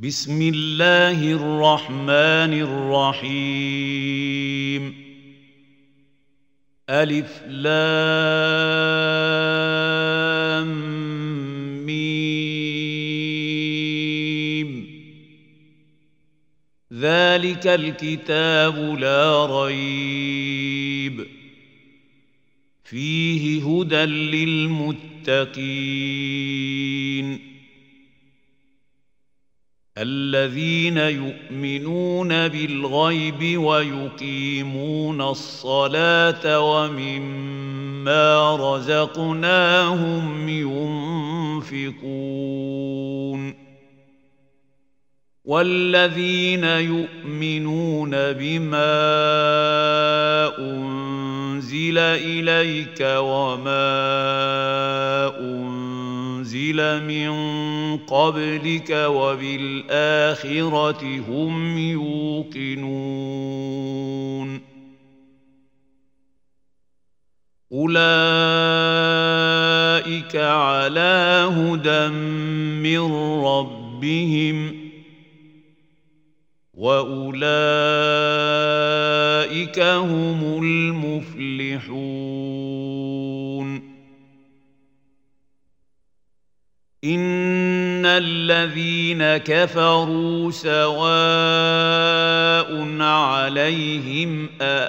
بسم الله الرحمن الرحيم ألف لام ميم ذلك الكتاب لا ريب فيه هدى للمتقين الذين يؤمنون بالغيب ويقيمون الصلاة ومما رزقناهم ينفقون والذين يؤمنون بما أنزل إليك وما أنزل من قبلك وبالآخرة هم يوقنون أولئك على هدى من ربهم وأولئك هم المفلحون إن الذين كفروا سواء عليهم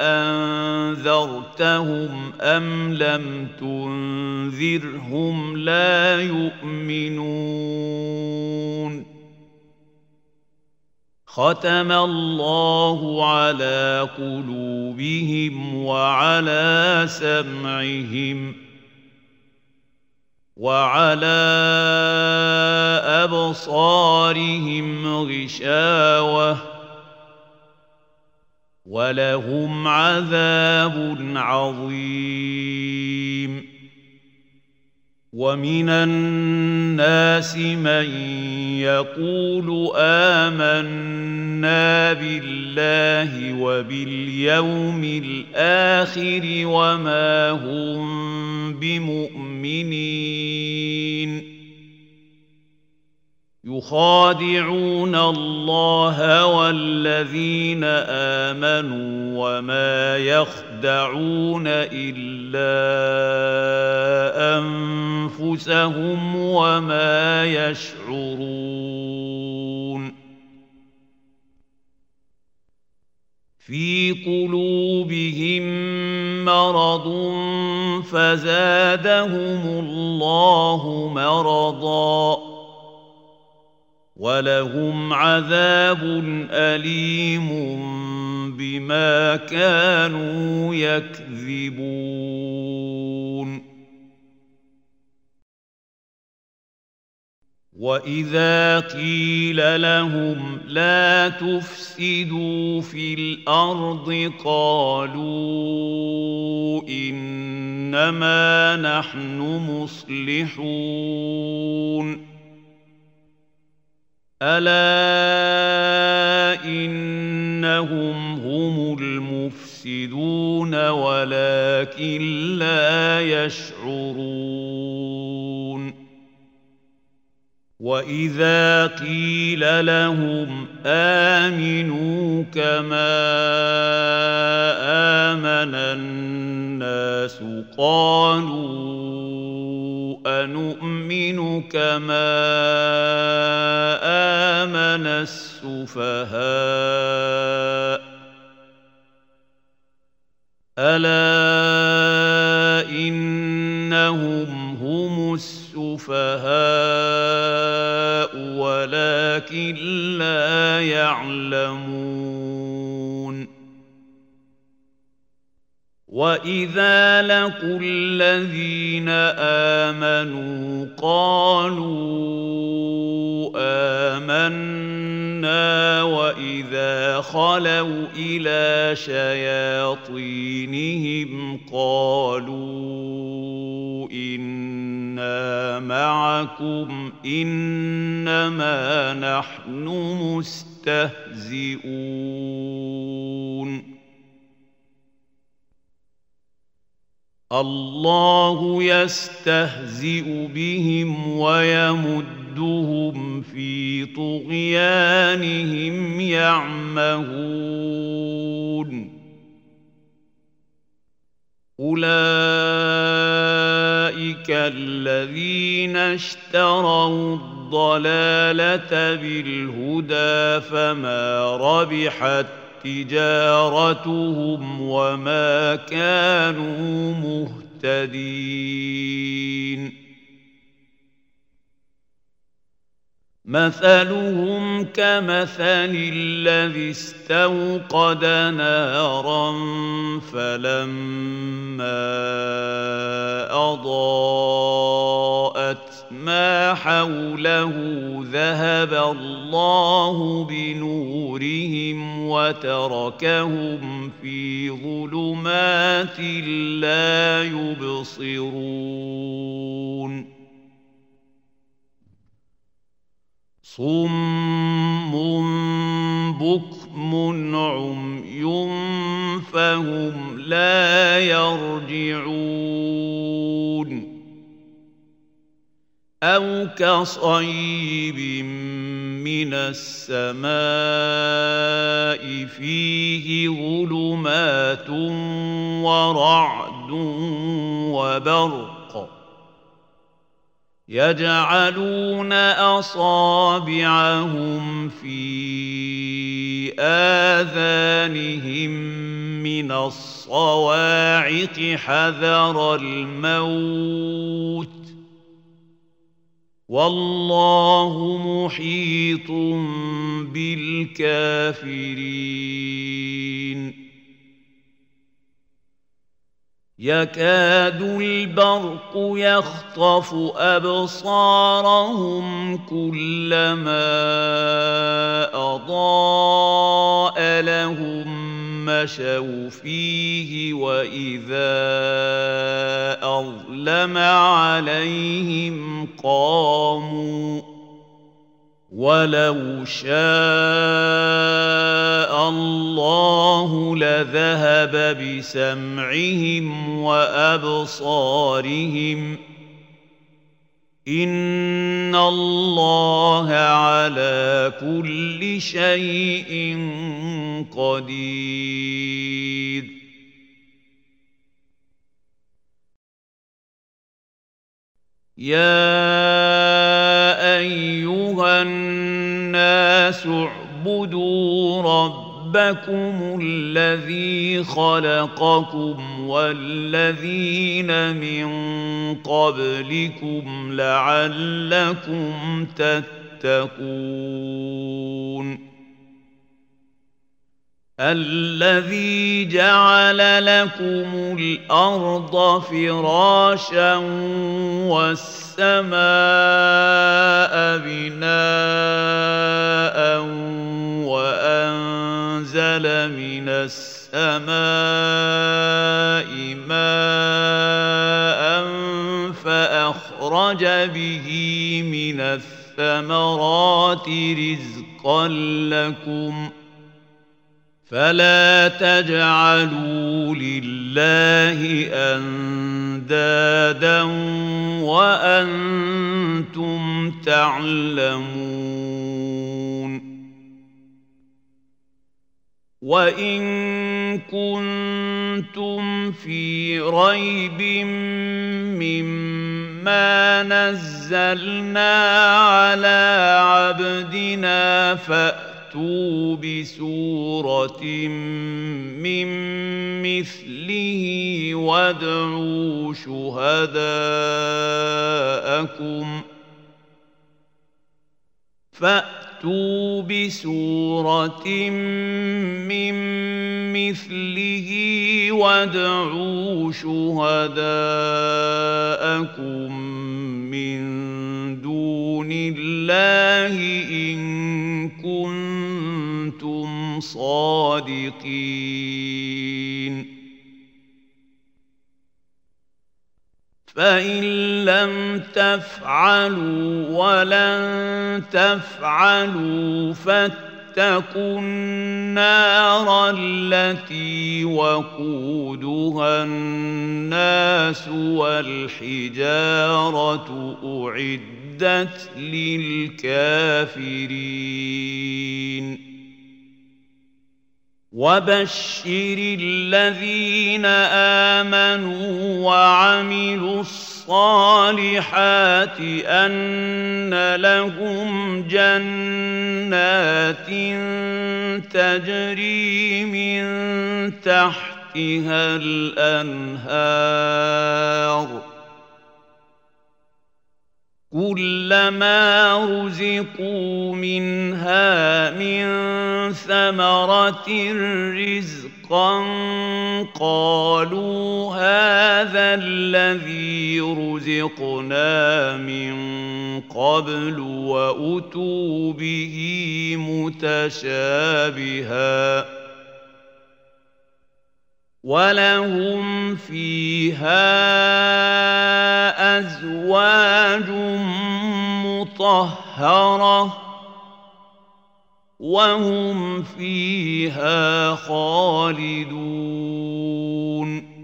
أأنذرتهم أم لم تنذرهم لا يؤمنون ختم الله على قلوبهم وعلى سمعهم وعلى أبصارهم غشاوة ولهم عذاب عظيم ومن الناس من يقول آمنا بالله وباليوم الآخر وما هم بمؤمنين يخادعون الله والذين آمنوا وما يخدعون إلا أنفسهم وما يشعرون في قلوبهم مرض فزادهم الله مرضاً ولهم عذاب أليم بما كانوا يكذبون وإذا قيل لهم لا تفسدوا في الأرض قالوا إنما نحن مصلحون ألا إنهم هم المفسدون ولكن لا يشعرون وإذا قيل لهم آمنوا كما آمن الناس قالوا أنؤمن كما آمن السفهاء ألا إنهم هم السفهاء ولكن لا يعلمون وإذا لقوا الذين آمنوا قالوا آمنا وإذا خلوا إلى شياطينهم قالوا إنا معكم إنما نحن مستهزئون الله يستهزئ بهم ويمدهم في طغيانهم يعمهون أولئك الذين اشتروا الضلالة بالهدى فما ربحت تجارتهم وما كانوا مهتدين مثلهم كمثل الذي استوقد نارا فلما أضاءت ما حوله ذهب الله بنورهم وتركهم في ظلمات لا يبصرون صم بكم عمي فهم لا يرجعون أو كصيب من السماء فيه ظلمات ورعد وبرق يجعلون أصابعهم في آذانهم من الصواعق حذر الموت والله محيط بالكافرين يكاد البرق يخطف أبصارهم كلما أضاء لهم مشوا فيه وإذا أظلم عليهم قاموا ولو شاء الله لذهب بسمعهم وأبصارهم إن الله على كل شيء قدير يا أيها الناس اعبدوا ربكم الذي خلقكم والذين من قبلكم لعلكم تتقون الذي جعل لكم الأرض فراشا والسماء بناء وأنزل من السماء ماء فأخرج به من الثمرات رزقا لكم فلا تجعلوا لله أندادا وأنتم تعلمون وإن كنتم في ريب مما نزلنا على عبدنا فأتوا بسورة من مثله فأتوا بسورة من مثله وادعوا شهداءكم من دون الله إن كنتم صادقين فإن لم تفعلوا ولن تفعلوا فاتقوا النار التي وقودها الناس والحجارة أعدت للكافرين وبشر الذين آمنوا وعملوا الصالحات أن لهم جنات تجري من تحتها الأنهار كلما رزقوا منها من ثمرة رزقا قالوا هذا الذي رزقنا من قبل وأتوا به متشابها ولهم فيها أزواج مطهرة وهم فيها خالدون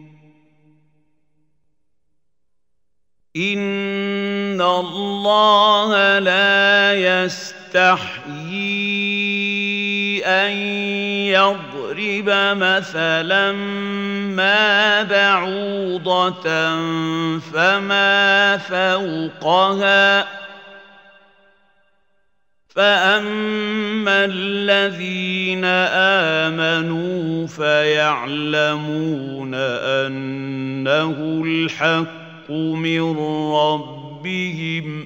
إن الله لا يستحيي أن يضرب مثلا ما بعوضة فما فوقها فأما الذين آمنوا فيعلمون أنه الحق من ربهم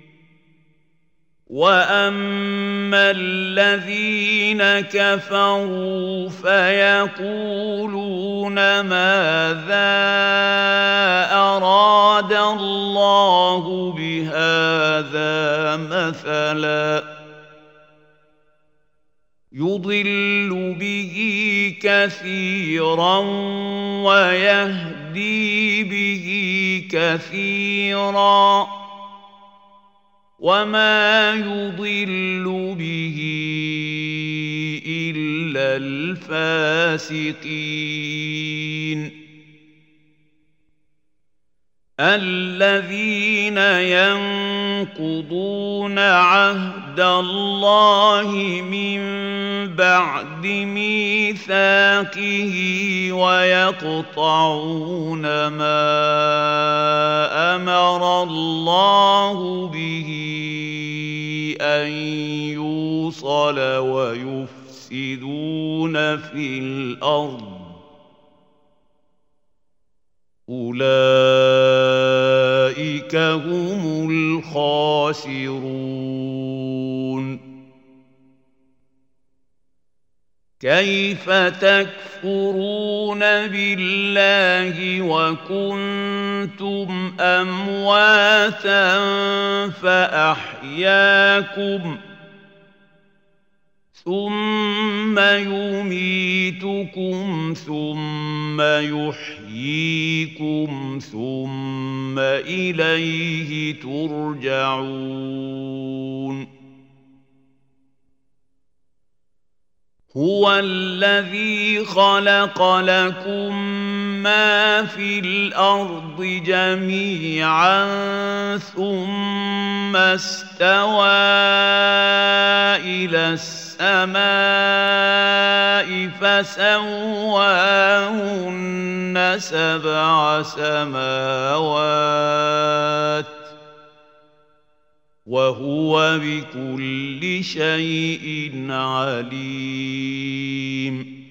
وأما الذين كفروا فيقولون ماذا أراد الله بهذا مثلا يضل به كثيرا ويهدي به كثيرا وما يضل به إلا الفاسقين الذين ينقضون عهد الله من بعد ميثاقه ويقطعون ما أمر الله به أن يوصل ويفسدون في الأرض أولئك هم الخاسرون كيف تكفرون بالله وكنتم أمواتا فأحياكم ثم يميتكم ثم يحييكم ثم إليه ترجعون هو الذي خلق لكم ما في الأرض جميعا ثم استوى إلى السماء فسواهن سبع سماوات وهو بكل شيء عليم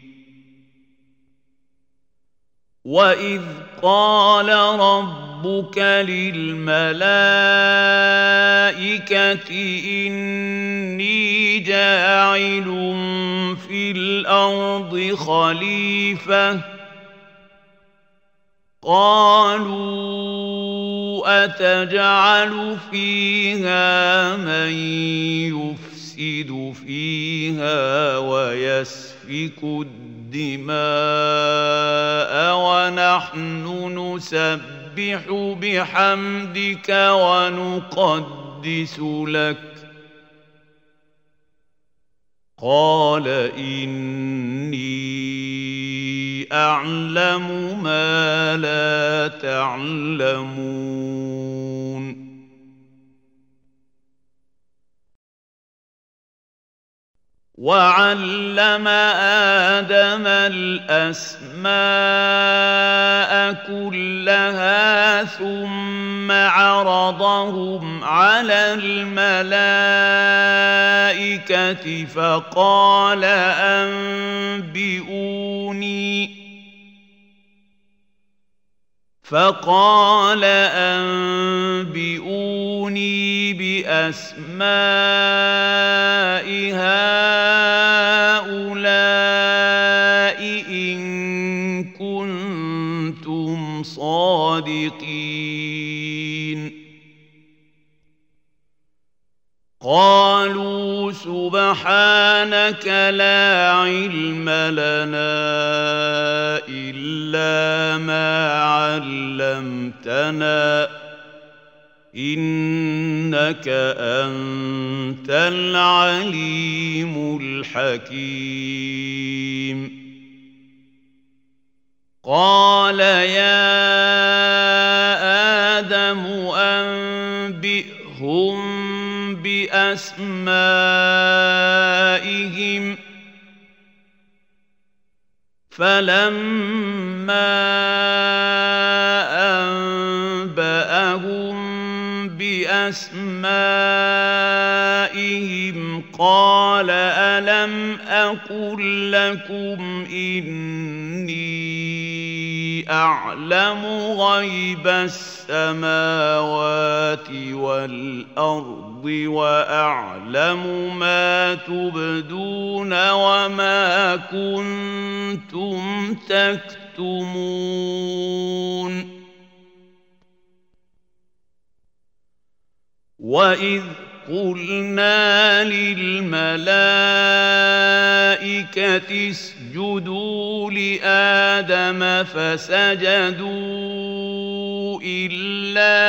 وإذ قال ربك للملائكة إني جاعل في الأرض خليفة قالوا أتجعل فيها من يفسد فيها ويسفك الدماء ونحن نسبح بحمدك ونقدس لك قال إني أعلم ما لا تعلمون وعلم آدم الأسماء كلها ثم عرضهم على الملائكة فقال أنبئوني بأسماء هؤلاء إن كنتم صادقين قالوا سبحانك لا علم لنا إلا ما علمتنا إنك أنت العليم الحكيم قال يا آدم أنبئهم بأسمائهم فلما أنبأهم بأسمائهم قال ألم أقل لكم إني أعلم غيب السماوات والأرض وأعلم ما تبدون وما كنتم تكتمون وإذ قلنا للملائكة اسجدوا لآدم فسجدوا إلا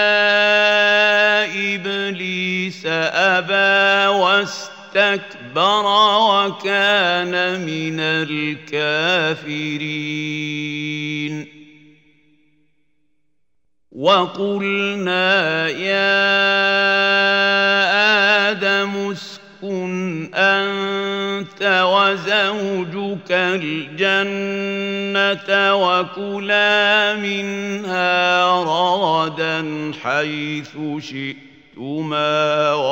إبليس أبى واستكبر وكان من الكافرين وقلنا يا آدم اسكن أنت وزوجك الجنة وكلا منها رغدا حيث شئتما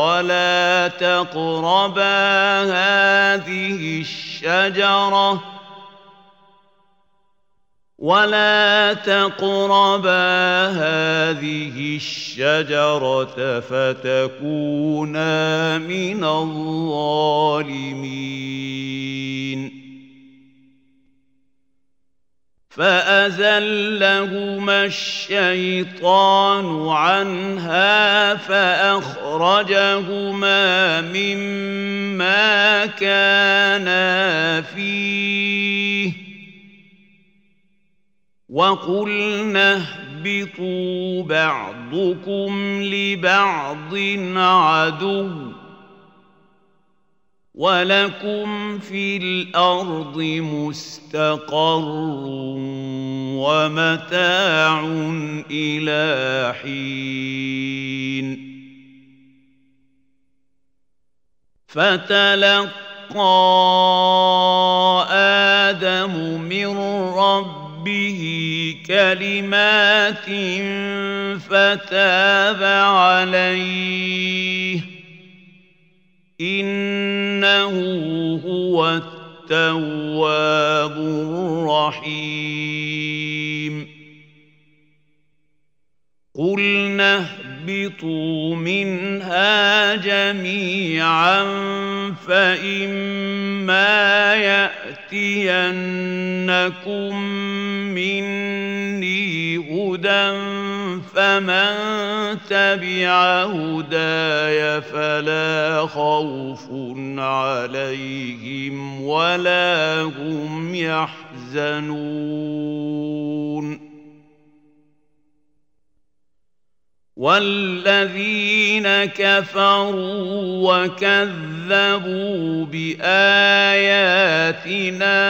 ولا تقربا هذه الشجرة فتكونا من الظالمين فأزلهما الشيطان عنها فأخرجهما مما كانا فيه وقلنا اهبطوا بعضكم لبعض عدو ولكم في الأرض مستقر ومتاع إلى حين فتلقى آدم من ربه كلمات فتاب عليه إنه هو التواب الرحيم قلنا اهبطوا منها جميعا فإما يأتينكم مني هدى فمن تبع هداي فلا خوف عليهم ولا هم يحزنون والذين كفروا وكذبوا بآياتنا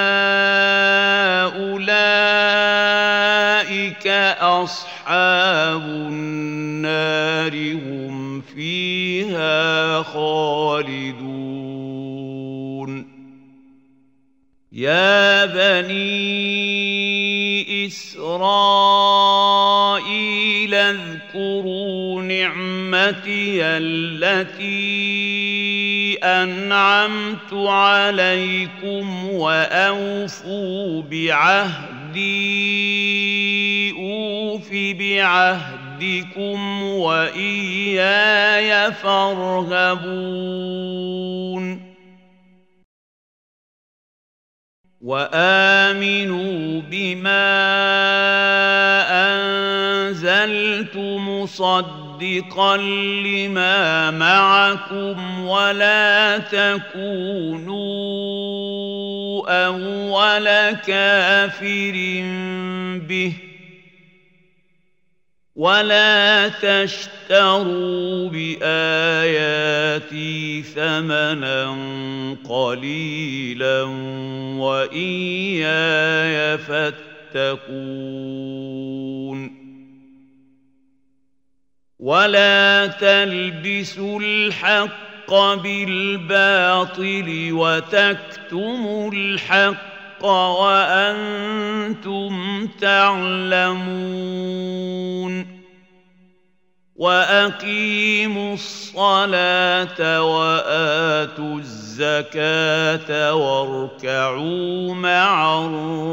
أولئك أصحاب النار هم فيها خالدون يا بني إسرائيل اذكروا نعمتي التي أنعمت عليكم وأوفوا بعهدي أوف بعهدكم وإياي فارهبون وآمنوا بما أنزلت مصدقا لما معكم ولا تكونوا أول كافر به ولا تشتروا بآياتي ثمنا قليلا وإياي فاتقون ولا تلبسوا الحق بالباطل وتكتموا الحق وأنتم تعلمون وأقيموا الصلاة وآتوا الزكاة واركعوا مع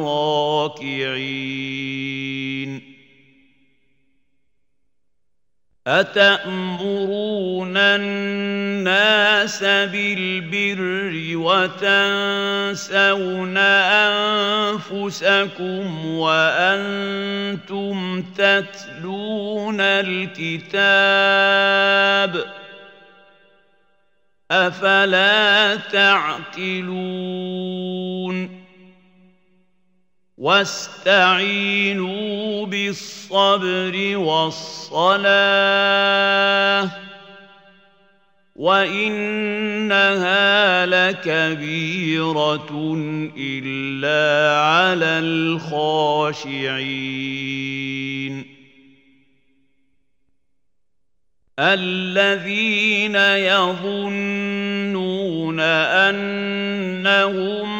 الراكعين أتأمرون الناس بالبر وتنسون أنفسكم وأنتم تتلون الكتاب أفلا تعقلون واستعينوا بالصبر والصلاة وإنها لكبيرة إلا على الخاشعين الذين يظنون أنهم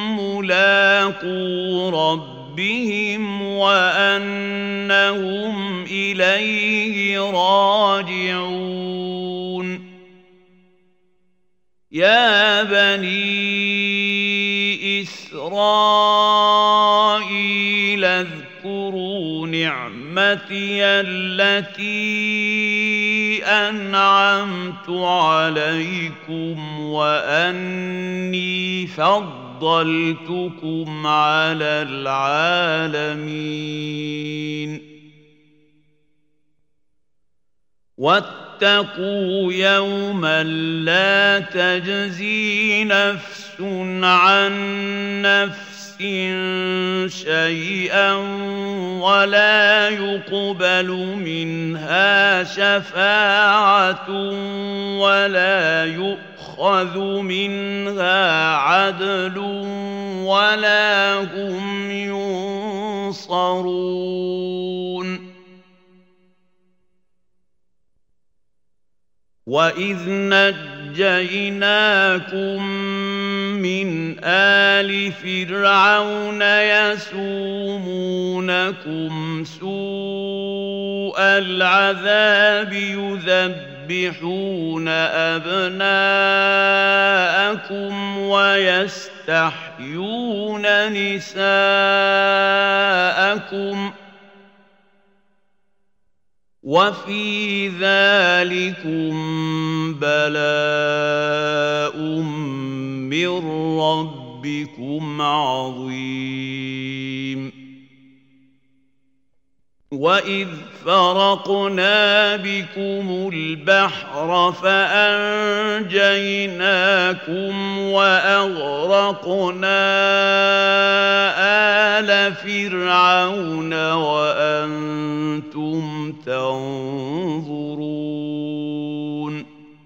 ملاقو ربهم وأنهم إليه راجعون يا بني إسرائيل اذكروا نعمتي التي أنعمت عليكم وأني فضلتكم على العالمين واتقوا يوما لا تجزي نفس عن نفس شيئا ولا يقبل منها شفاعة ولا يؤخذ منها عدل ولا هم ينصرون وإذ نجيناكم من آل فرعون يسومونكم سوء العذاب يذبحون أبناءكم ويستحيون نساءكم وفي ذلكم بلاء من ربكم عظيم وإذ فرقنا بكم البحر فأنجيناكم وأغرقنا آل فرعون وأنتم تنظرون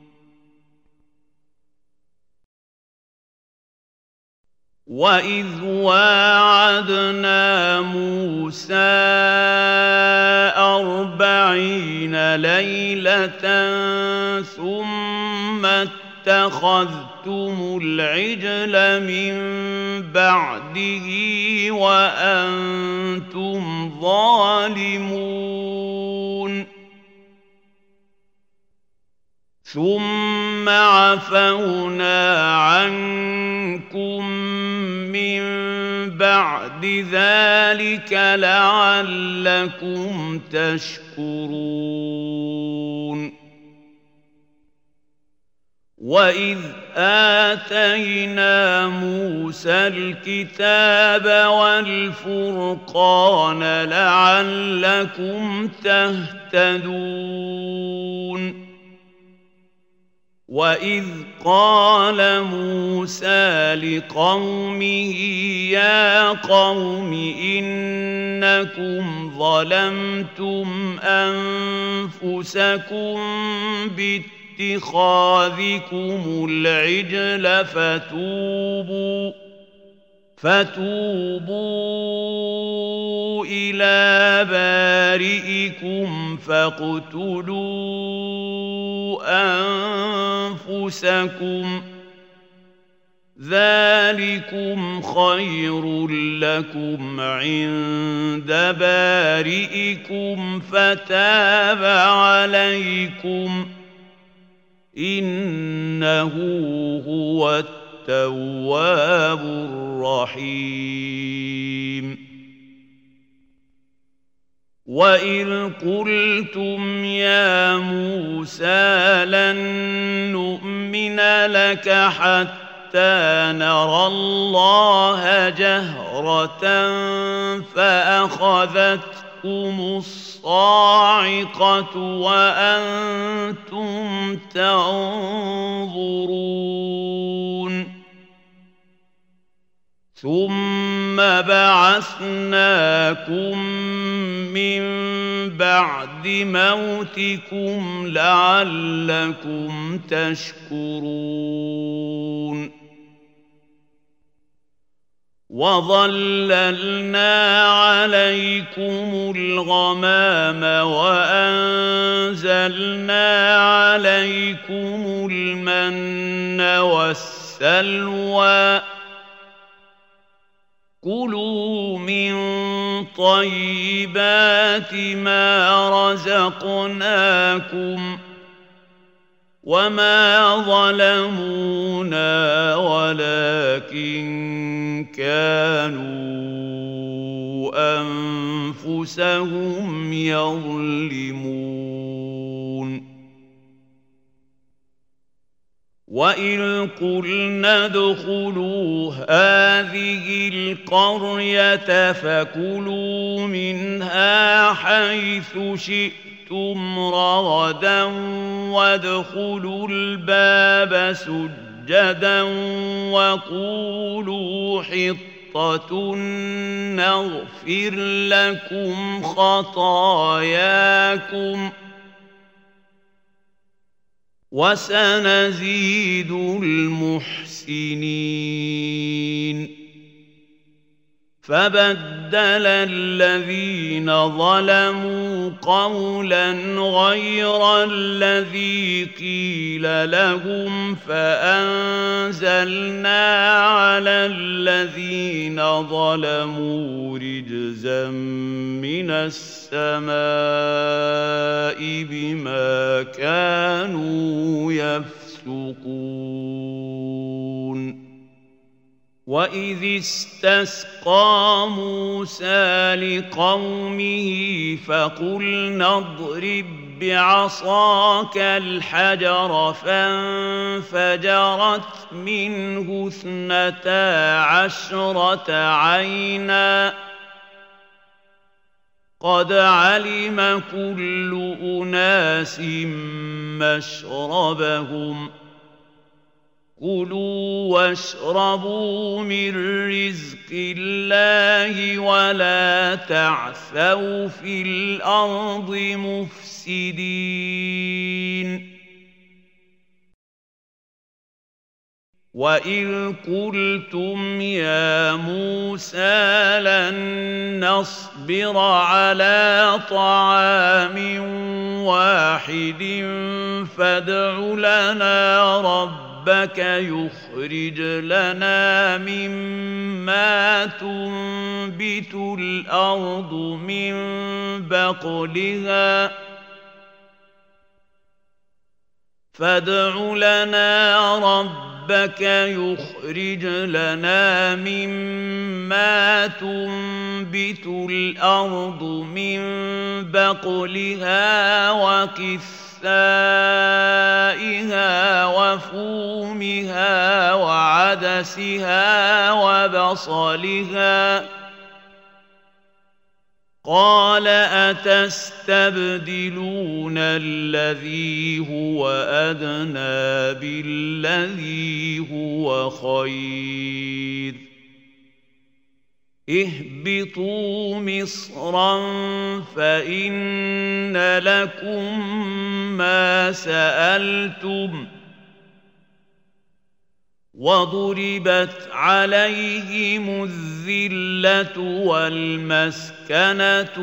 وإذ واعدنا موسى 40 ليلة ثم اتخذتم العجل من بعده وأنتم ظالمون ثم عفونا عنكم من بعد ذلك لعلكم تشكرون وإذ آتينا موسى الكتاب والفرقان لعلكم تهتدون وإذ قال موسى لقومه يا قوم إنكم ظلمتم أنفسكم باتخاذكم العجل فتوبوا إلى بارئكم فاقتلوا أنفسكم ذلكم خير لكم عند بارئكم فتاب عليكم إنه هو التواب الرحيم وإذ قلتم يا موسى لن نؤمن لك حتى نرى الله جهرة فأخذتكم الصاعقة وأنتم تنظرون ثم بعثناكم من بعد موتكم لعلكم تشكرون وظللنا عليكم الغمام وأنزلنا عليكم المن والسلوى كلوا من طيبات ما رزقناكم وما ظلمونا ولكن كانوا أنفسهم يظلمون وإذ قلنا ادخلوا هذه القرية فكلوا منها حيث شئتم رغدا وادخلوا الباب سجدا وقولوا حطة نغفر لكم خطاياكم وسنزيد المحسنين فبدل الذين ظلموا قولا غير الذي قيل لهم فأنزلنا على الذين ظلموا رجزا من السماء بما كانوا يفسقون وإذ استسقى موسى لقومه فقلنا اضرب بعصاك الحجر فانفجرت منه 12 عينا قد علم كل أناس مشربهم كلوا واشربوا من رزق الله ولا تعثوا في الأرض مفسدين وإذ قلتم يا موسى لن نصبر على طعام واحد فادع لنا ربك يخرج لنا مما تنبت الأرض من بقلها يخرج لنا مما تنبت الأرض من بقلها وقثائها وفومها وعدسها وبصلها قال أتستبدلون الذي هو أدنى بالذي هو خير اهبطوا مصرا فإن لكم ما سألتم وضربت عليهم الذلة والمسكنة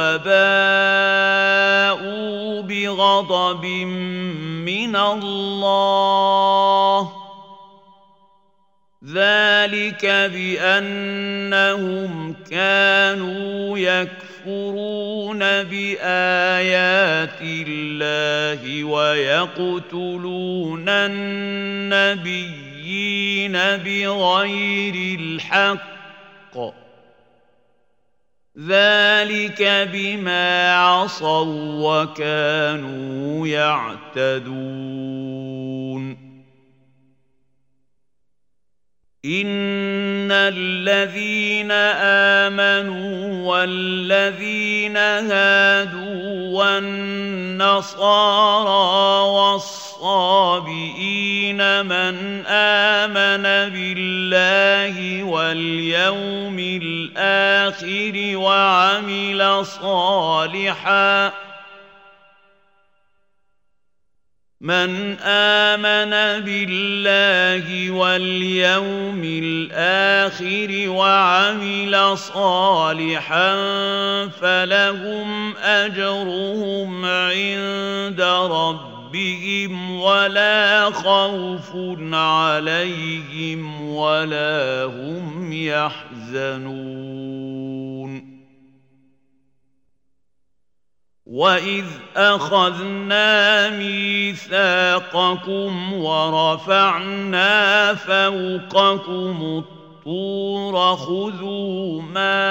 وباءوا بغضب من الله ذلك بأنهم كانوا يكفرون بآيات الله ويقتلون النبيين بغير الحق ذلك بما عصوا وكانوا يعتدون إن الذين آمنوا والذين هادوا والنصارى والصابئين من آمن بالله واليوم الآخر وعمل صالحا فلهم أجرهم عند ربهم ولا خوف عليهم ولا هم يحزنون وإذ أخذنا ميثاقكم ورفعنا فوقكم الطور خذوا ما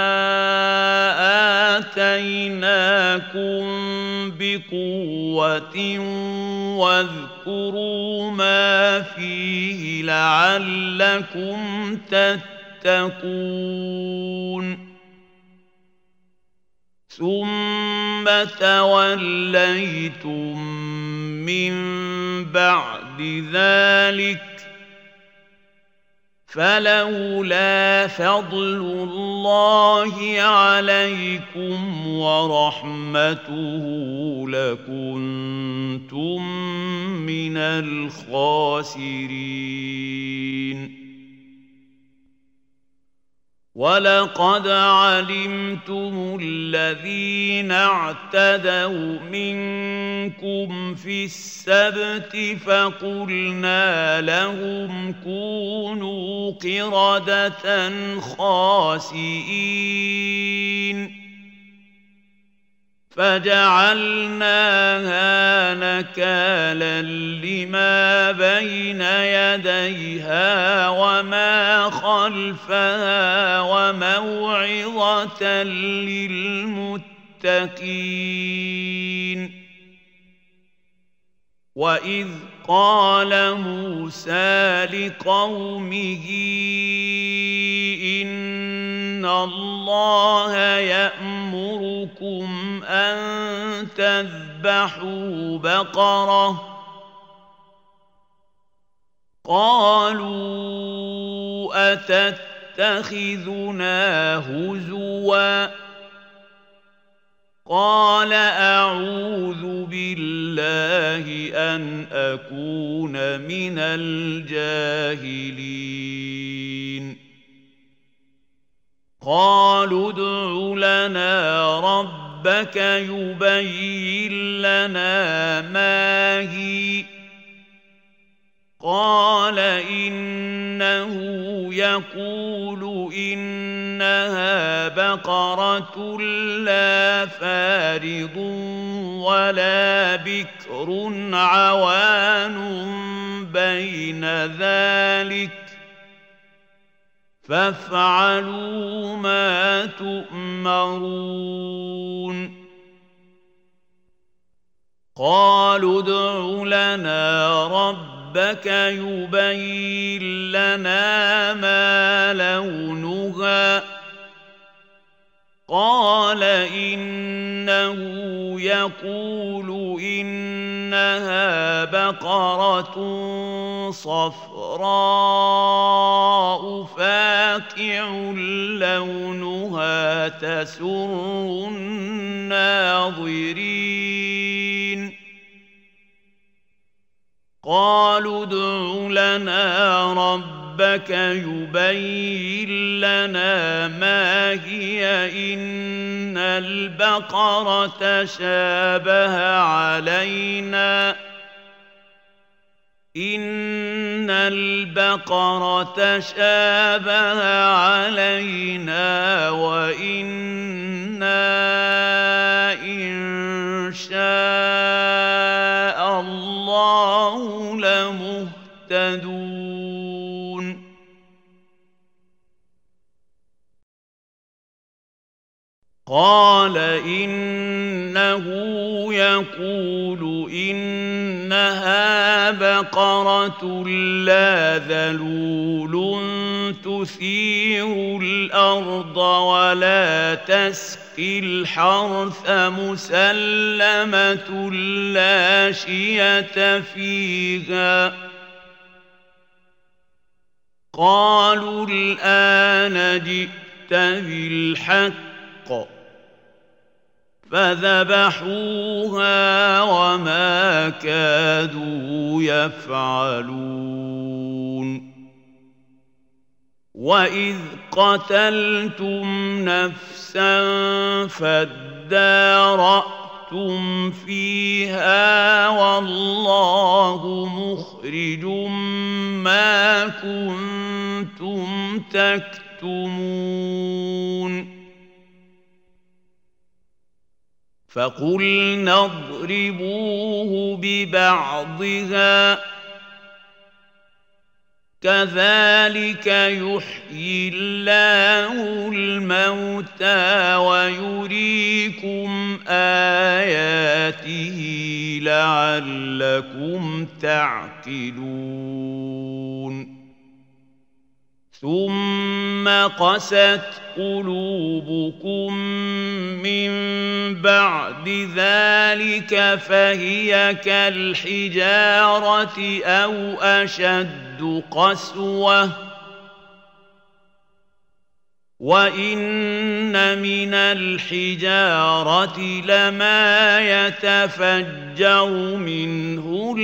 آتيناكم بقوة واذكروا ما فيه لعلكم تتقون ثم توليتم من بعد ذلك فلولا فضل الله عليكم ورحمته لكنتم من الخاسرين ولقد علمتم الذين اعتدوا منكم في السبت فقلنا لهم كونوا قردة خاسئين فجعلناها نكالا لما بين يديها وما خلفها وموعظة للمتقين وإذ قال موسى لقومه إن الله يأمركم أن تذبحوا بقرة قالوا أتتخذنا هزوا قال أعوذ بالله أن أكون من الجاهلين قالوا ادع لنا ربك يبين لنا ما هي قال إنه يقول إنها بقرة لا فارض ولا بكر عوان بين ذلك فافعلوا ما تؤمرون قالوا ادع لنا ربك يبين لنا ما لونها قال إنه يقول إنها بقرة صفراء فاقع لونها تسر الناظرين قالوا ادع لنا ربك يبين لنا ما هي إن البقرة شابه علينا وإنا إن شاء الله لمهتدون قال إنه يقول إنها بقرة لا ذلول تثير الأرض ولا تسقي الحرث مسلمة لا شية فيها قالوا الآن جئت بالحق فذبحوها وما كادوا يفعلون وإذ قتلتم نفسا فادارأتم فيها والله مخرج ما كنتم تكتمون فقلنا اضربوه ببعضها كذلك يحيي الله الموتى ويريكم آياته لعلكم تعقلون ثم قست قلوبكم من بعد ذلك فهي كالحجارة أو أشد قسوة وإن من الحجارة لما يتفجر منه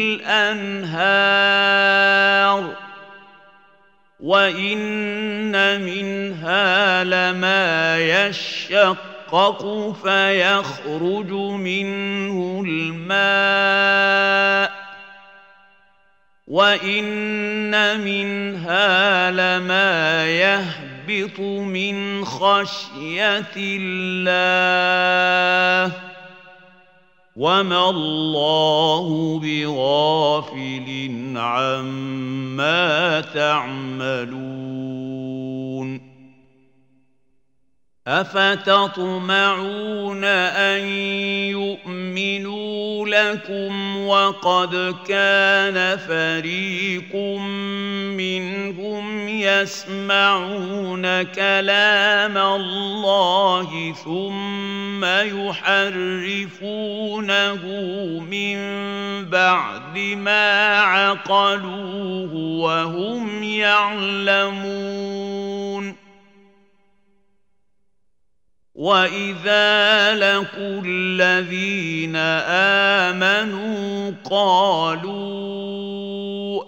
الأنهار وإن منها لما يشقق فيخرج منه الماء وإن منها لما يهبط من خشية الله وما الله بغافل عما تعملون أفتطمعون أن يؤمنوا لكم وقد كان فريق منهم يسمعون كلام الله ثم يحرفونه من بعد ما عقلوه وهم يعلمون وإذا لقوا الذين آمنوا قالوا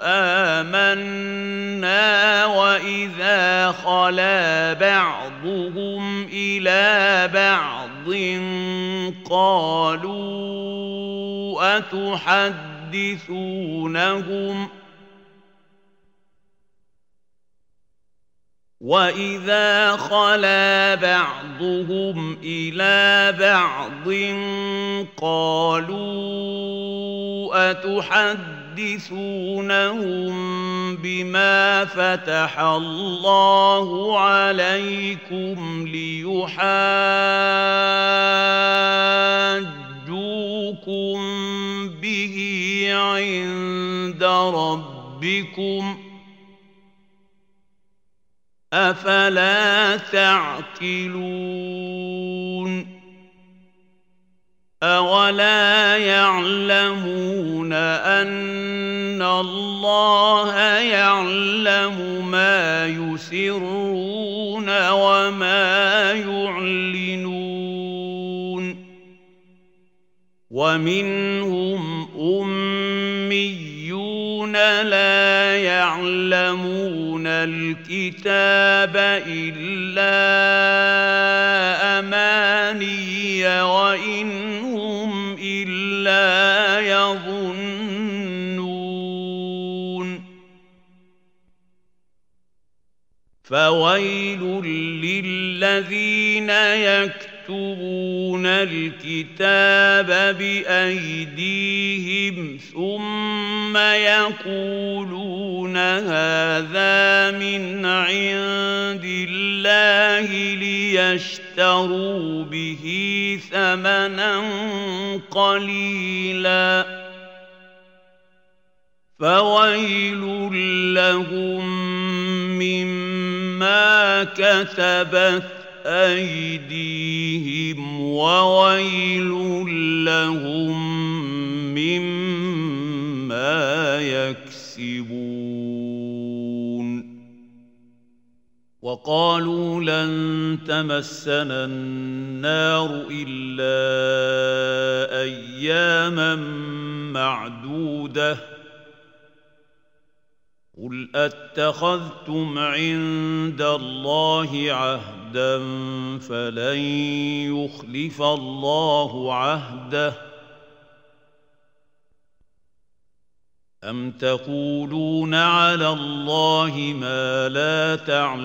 آمنا وإذا خلا بعضهم إلى بعض قالوا أتحدثونهم وإذا خلا بعضهم إلى بعض قالوا أتحدثونهم بما فتح الله عليكم ليحاجوكم به عند ربكم أفلا تعقلون أولا يعلمون أن الله يعلم ما يسرون وما يعلنون ومنهم أميون لا يعلمون الكتاب إلا أماني وإن هم إلا يظنون فويل للذين يكتبون الكتاب بأيديهم ثم يقولون هذا من عند الله ليشتروا به ثمنا قليلا فويل لهم مما كتبت أيديهم وويل لهم مما يكسبون وقالوا لن تمسنا النار إلا أياما معدودة قل أتخذتم عند الله عهدا فلن يخلف الله عهده أم تقولون على الله ما لا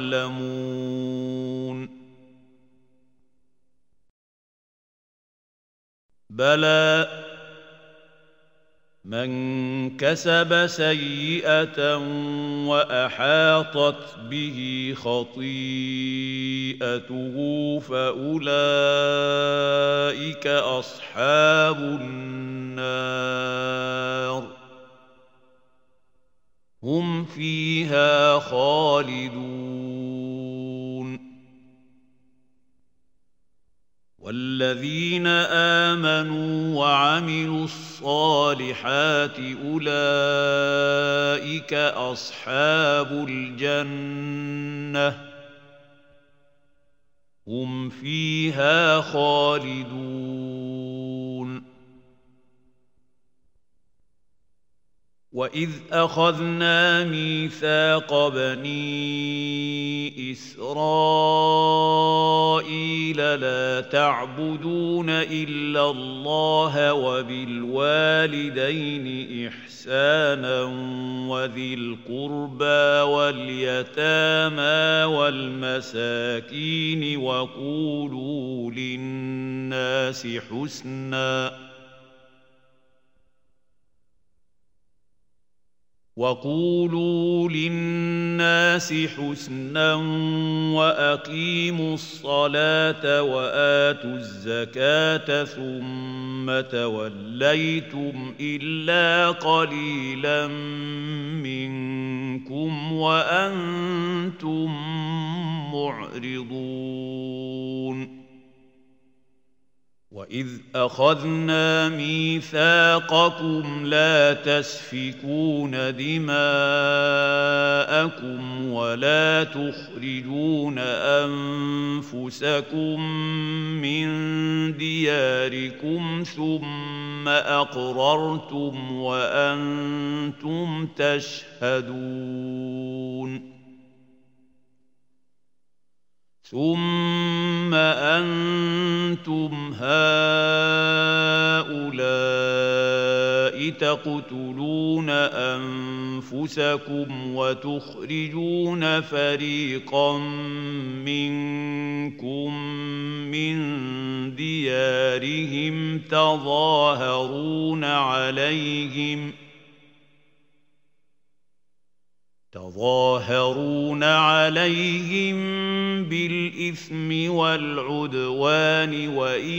تعلمون بلى من كسب سيئة وأحاطت به خطيئته فأولئك أصحاب النار هم فيها خالدون والذين آمنوا وعملوا الصالحات أولئك أصحاب الجنة هم فيها خالدون وإذ أخذنا ميثاق بني إسرائيل لا تعبدون إلا الله وبالوالدين إحسانا وذي القربى واليتامى والمساكين وقولوا للناس حسناً وقولوا للناس حسنا وأقيموا الصلاة وآتوا الزكاة ثم توليتم إلا قليلا منكم وأنتم معرضون وإذ أخذنا ميثاقكم لا تسفكون دماءكم ولا تخرجون أنفسكم من دياركم ثم أقررتم وأنتم تشهدون ثم أنتم هؤلاء تقتلون أنفسكم وتخرجون فريقا منكم من ديارهم تظاهرون عليهم بالإثم والعدوان وإن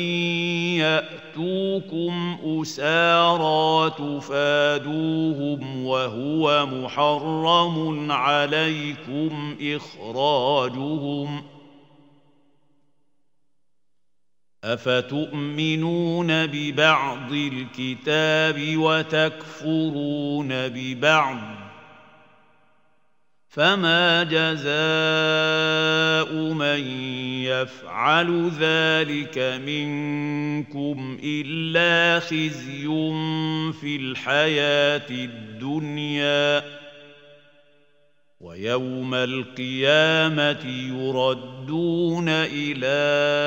يأتوكم أسارى تفادوهم وهو محرم عليكم إخراجهم أفتؤمنون ببعض الكتاب وتكفرون ببعض فما جزاء من يفعل ذلك منكم إلا خزي في الحياة الدنيا ويوم القيامة يردون إلى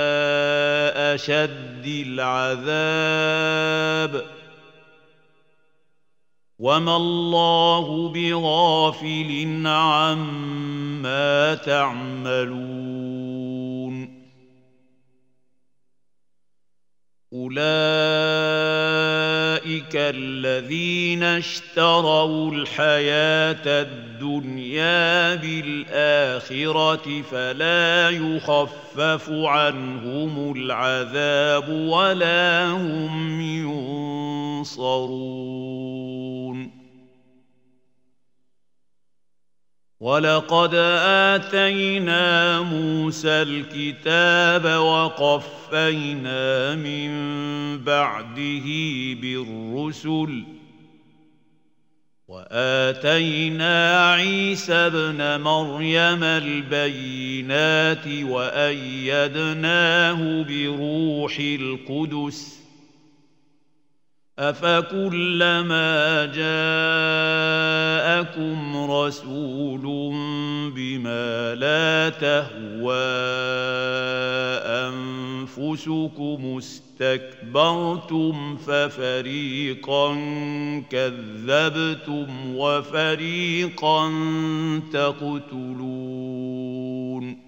أشد العذاب وما الله بغافل عما تعملون أولئك الذين اشتروا الحياة الدنيا بالآخرة فلا يخفف عنهم العذاب ولا هم ينصرون ولقد آتينا موسى الكتاب وقفينا من بعده بالرسل وآتينا عيسى ابن مريم البينات وأيدناه بروح القدس أفكلما جاءكم رسول بما لا تهوى أنفسكم استكبرتم ففريقا كذبتم وفريقا تقتلون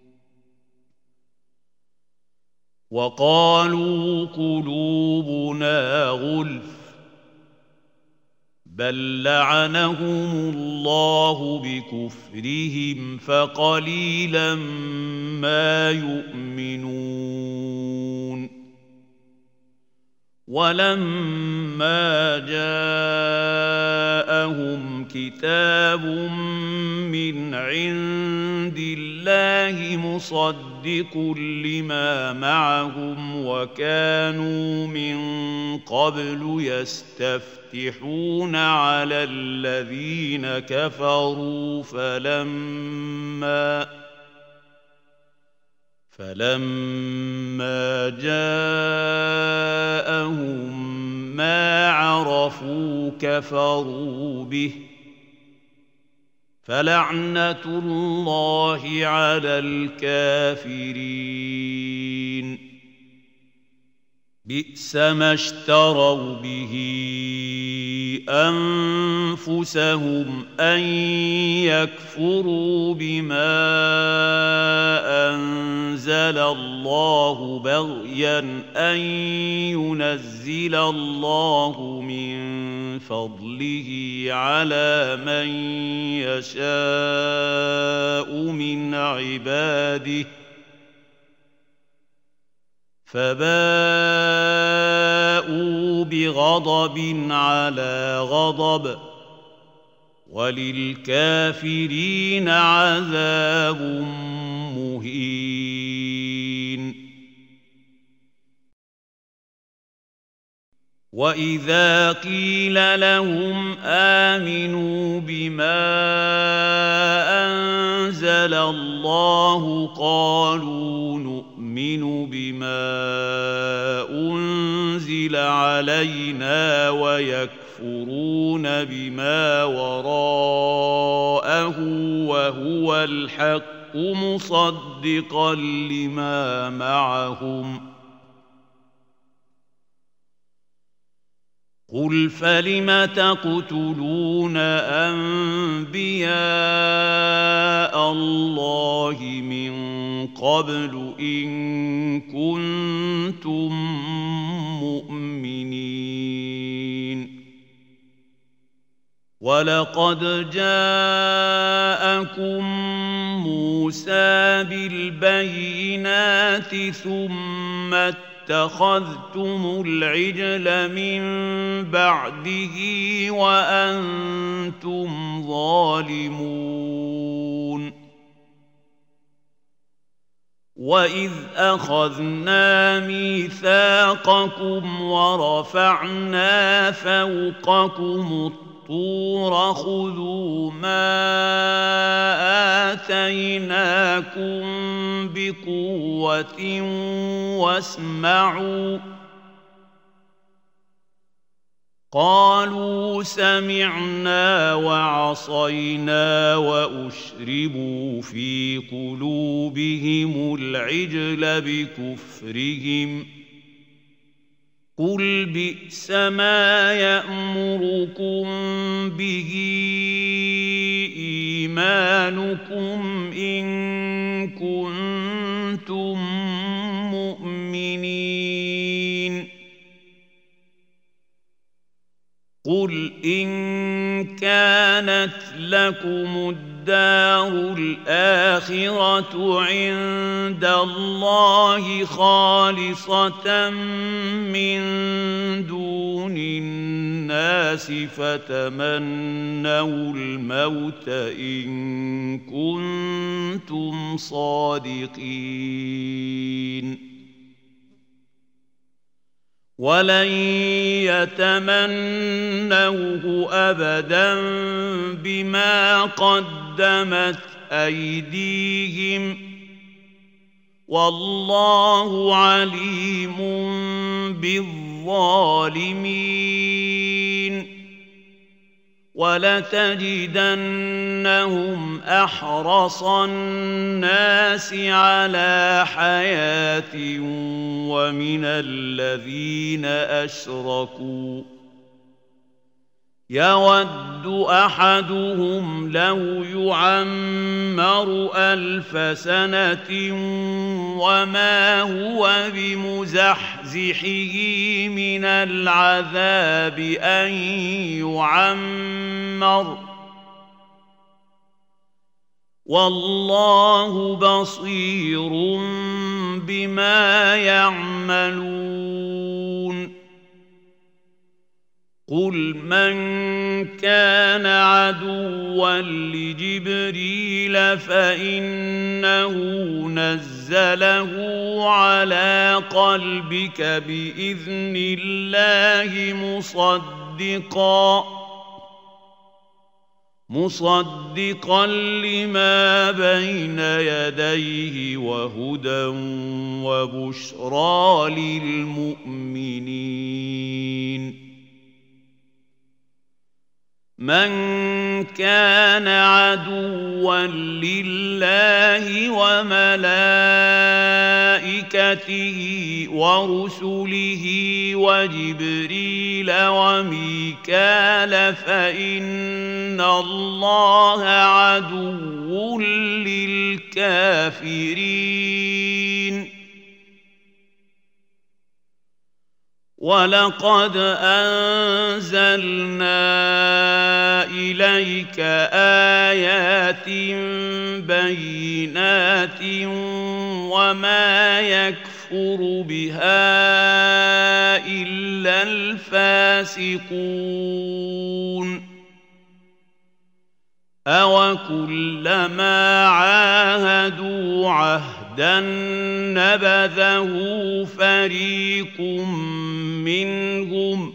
وقالوا قلوبنا غلف بل لعنهم الله بكفرهم فقليلا ما يؤمنون ولما جاءهم كتاب من عند الله مصدق لما معهم وكانوا من قبل يستفتحون على الذين كفروا فلما جاءهم ما عرفوا كفروا به فلعنة الله على الكافرين بئس ما اشتروا به أنفسهم أن يكفروا بما أنزل الله بغيا أن ينزل الله من فضله على من يشاء من عباده فباءوا بغضب على غضب وللكافرين عذاب مهين. وإذا قيل لهم آمنوا بما أنزل الله قالوا نؤمن بما أنزل علينا ويكفرون بما وراءه وهو الحق مصدقا لما معهم قل فلم تقتلون أنبياء الله من قبل إن كنتم مؤمنين ولقد جاءكم موسى بالبينات ثم اتخذتم العجل من بعده وأنتم ظالمون وإذ أخذنا ميثاقكم ورفعنا فوقكم الطور خذوا ما آتيناكم بقوة واسمعوا قالوا سمعنا وعصينا وأشربوا في قلوبهم العجل بكفرهم قل بئس ما يأمركم به إيمانكم إن كنتم مؤمنين قل إن كانت لكم الدار الآخرة عند الله خالصة من دون الناس فتمنوا الموت إن كنتم صادقين ولن يتمنوه أبدا بما قدمت أيديهم والله عليم بالظالمين ولتجدنهم أحرص الناس على حياة ومن الذين أشركوا يود أحدهم لو يعمر 1000 سنة وما هو بمزحزحه من العذاب أن يعمر والله بصير بما يعملون قل من كان عدوا لجبريل فإنه نزله على قلبك بإذن الله مصدقا لما بين يديه وهدى وبشرى للمؤمنين من كان عدوا لله وملائكته ورسله وجبريل وميكال فإن الله عدو للكافرين للكافرين ولقد أنزلنا إليك آيات بينات وما يكفر بها إلا الفاسقون أوكلما عاهدوا عهدا نبذه فريق منهم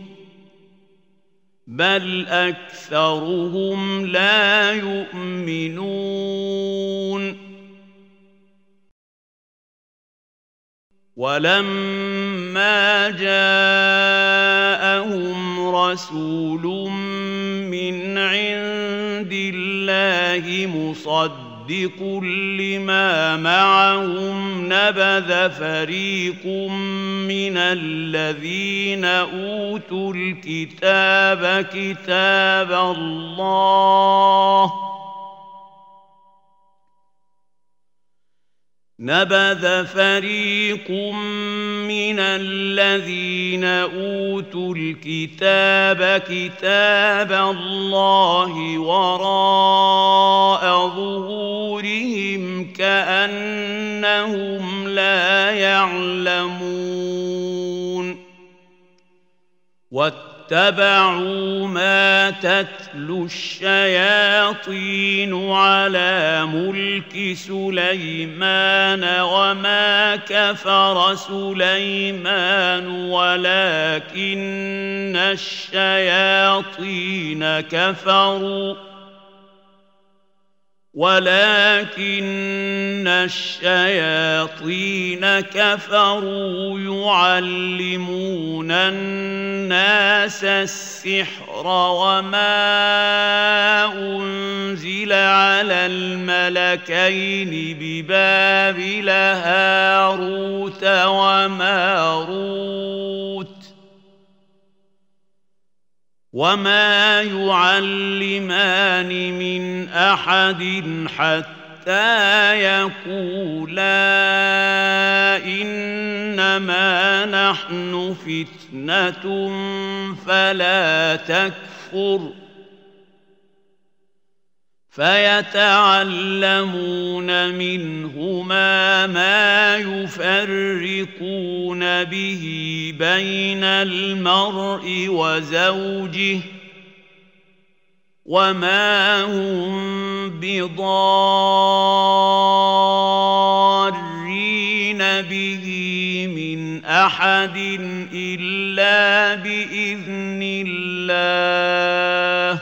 بل أكثرهم لا يؤمنون ولما جاءهم رسول من عند الله مصدق لما معهم نبذ فريق من الذين أوتوا الكتاب كتاب الله نبذ فريق من الذين أوتوا الكتاب كتاب الله وراء ظهورهم كأنهم لا يعلمون واتبعوا ما تتلو الشياطين على ملك سليمان وما كفر سليمان ولكن الشياطين كفروا يعلمون الناس السحر وما أنزل على الملكين ببابل هاروت وماروت وما يعلمان من أحد حتى يقولا إنما نحن فتنة فلا تكفر فيتعلمون منهما ما يفرقون به بين المرء وزوجه وما هم بضارين به من أحد إلا بإذن الله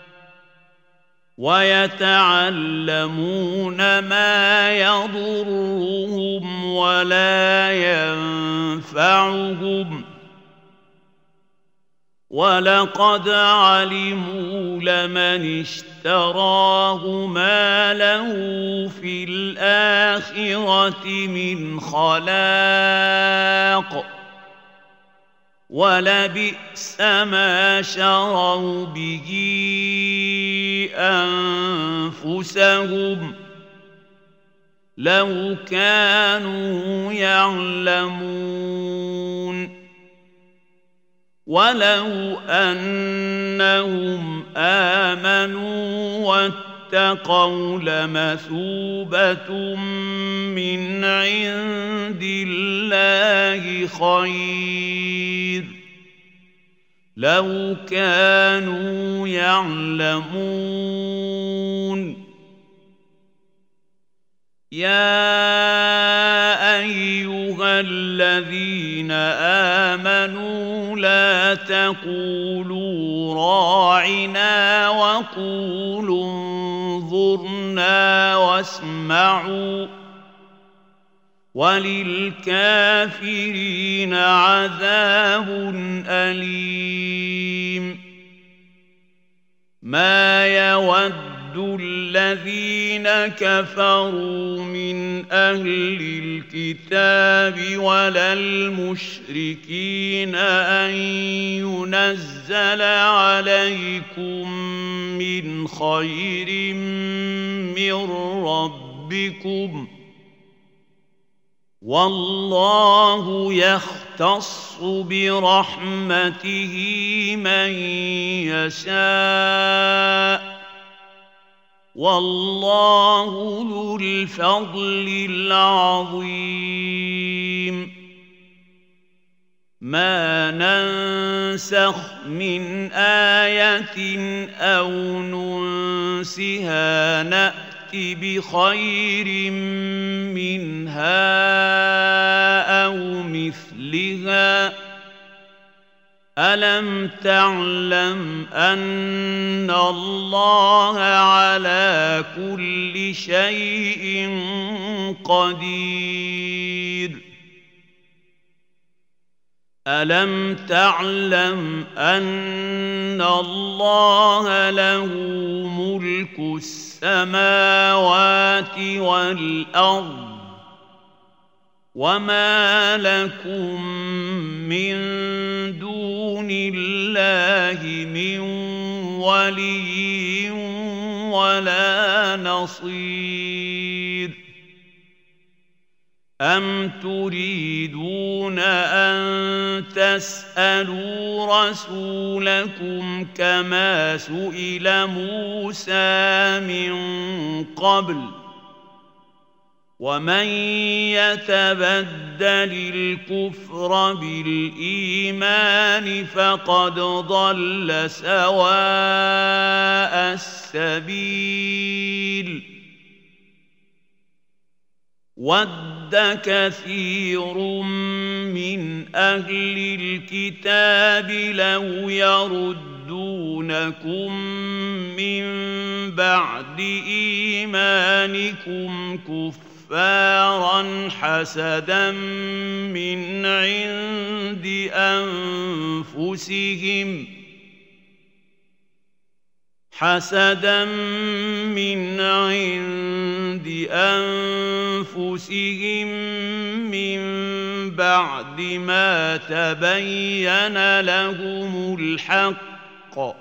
ويتعلمون ما يضرهم ولا ينفعهم ولقد علموا لمن اشتراه ما له في الآخرة من خلاق ولبئس ما شروا به أنفسهم لو كانوا يعلمون ولو أنهم آمنوا واتقوا لمثوبة من عند الله خير لو كانوا يعلمون يا أيها الذين آمنوا لا تقولوا راعنا وقولوا انظرنا واسمعوا وللكافرين عذاب أليم ما يود الذين كفروا من أهل الكتاب ولا المشركين أن ينزل عليكم من خير من ربكم ربكم والله يختص برحمته من يشاء والله ذو الفضل العظيم ما ننسخ من آية أو ننسها نأت بخير منها أو مثلها ألم تعلم أن الله على كل شيء قدير ألم تعلم أن الله له ملك السماوات والأرض وما لكم من دون الله من ولي ولا نصير أم تريدون أن تسألوا رسولكم كما سئل موسى من قبل ومن يتبدل الكفر بالإيمان فقد ضل سواء السبيل ود كثير من أهل الكتاب لو يردونكم من بعد إيمانكم كفارا حسدا من عند أنفسهم من بعد ما تبين لهم الحق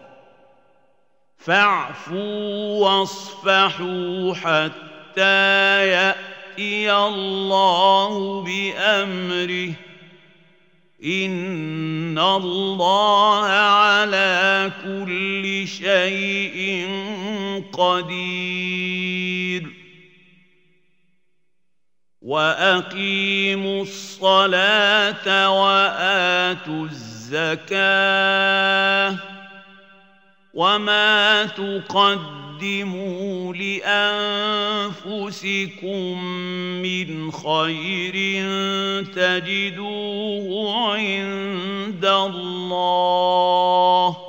فاعفوا واصفحوا حتى يأتي الله بأمره إن الله على كل شيء قدير وأقيموا الصلاة وآتوا الزكاة وما تقدموا لأنفسكم من خير تجدوه عند الله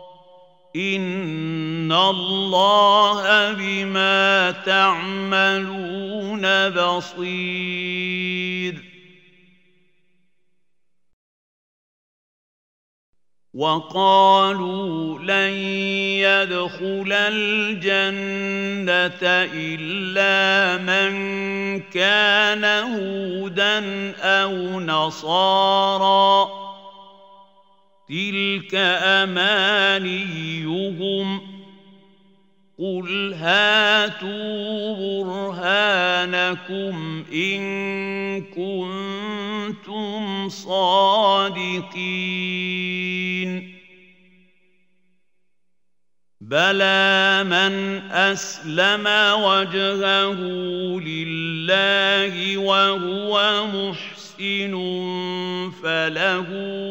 إن الله بما تعملون بصير وقالوا لن يدخل الجنة إلا من كان هودا أو نصارى تلك أمانيهم قل هاتوا برهانكم إن كنتم صادقين بلى من أسلم وجهه لله وهو محسن فله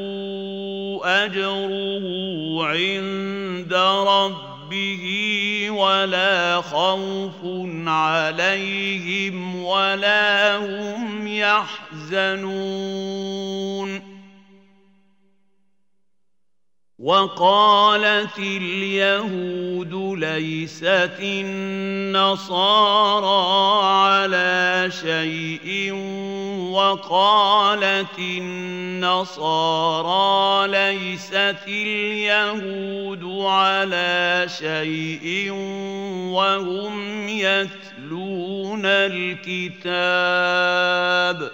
أجره عند ربه ولا خوف عليهم ولا هم يحزنون وقالت اليهود ليست النصارى على شيء وقالت النصارى ليست اليهود على شيء وهم يتلون الكتاب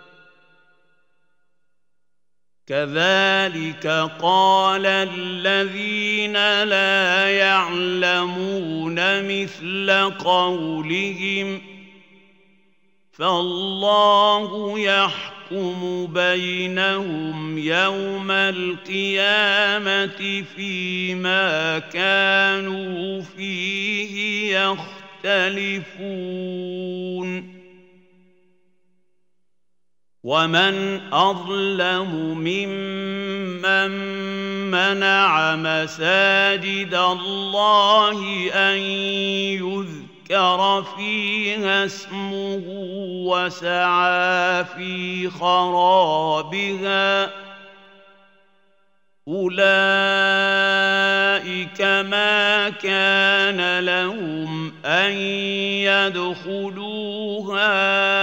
كذلك قال الذين لا يعلمون مثل قولهم فالله يحكم بينهم يوم القيامة فيما كانوا فيه يختلفون ومن أظلم ممن منع مساجد الله أن يذكر فيها اسمه وسعى في خرابها أولئك ما كان لهم أن يدخلوها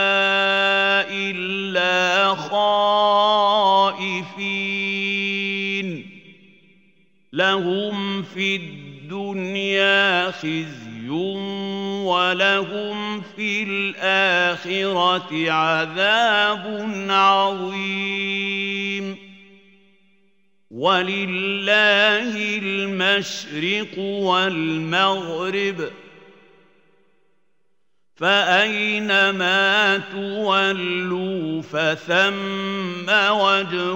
إلا خائفين لهم في الدنيا خزي ولهم في الآخرة عذاب عظيم ولله المشرق والمغرب فأينما تولوا فثم وجه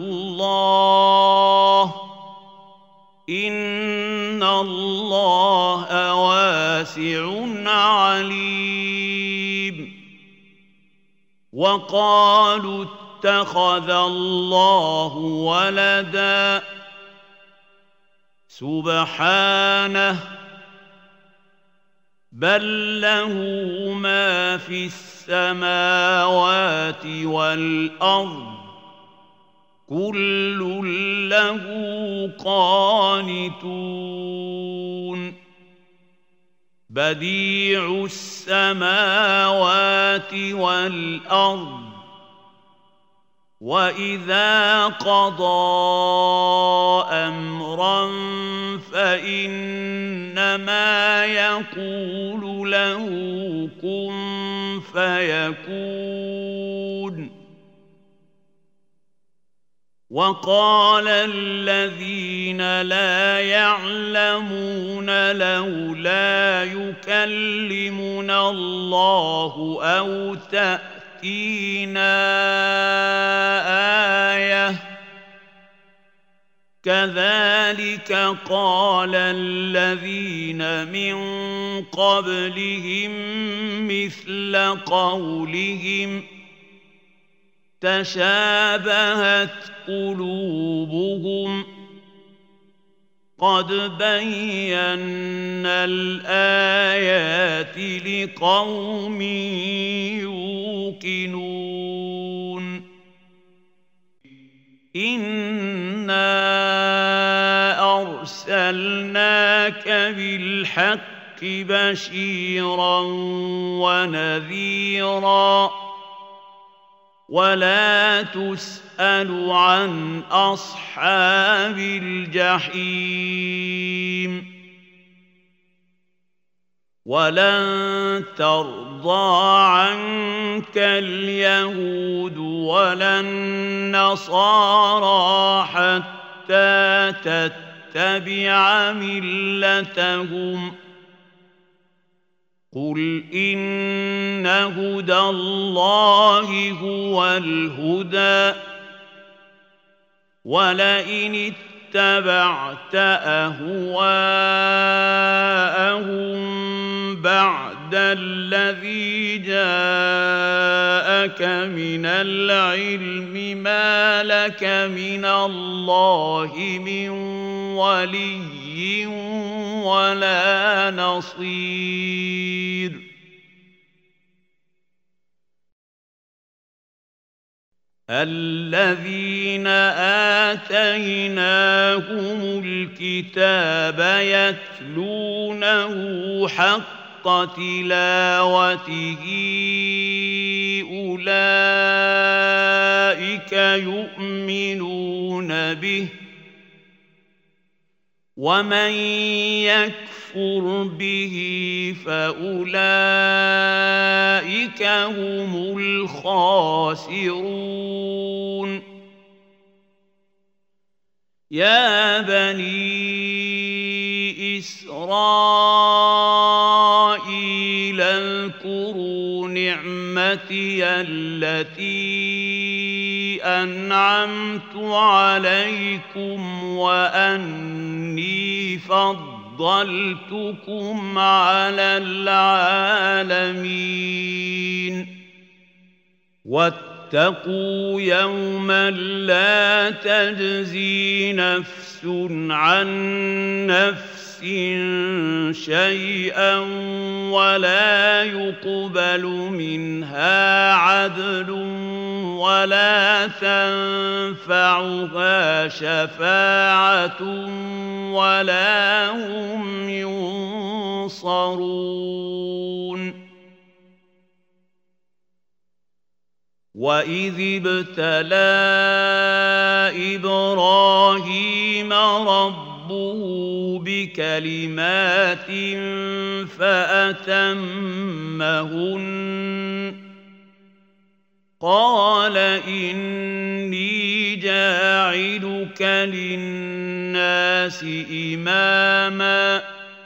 الله إن الله واسع عليم وقالوا اتخذ الله ولدا سبحانه بل له ما في السماوات والأرض كل له قانتون بديع السماوات والأرض وإذا قضى أمرا فإنما يقول له كن فيكون وقال الذين لا يعلمون لولا يكلمنا الله أو تأتينا آية كذلك قال الذين من قبلهم مثل قولهم تشابهت قلوبهم قد بينا الآيات لقوم يوقنون إنا أرسلناك بالحق بشيرا ونذيرا ولا تسأل عن أصحاب الجحيم ولن ترضى عنك اليهود ولا النصارى حتى تتبع ملتهم قل إن هدى الله هو الهدى ولئن اتبعت أهواءهم بعد الذي جاءك من العلم ما لك من الله من ولي ولا نصير الذين آتيناهم الكتاب يتلونه حق تلاوته أولئك يؤمنون به ومن يكفر به فأولئك هم الخاسرون يا بني إسرائيل اذكروا اذكروا نعمتي التي أنعمت عليكم وأني فضلتكم على العالمين واتقوا يوما لا تجزي نفس عن نفس شيئا ولا يقبل منها عدل ولا تنفعها شفاعة ولا هم ينصرون وإذ ابتلى إبراهيم ربه بكلمات فأتمهن قال إني جاعلك للناس إماما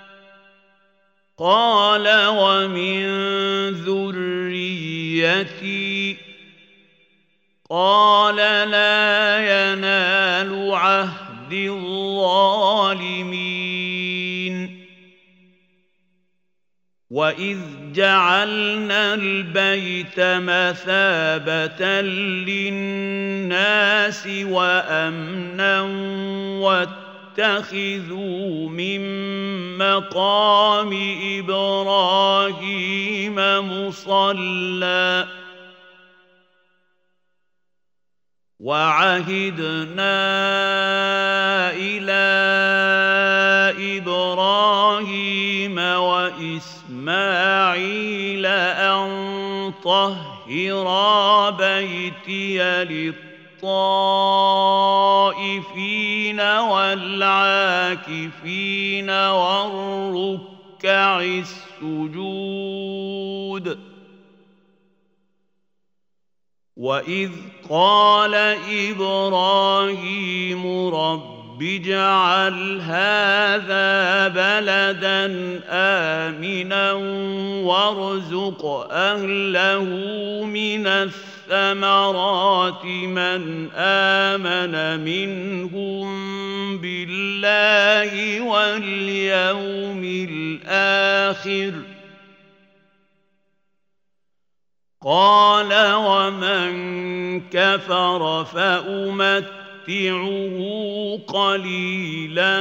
قال ومن ذريتي قال لا ينال عهد الظالمين وإذ جعلنا البيت مثابة للناس وأمنا واتخذوا من مقام إبراهيم مصلى وعهدنا إلى إبراهيم وإسماعيل أن طهرا بيتي للطائفين والعاكفين والركع السجود وإذ قال إبراهيم رب اجعل هذا بلدا آمنا وارزق أهله من الثمرات من آمن منهم بالله واليوم الآخر قال ومن كفر فأمتعه قليلا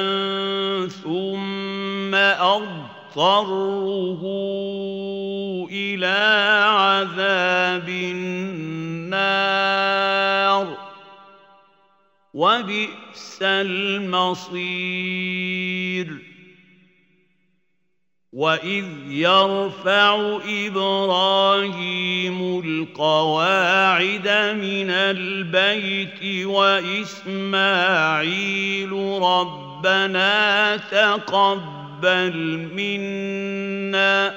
ثم أضطره إلى عذاب النار وبئس المصير وإذ يرفع إبراهيم القواعد من البيت وإسماعيل ربنا تقبل منا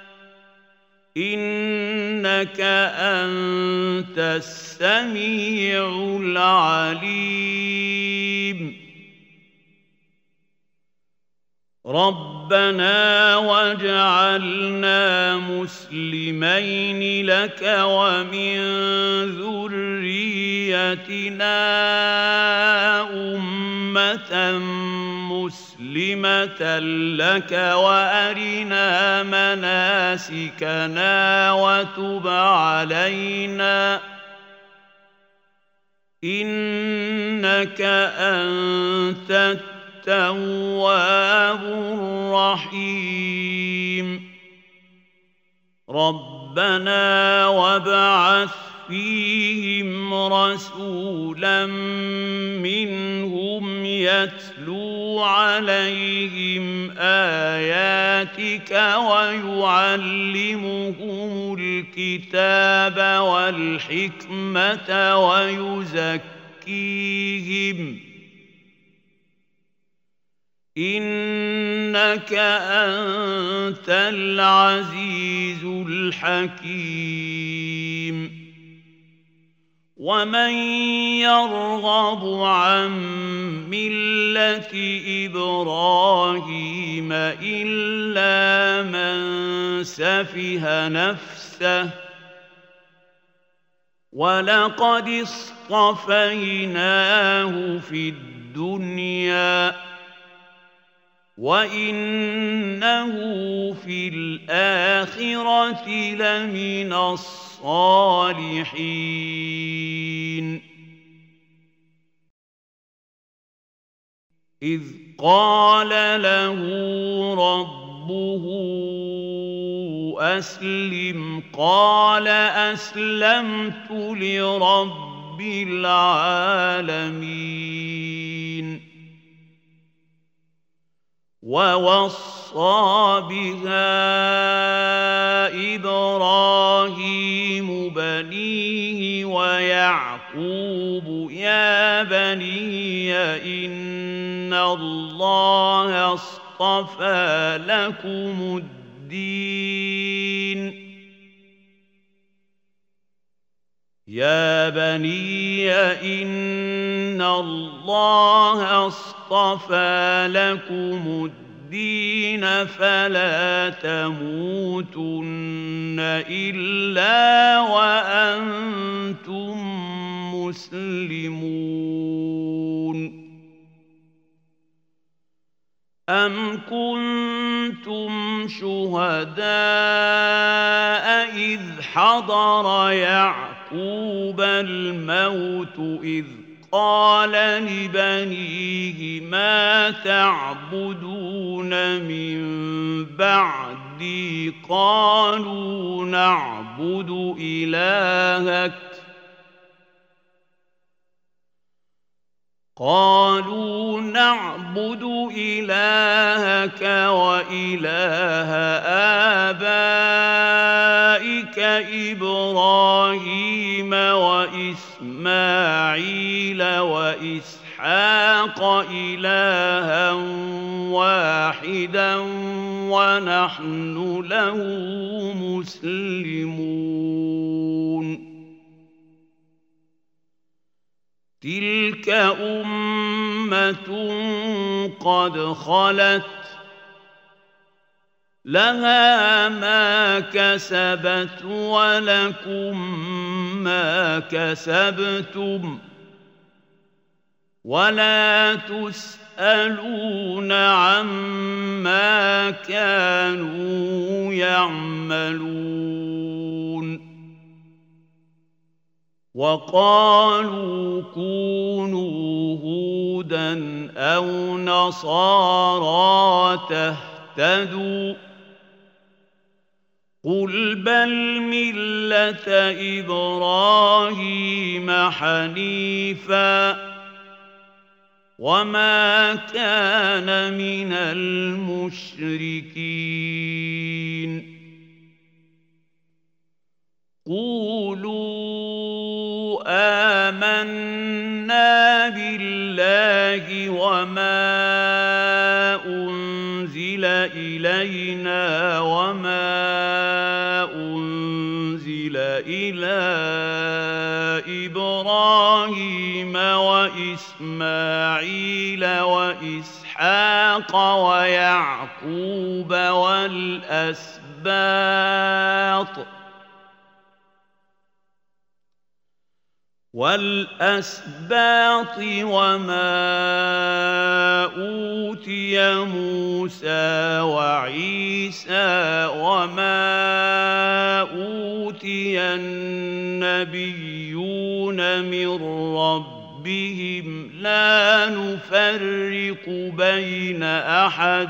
إنك أنت السميع العليم ربنا واجعلنا مسلمين لك ومن ذريتنا أمة مسلمة لك وأرنا مناسكنا وتب علينا إنك أنت التواب الرحيم ربنا وابعث فيهم رسولا منهم يتلو عليهم آياتك ويعلمهم الكتاب والحكمة ويزكيهم إنك أنت العزيز الحكيم ومن يرغب عن ملة إبراهيم إلا من سفه نفسه ولقد اصطفيناه في الدنيا وإنه في الآخرة لمن الصالحين إذ قال له ربه أسلم قال أسلمت لرب العالمين ووصى بها إبراهيم بنيه ويعقوب يا بني إن الله اصطفى لكم الدين يا بني إن الله اصطفى لكم الدين فلا تموتن إلا وأنتم مسلمون أم كنتم شهداء إذ حضر يعقوب الموت إذ قال لبنيه ما تعبدون من بعدي قالوا نعبد إلهك وإله آبائك إبراهيم وإسماعيل وإسحاق إلها واحدا ونحن له مسلمون تلك أمة قد خلت لها ما كسبت ولكم ما كسبتم ولا تسألون عما كانوا يعملون وقالوا كونوا هودا أو نصارى تهتدوا قل بل ملة إبراهيم حنيفا وما كان من المشركين قولوا آمنا بالله وما أنزل إلينا وما أنزل إلى إبراهيم وإسماعيل وإسحاق ويعقوب والأسباط وما أوتي موسى وعيسى وما أوتي النبيون من ربهم لا نفرق بين أحد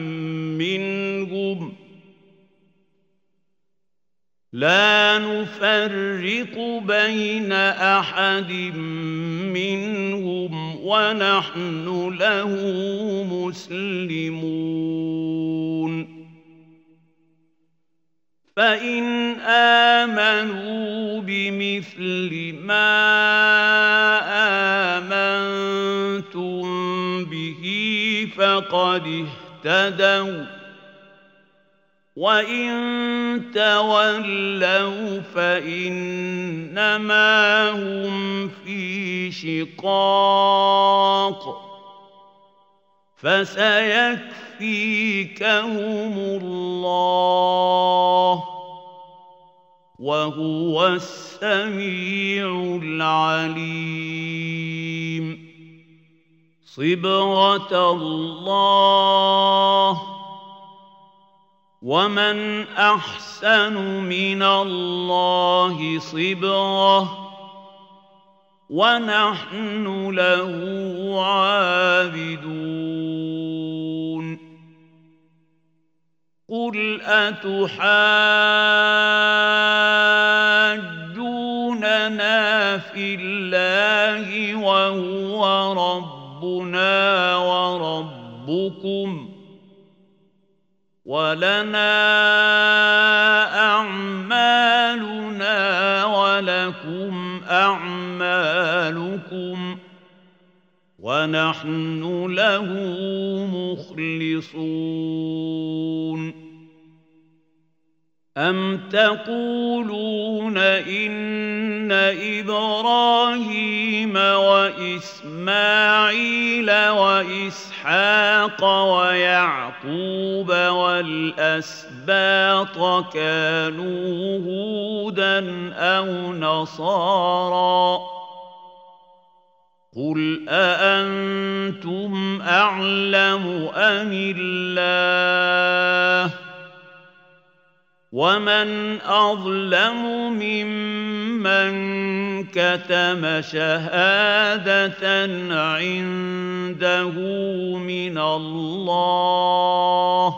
منهم ونحن له مسلمون فإن آمنوا بمثل ما آمنتم به فقد اهتدوا وإن تولوا فإنما هم في شقاق فسيكفيكهم الله وهو السميع العليم صبغة الله ومن أحسن من الله صبغة ونحن له عابدون قل أتحاجوننا في الله وهو ربنا وربكم ولنا أعمالنا ولكم أعمالكم ونحن له مخلصون أم تقولون إن إبراهيم وإسماعيل وإسحاق ويعقوب والأسباط كانوا هودا أو نصارى قل أأنتم أعلم أم الله ومن أظلم ممن كتم شهادة عنده من الله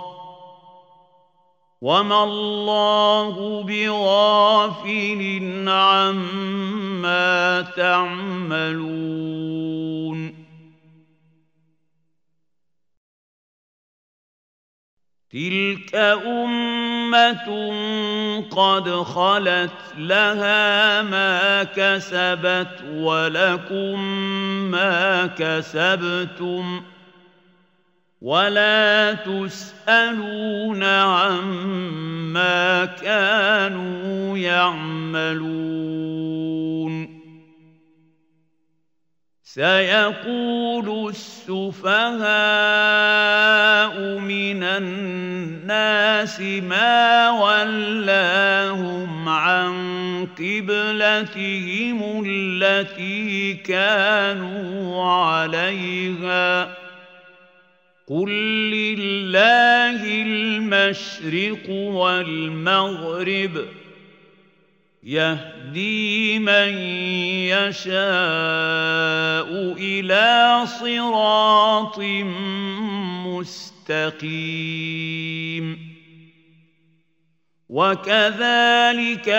وما الله بغافل عما تعملون تلك أمة قد خلت لها ما كسبت ولكم ما كسبتم ولا تسألون عما كانوا يعملون سيقول السفهاء من الناس ما ولاهم عن قبلتهم التي كانوا عليها قل لله المشرق والمغرب يهدي من يشاء إلى صراط مستقيم وكذلك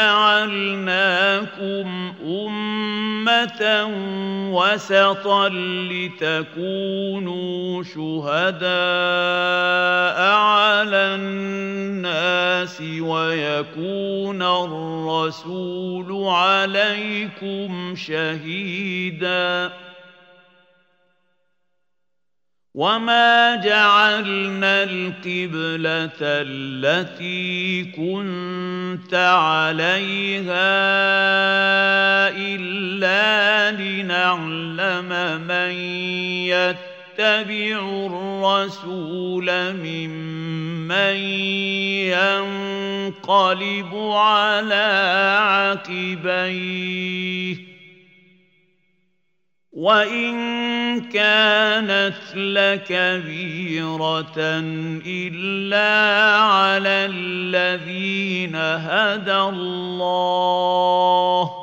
جعلناكم أمة وسطا لتكونوا شهداء على الناس ويكون الرسول عليكم شهيداً وما جعلنا القبلة التي كنت عليها إلا لنعلم من يتبع الرسول ممن ينقلب على عقبيه وإن كانت لكبيرة إلا على الذين هدى الله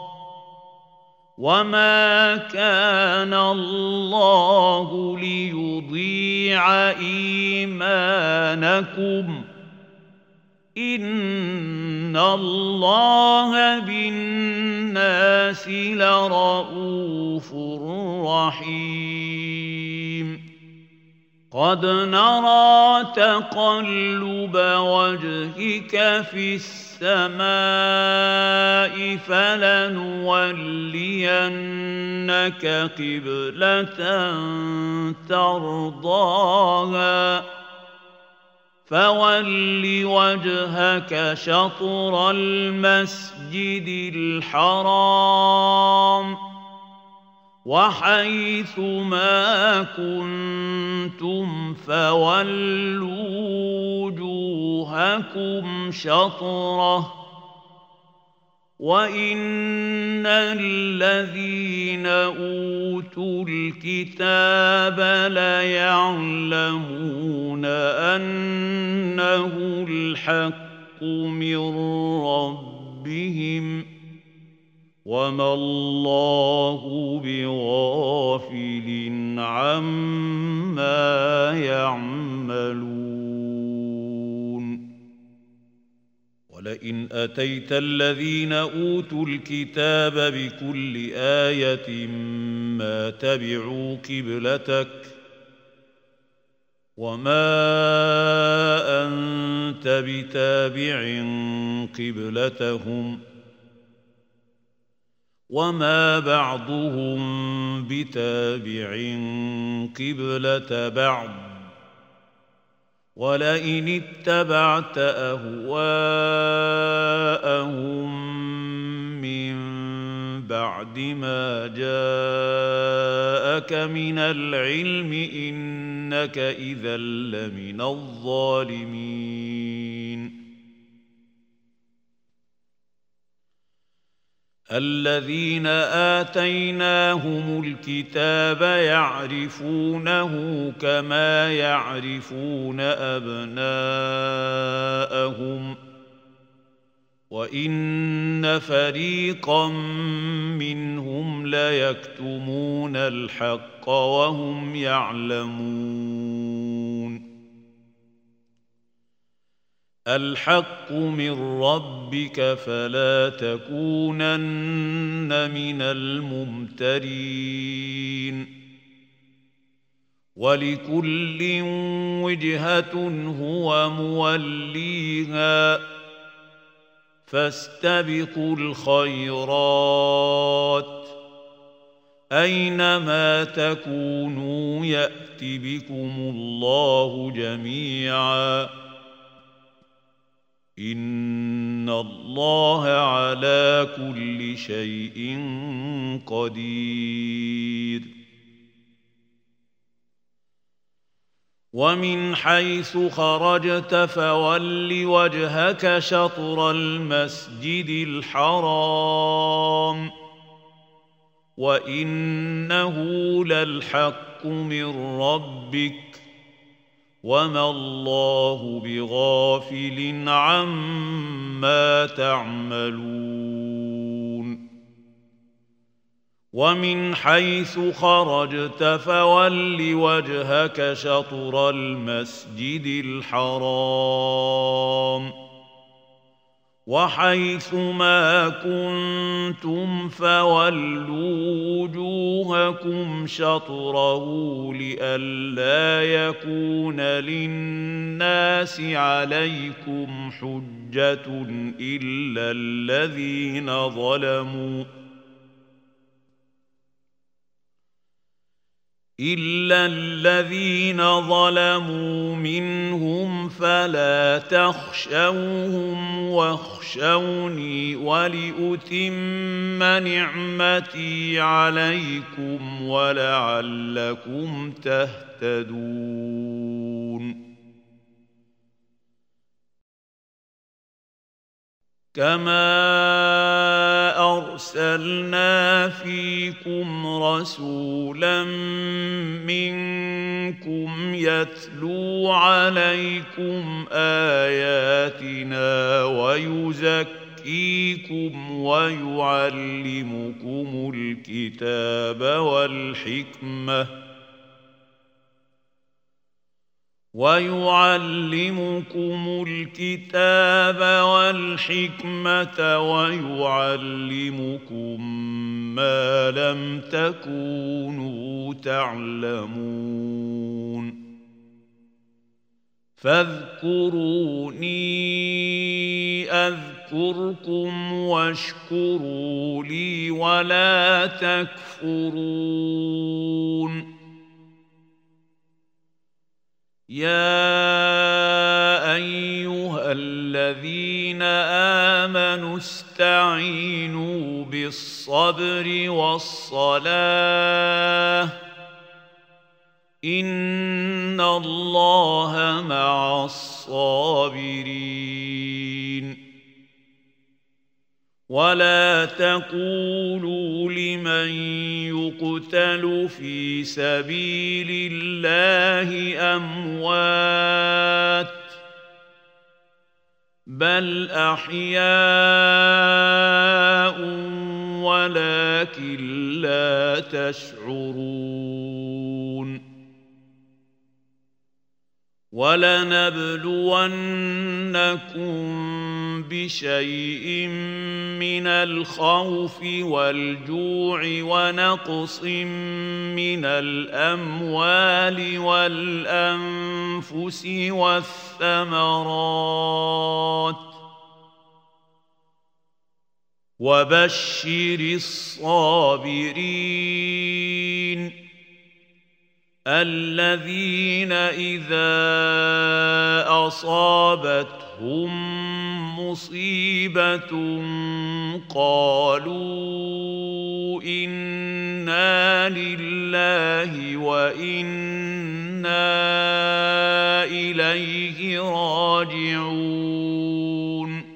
وما كان الله ليضيع إيمانكم إن الله بالناس لرؤوف رحيم قد نرى تقلب وجهك في السماء فلنولينك قبلة ترضاها فول وجهك شطر المسجد الحرام وحيث ما كنتم فولوا وجوهكم شطره وإن الذين أوتوا الكتاب ليعلمون أنه الحق من ربهم وما الله بغافل عما يعملون ولئن أتيت الذين أوتوا الكتاب بكل آية ما تبعوا قبلتك وما أنت بتابع قبلتهم وما بعضهم بتابع قبلة بعض ولئن اتبعت أهواءهم من بعد ما جاءك من العلم إنك إذا لمن الظالمين الذين آتيناهم الكتاب يعرفونه كما يعرفون أبناءهم وإن فريقا منهم ليكتمون الحق وهم يعلمون الحق من ربك فلا تكونن من الممترين ولكل وجهة هو موليها فاستبقوا الخيرات أينما تكونوا يأت بكم الله جميعا إن الله على كل شيء قدير ومن حيث خرجت فول وجهك شطر المسجد الحرام وإنه للحق من ربك وما الله بغافل عما تعملون ومن حيث خرجت فول وجهك شطر المسجد الحرام وحيث ما كنتم فولوا وجوهكم شطره لئلا يكون للناس عليكم حجة إلا الذين ظلموا منهم فلا تخشوهم واخشوني ولأتم نعمتي عليكم ولعلكم تهتدون كما أرسلنا فيكم رسولا منكم يتلو عليكم آياتنا ويزكيكم ويعلمكم الكتاب والحكمة ويعلمكم ما لم تكونوا تعلمون فاذكروني أذكركم واشكروا لي ولا تكفرون يا أيها الذين آمنوا استعينوا بالصبر والصلاة إن الله مع الصابرين ولا تقولوا لمن يقتل في سبيل الله أموات بل أحياء ولكن لا تشعرون ولنبلونكم بشيء من الخوف والجوع ونقص من الأموال والأنفس والثمرات وبشر الصابرين الذين إذا أصابتهم مصيبة قالوا إنا لله وإنا إليه راجعون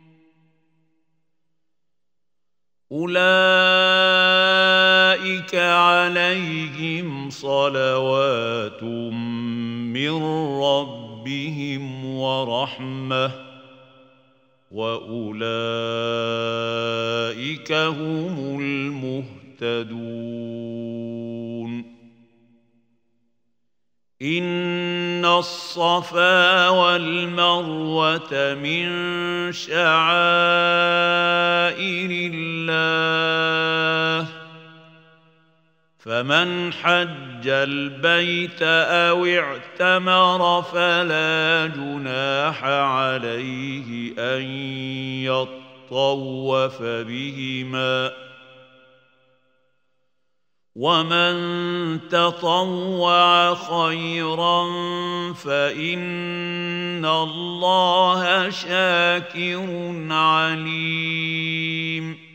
أولئك عليهم صلوات من ربهم ورحمة وأولئك هم المهتدون إن الصفا والمروة من شعائر الله فمن حج البيت أو اعتمر فلا جناح عليه أن يطوف بهما ومن تطوع خيرا فإن الله شاكر عليم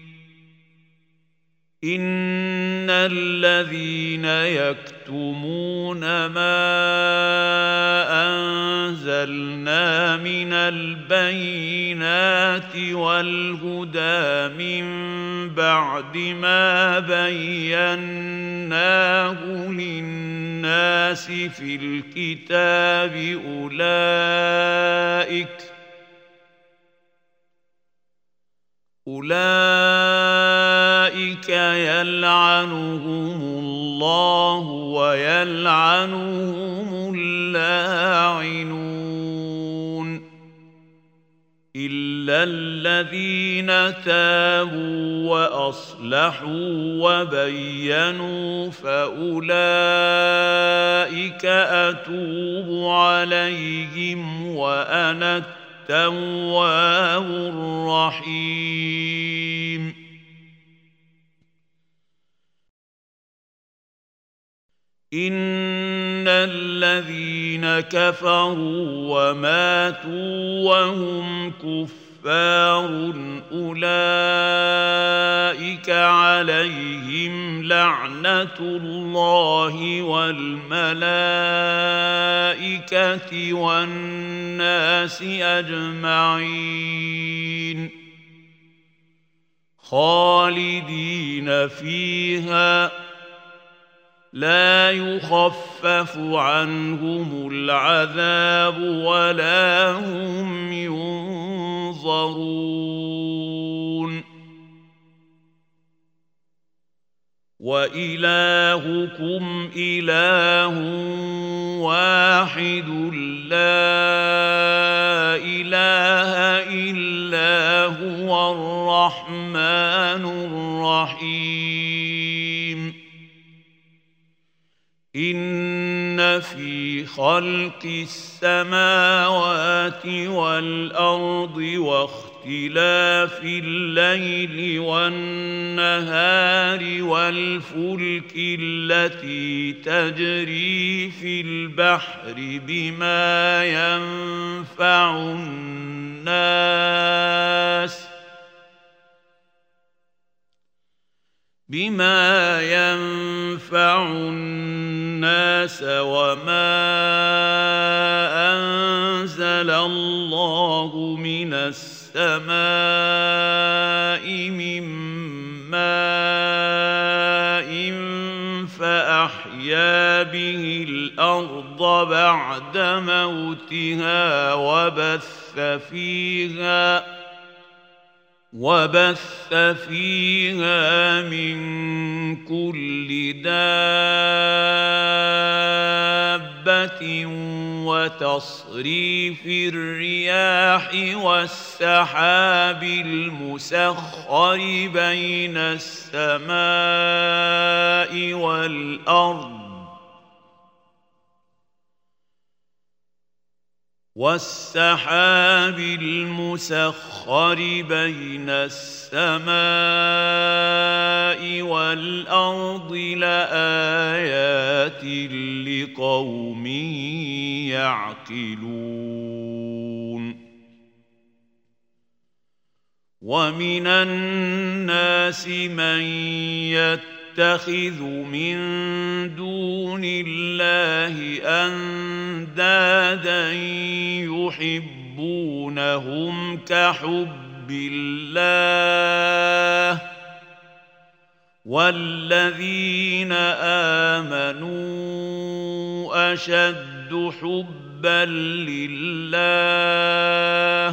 إن الذين يكتمون ما أنزلنا من البينات والهدى من بعد ما بيناه للناس في الكتاب أولئك يلعنهم الله ويلعنهم اللاعنون إلا الذين تابوا وأصلحوا وبينوا فأولئك أتوب عليهم وأنا التواب الرحيم إن الذين كفروا وماتوا وهم كفار أولئك عليهم لعنة الله والملائكة والناس أجمعين خالدين فيها لا يخفف عنهم العذاب ولا هم ينظرون وإلهكم إله واحد لا إله إلا هو الرحمن الرحيم إن في خلق السماوات والأرض واختلاف الليل والنهار والفلك التي تجري في البحر بما ينفع الناس بما ينفع الناس وما أنزل الله من السماء من ماء فأحيا به الأرض بعد موتها وبث فيها من كل دابة وتصريف الرياح والسحاب المسخر بين السماء والأرض لآيات لقوم يعقلون ومن الناس من يتخذ من دون الله أندادا يحبونهم كحب الله والذين آمنوا أشد حبا لله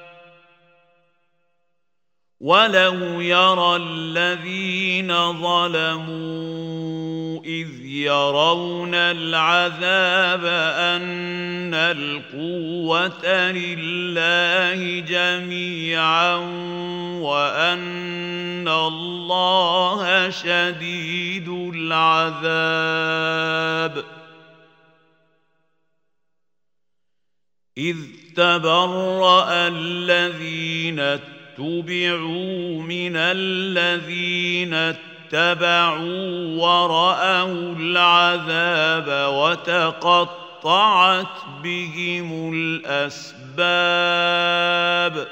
ولو يرى الذين ظلموا إذ يرون العذاب أن القوة لله جميعا وأن الله شديد العذاب إذ تبرأ الذين اتبعوا من الذين اتبعوا ورأوا العذاب وتقطعت بهم الأسباب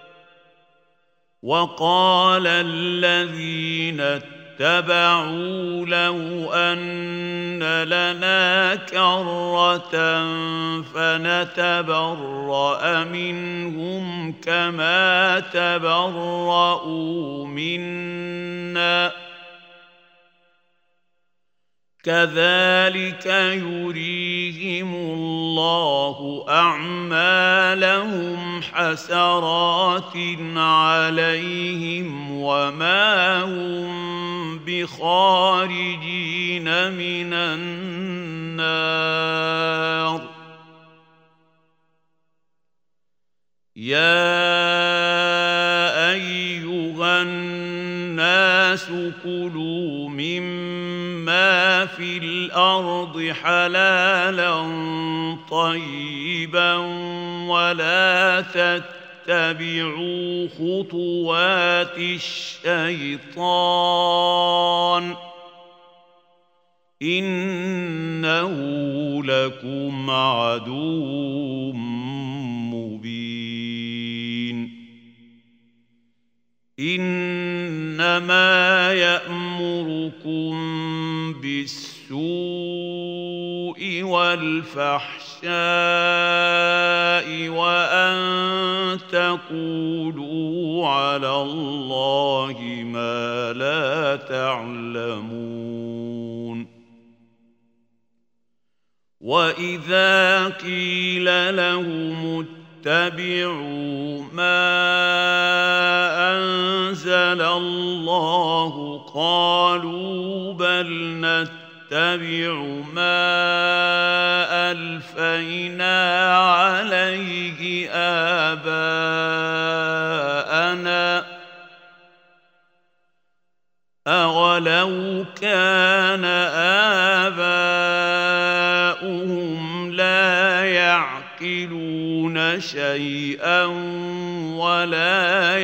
وقال الذين اتبعوا لو أن لنا كرة فنتبرأ منهم كما تبرؤوا منا كذلك يريهم الله أعمالهم حسرات عليهم وما هم بخارجين من النار يا أيها الناس كلوا مما في الأرض حلالا طيبا ولا تتبعوا خطوات الشيطان إنه لكم عدو مبين إنما يأمركم بالسوء والفحشاء وأن تقولوا على الله ما لا تعلمون وإذا قيل لهم اتبعوا ما أنزل الله قالوا بل نتبع ما ألفينا عليه آباءنا أولو كان آباؤهم لا يعقلون شيئا ولا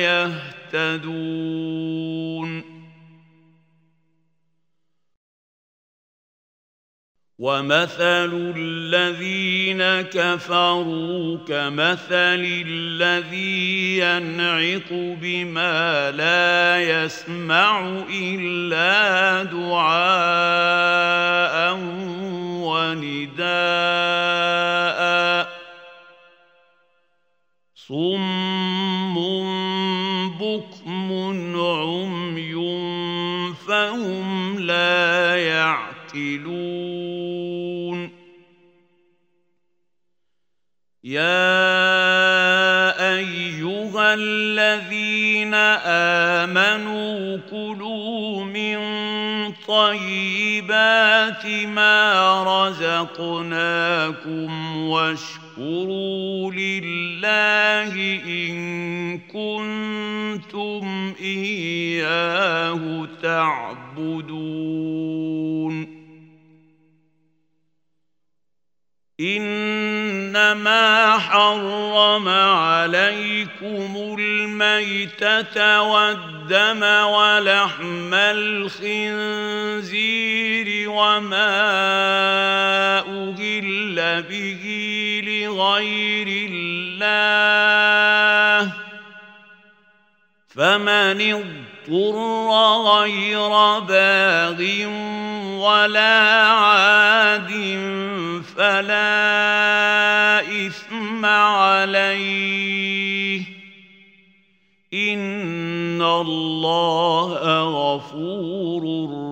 يهتدون ومثل الذين كفروا كمثل الذي ينعق بما لا يسمع إلا دعاء ونداء صم بكم عمي فهم لا يعقلون يا أيها الذين آمنوا كلوا من طيبات ما رزقناكم واشكروا لله إن كنتم إياه تعبدون إنما حرم عليكم الميتة والدم ولحم الخنزير وما أهل به لغير الله فمن اضطر غير باغ ولا عاد فلا إثم عليه إن الله غفور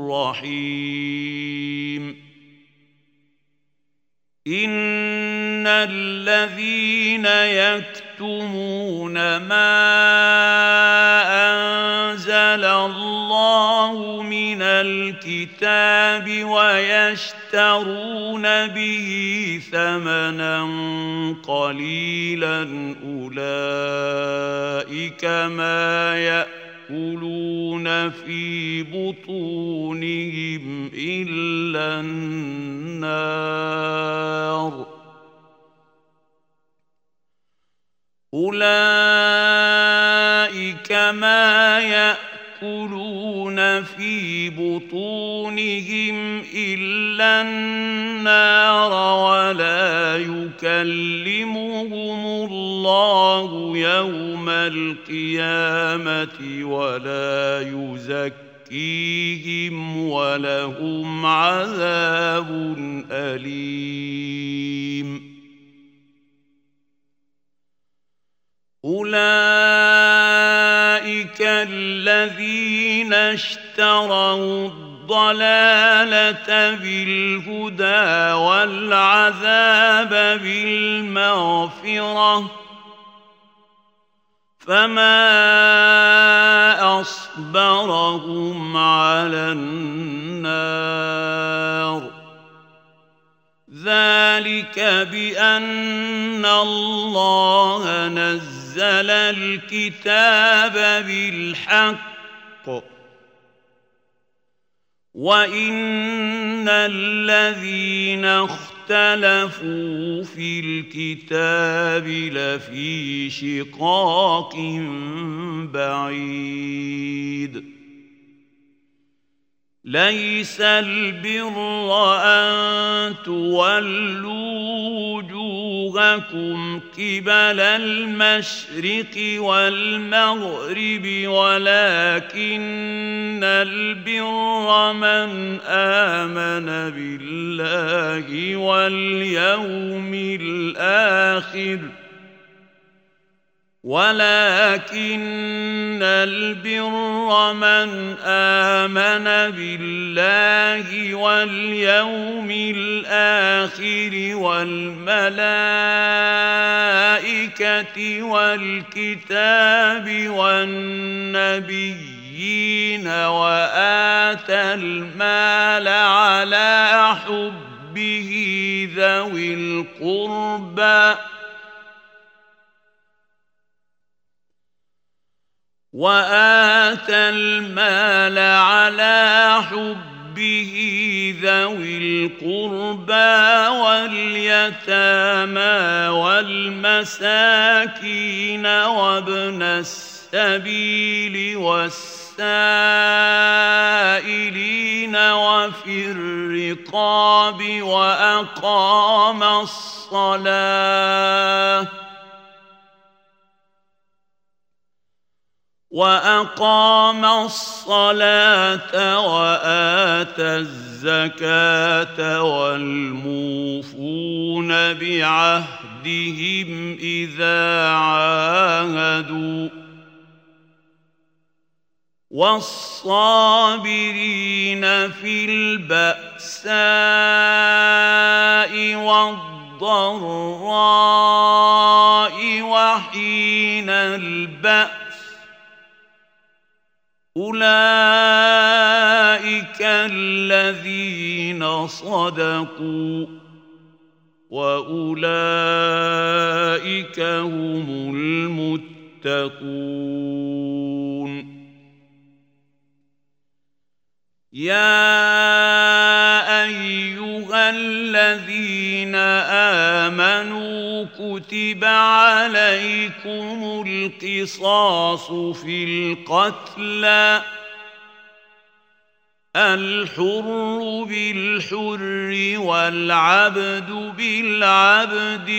رحيم إن الذين يكتمون ما أنزل الله من الكتاب ويشترون به ثمنا قليلا أولئك ما يأكلون في بطونهم إلا النار أولئك ما يأكلون في بطونهم إلا النار ولا يكلمهم الله يوم القيامة ولا يزكيهم ولهم عذاب أليم أولئك الذين اشتروا الضلالة بالهدى والعذاب بالمغفرة فما أصبرهم على النار ذلك بأن الله نزل الكتاب بالحق وإن الذين اختلفوا في الكتاب لفي شقاق بعيد ليس البر أن تولوا وجوهكم قبل المشرق والمغرب ولكن البر من آمن بالله واليوم الآخر ولكن البر من آمن بالله واليوم الآخر والملائكة والكتاب والنبيين وآتى المال على حبه ذوي القربى ذوي القربى واليتامى والمساكين وابن السبيل والسائلين وفي الرقاب وأقام الصلاة وآتى الزكاة والموفون بعهدهم إذا عاهدوا والصابرين في البأساء والضراء وحين البأس أولئك الذين صدقوا وأولئك هم المتقون يا أيها الذين آمنوا كتب عليكم القصاص في القتلى الحر بالحر والعبد بالعبد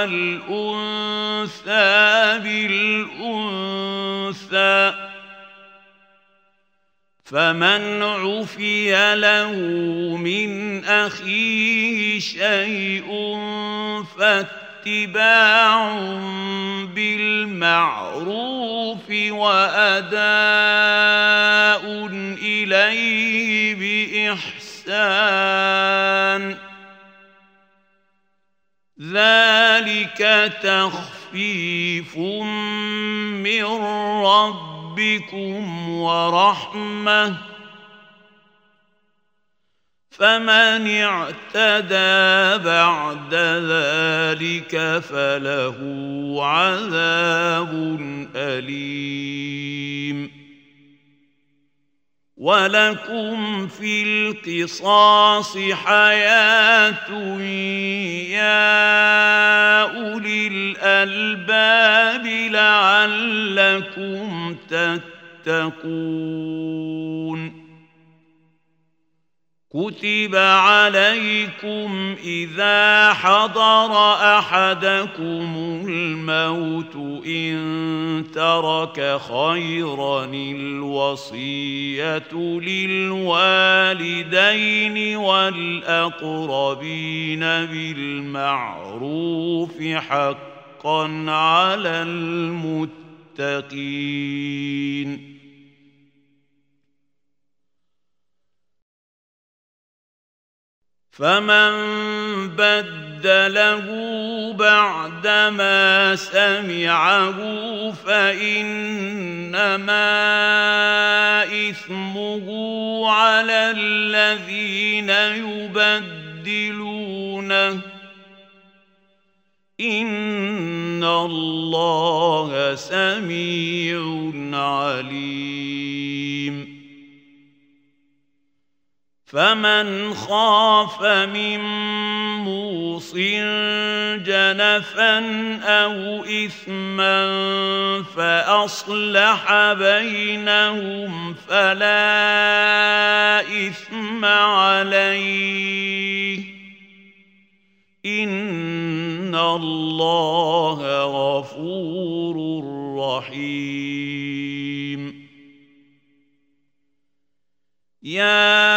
والأنثى بالأنثى فمن عفي له من أخيه شيء فاتباع بالمعروف وأداء إليه بإحسان ذلك تخفيف من ربكم ورحمة فمن اعتدى بعد ذلك فله عذاب أليم ولكم في القصاص حياة يا أولي الألباب لعلكم تتقون كتب عليكم إذا حضر أحدكم الموت إن ترك خيرا الوصية للوالدين والأقربين بالمعروف حقا على المتقين فمن بدله بعدما سمعه فإنما إثمه على الذين يبدلونه إن الله سميع عليم فمن خاف من موص جنفا أو إثما فأصلح بينهم فلا إثم عليه إن الله غفور رحيم يا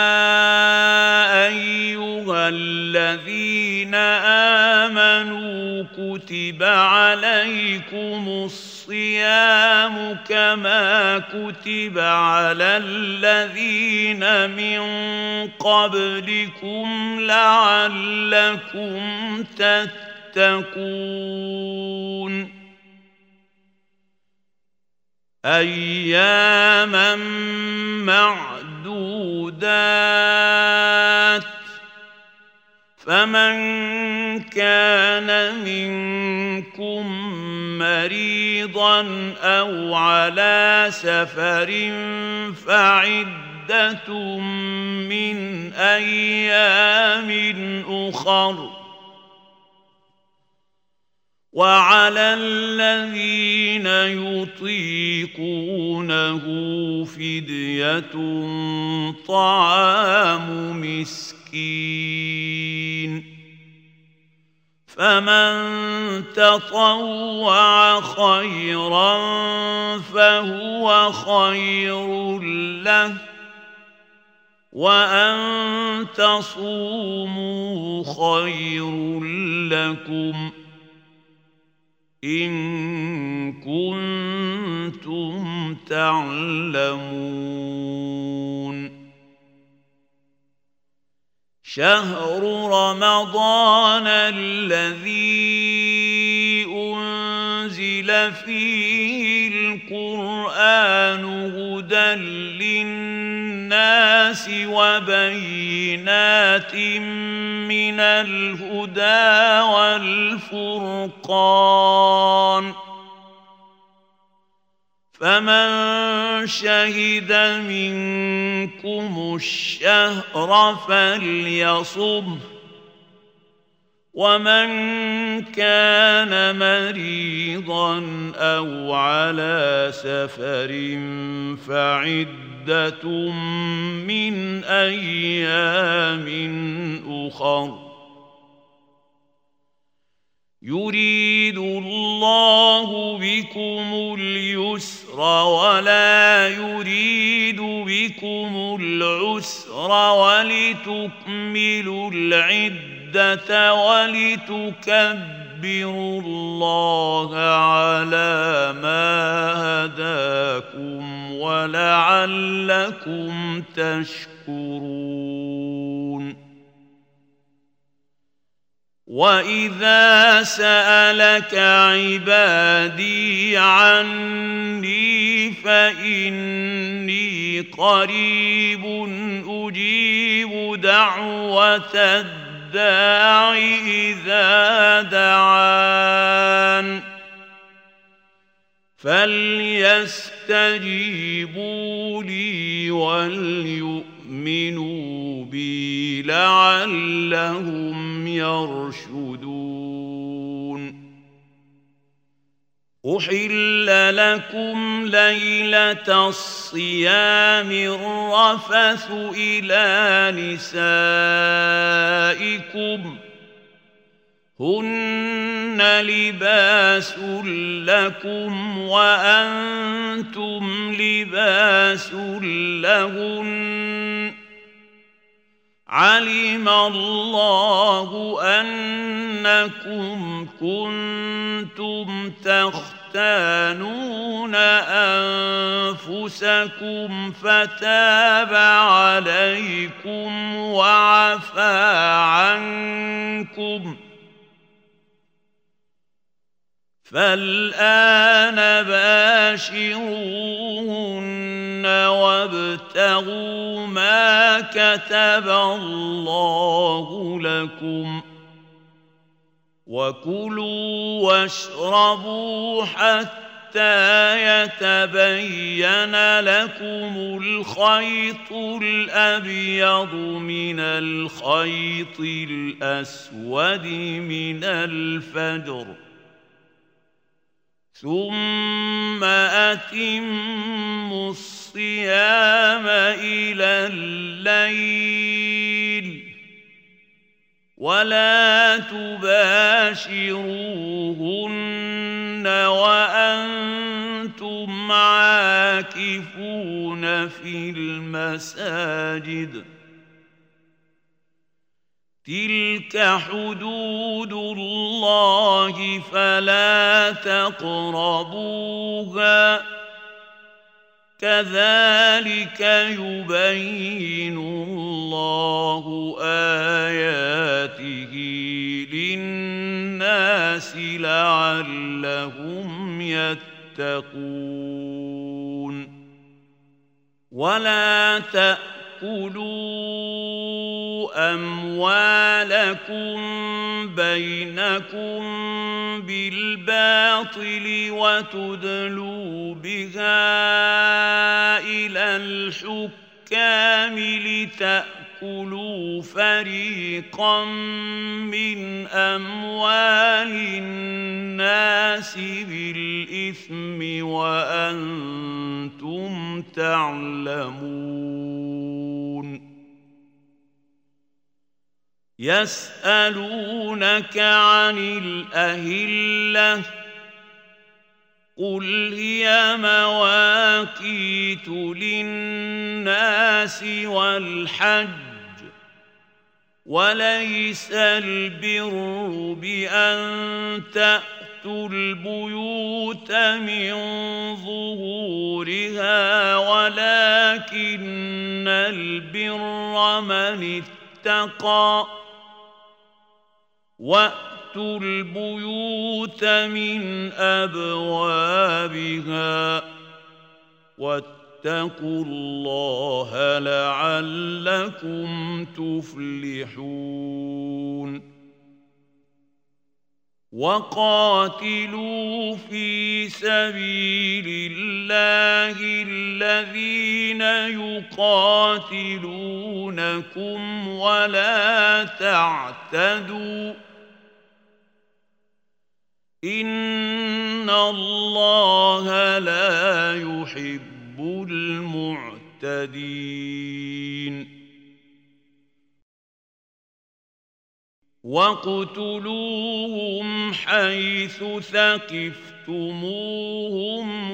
أيها الذين آمنوا كتب عليكم الصيام كما كتب على الذين من قبلكم لعلكم تتقون أياما معدودات فمن كان منكم مريضا أو على سفر فعدة من أيام أخر وعلى الذين يطيقونه فدية طعام مسكين فمن تطوع خيرا فهو خير له وأن تصوموا خير لكم إن كنتم تعلمون شهر رمضان الذي أنزل فيه القرآن هدى للناس وبينات من الهدى والفرقان فمن شهد منكم الشهر فليصمه ومن كان مريضا أو على سفر فعدة من أيام أخر يريد الله بكم اليسر ولا يريد بكم العسر ولتكملوا العدة ولتكبروا الله على ما هداكم ولعلكم تشكرون وَإِذَا سَأَلَكَ عِبَادِي عَنِّي فَإِنِّي قَرِيبٌ أُجِيبُ دَعْوَةَ الدَّاعِ إِذَا دَعَانِ فَلْيَسْتَجِيبُوا لِي وَلْيُؤْمِنُوا بِي لَعَلَّهُمْ يرشدون أحل لكم ليلة الصيام الرفث إلى نسائكم هن لباس لكم وأنتم لباس لهن علم الله أنكم كنتم تختانون أنفسكم فتاب عليكم وعفى عنكم فالآن باشروهن وابتغوا ما كتب الله لكم وكلوا واشربوا حتى يتبين لكم الخيط الأبيض من الخيط الأسود من الفجر ثم أتموا الصيام إلى الليل ولا تباشروهن وأنتم عاكفون في المساجد تلك حدود الله فلا تقربوها كذلك يبين الله آياته للناس لعلهم يتقون ولا تأكلوا أموالكم بينكم بالباطل وتدلوا بها إلى الحكام لتأكلوا لتأكلوا فريقا من أموال الناس بالإثم وأنتم تعلمون يسألونك عن الأهلة قل هي مواقيت للناس والحج وليس البر بأن تأتوا البيوت من ظهورها ولكن البر من اتقى وأتوا البيوت من أبوابها واتقوا الله لعلكم تفلحون وقاتلوا في سبيل الله الذين يقاتلونكم ولا تعتدوا إن الله لا يحب المعتدين واقتلوهم حيث ثقفتموهم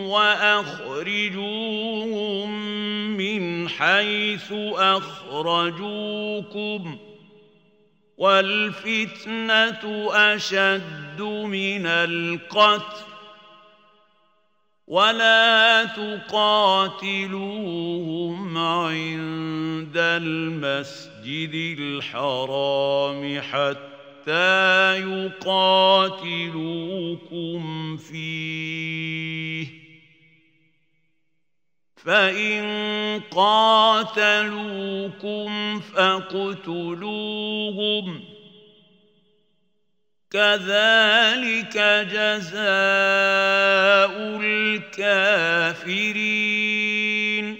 وأخرجوهم من حيث أخرجوكم والفتنة أشد من القتل ولا تقاتلوهم عند المسجد الحرام حتى يقاتلوكم فيه فإن قاتلوكم فاقتلوهم كذلك جزاء الكافرين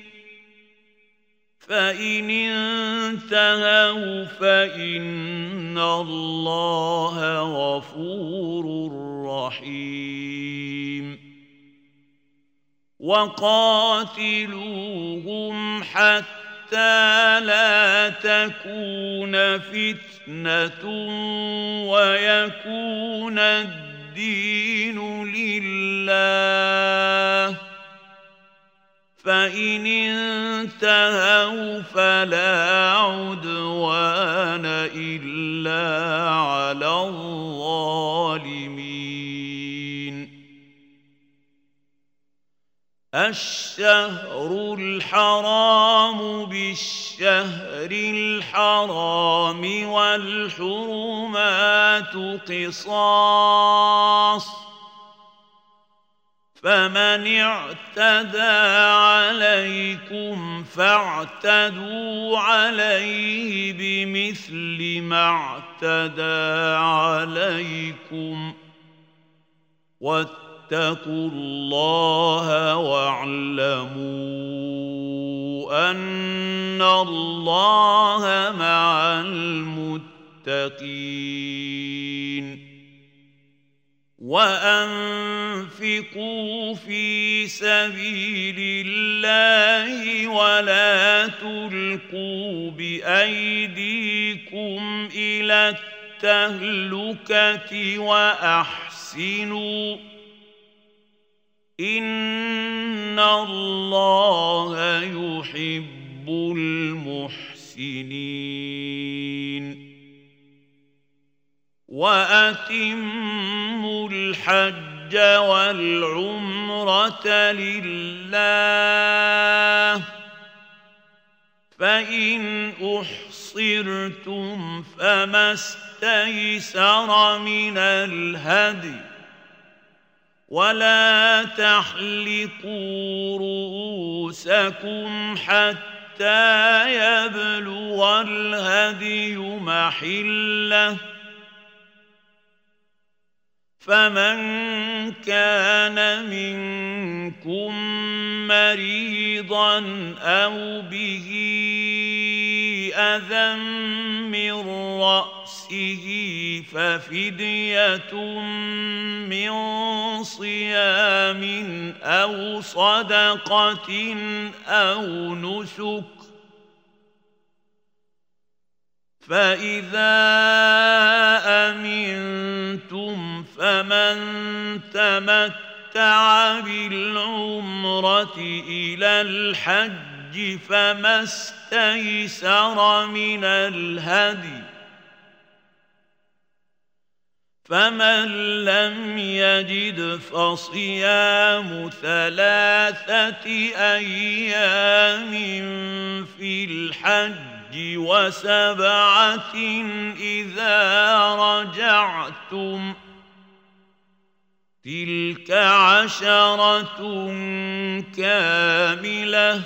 فإن انتهوا فإن الله غفور رحيم وقاتلوهم حتى لا تكون فتنة ويكون الدين لله فإن انتهوا فلا عدوان إلا على الظالمين الشهر الحرام بالشهر الحرام والحرمات قصاص فمن اعتدى عليكم فاعتدوا عليه بمثل ما اعتدى عليكم واتقوا الله واعلموا أن الله مع المتقين وأنفقوا في سبيل الله ولا تلقوا بأيديكم إلى التهلكة وأحسنوا إن الله يحب المحسنين وأتموا الحج والعمرة لله فإن أحصرتم فما استيسر من الهدي ولا تحلقوا رؤوسكم حتى يبلغ الهدي محله فمن كان منكم مريضا أو به أذى من رأسه ففدية من صيام أو صدقة أو نسك فإذا أمنتم فمن تمتع بالعمرة إلى الحج فما استيسر من الهدي فمن لم يجد فصيام 3 أيام في الحج و7 إذا رجعتم تلك 10 كاملة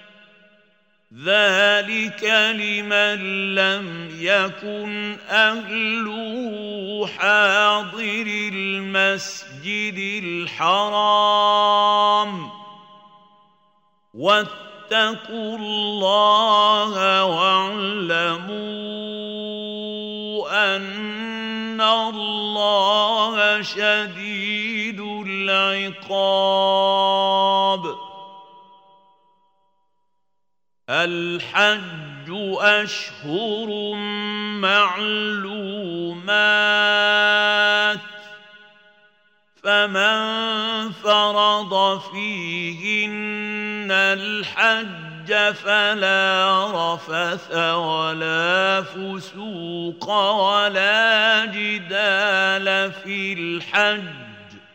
ذلك لمن لم يكن أهله حاضر المسجد الحرام واتقوا الله واعلموا أن الله شديد العقاب الحج أشهر معلومات فمن فرض فيهن الحج فلا رفث ولا فسوق ولا جدال في الحج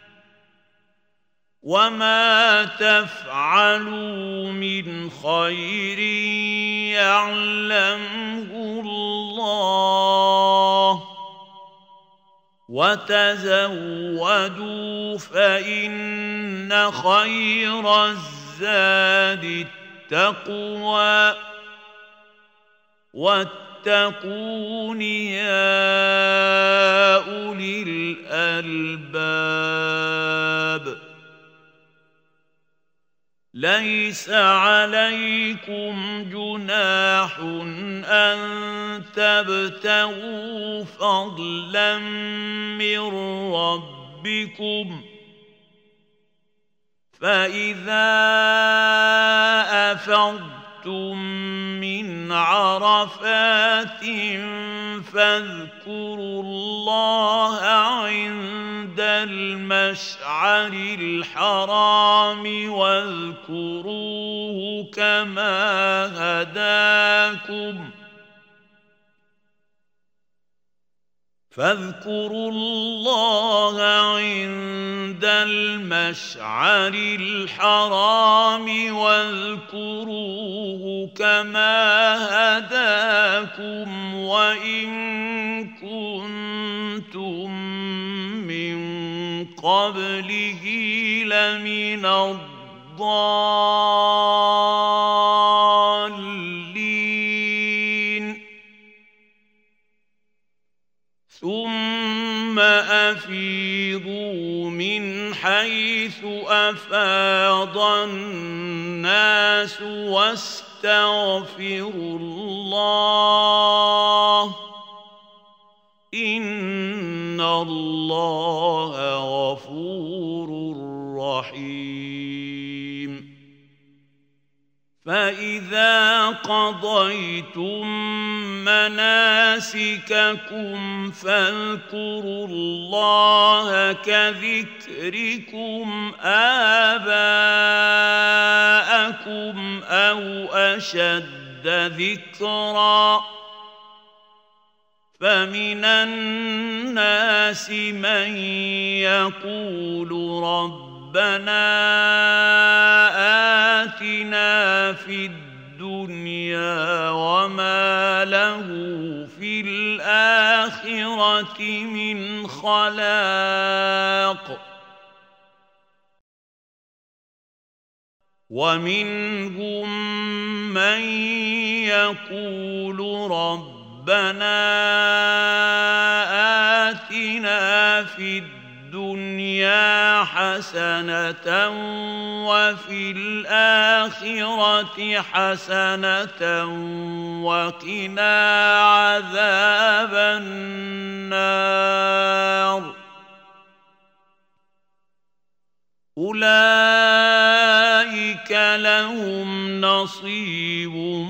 وما تفعلوا من خير يعلمه الله وتزودوا فإن خير الزاد التقوى واتقون يا أولي الألباب ليس عليكم جناح أن تبتغوا فضلا من ربكم فإذا أفضتم من عرفات فاذكروا الله عند المشعر الحرام واذكروه كما هداكم فاذكروا الله عند المشعر الحرام واذكروه كما هداكم وإن كنتم من قبله لمن الضالين ثم أفيضوا من حيث أفاض الناس واستغفروا الله إن الله غفور رحيم فإذا قضيتم مناسككم فاذكروا الله كذكركم آباءكم أو أشد ذكرًا فمن الناس من يقول ربنا آتنا في الدنيا وما له في الآخرة من خلاق ومنهم من يقول ربنا آتنا في الدنيا الدنيا حسنة وفي الآخرة حسنة وقنا عذاب النار أولئك لهم نصيب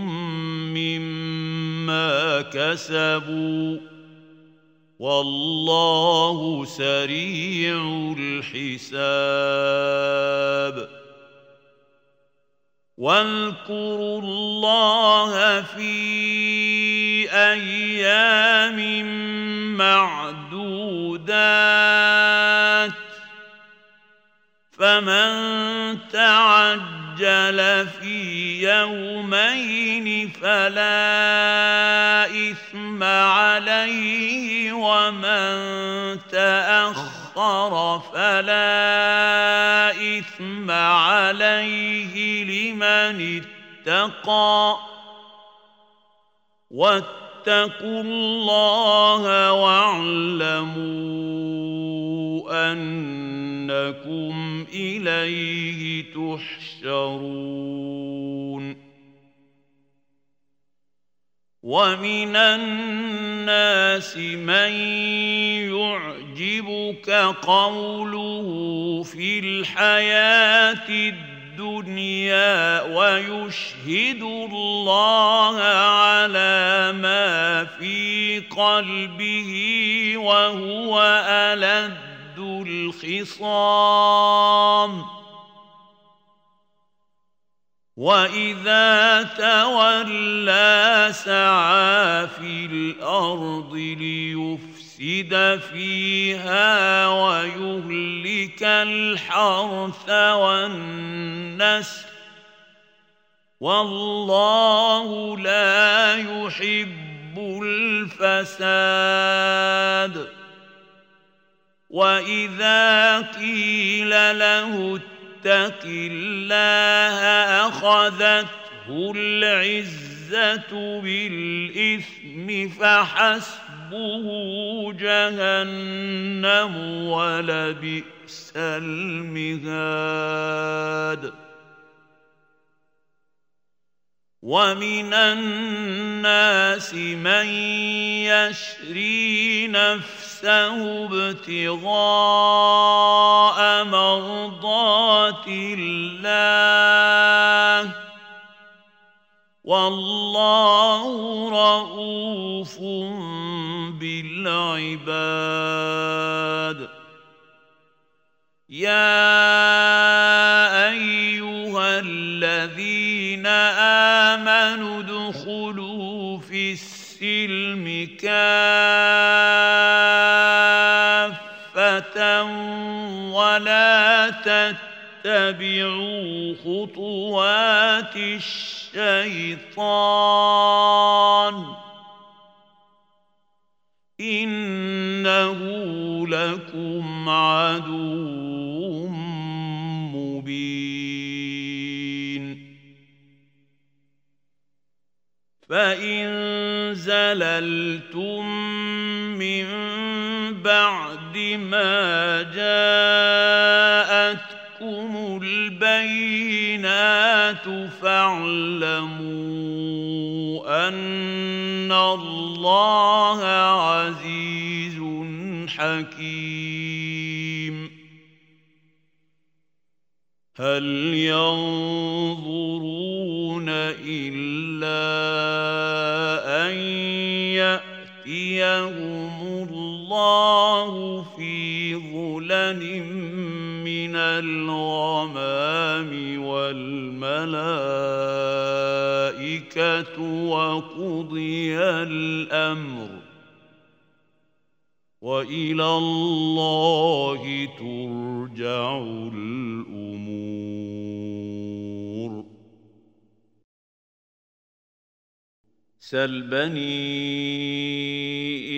مما كسبوا والله سريع الحساب واذكروا الله في أيام معدودات فمن تعجل في يومين فلا إثم عليه ومن تأخر فلا إثم عليه لمن اتقى واتقوا الله واعلموا أنكم إليه تحشرون ومن الناس من يعجبك قوله في الحياة الدنيا ويشهد الله على ما في قلبه وهو ألد الخصام وإذا تولى سعى في الأرض ليفسد فيها ويهلك الحرث والنسل والله لا يحب الفساد وإذا قيل له اتق الله أخذته العزة بالإثم فحسبه جهنم ولبئس المهاد ومن الناس من يشري نفسه ابتغاء مرضات الله والله رؤوف بالعباد يا أيها الذين آمنوا ادخلوا في السلم كافة ولا تتبعوا خطوات الشيطان إنه لكم عدو مبين فإن زللتم من بعد ما جاءتكم البينات فاعلموا أن الله عزيز حكيم هل ينظرون إلا أن يأتيهم الله في ظلل من الغمام والملائكة وقضي الأمر وإلى الله ترجع الأمور سل بني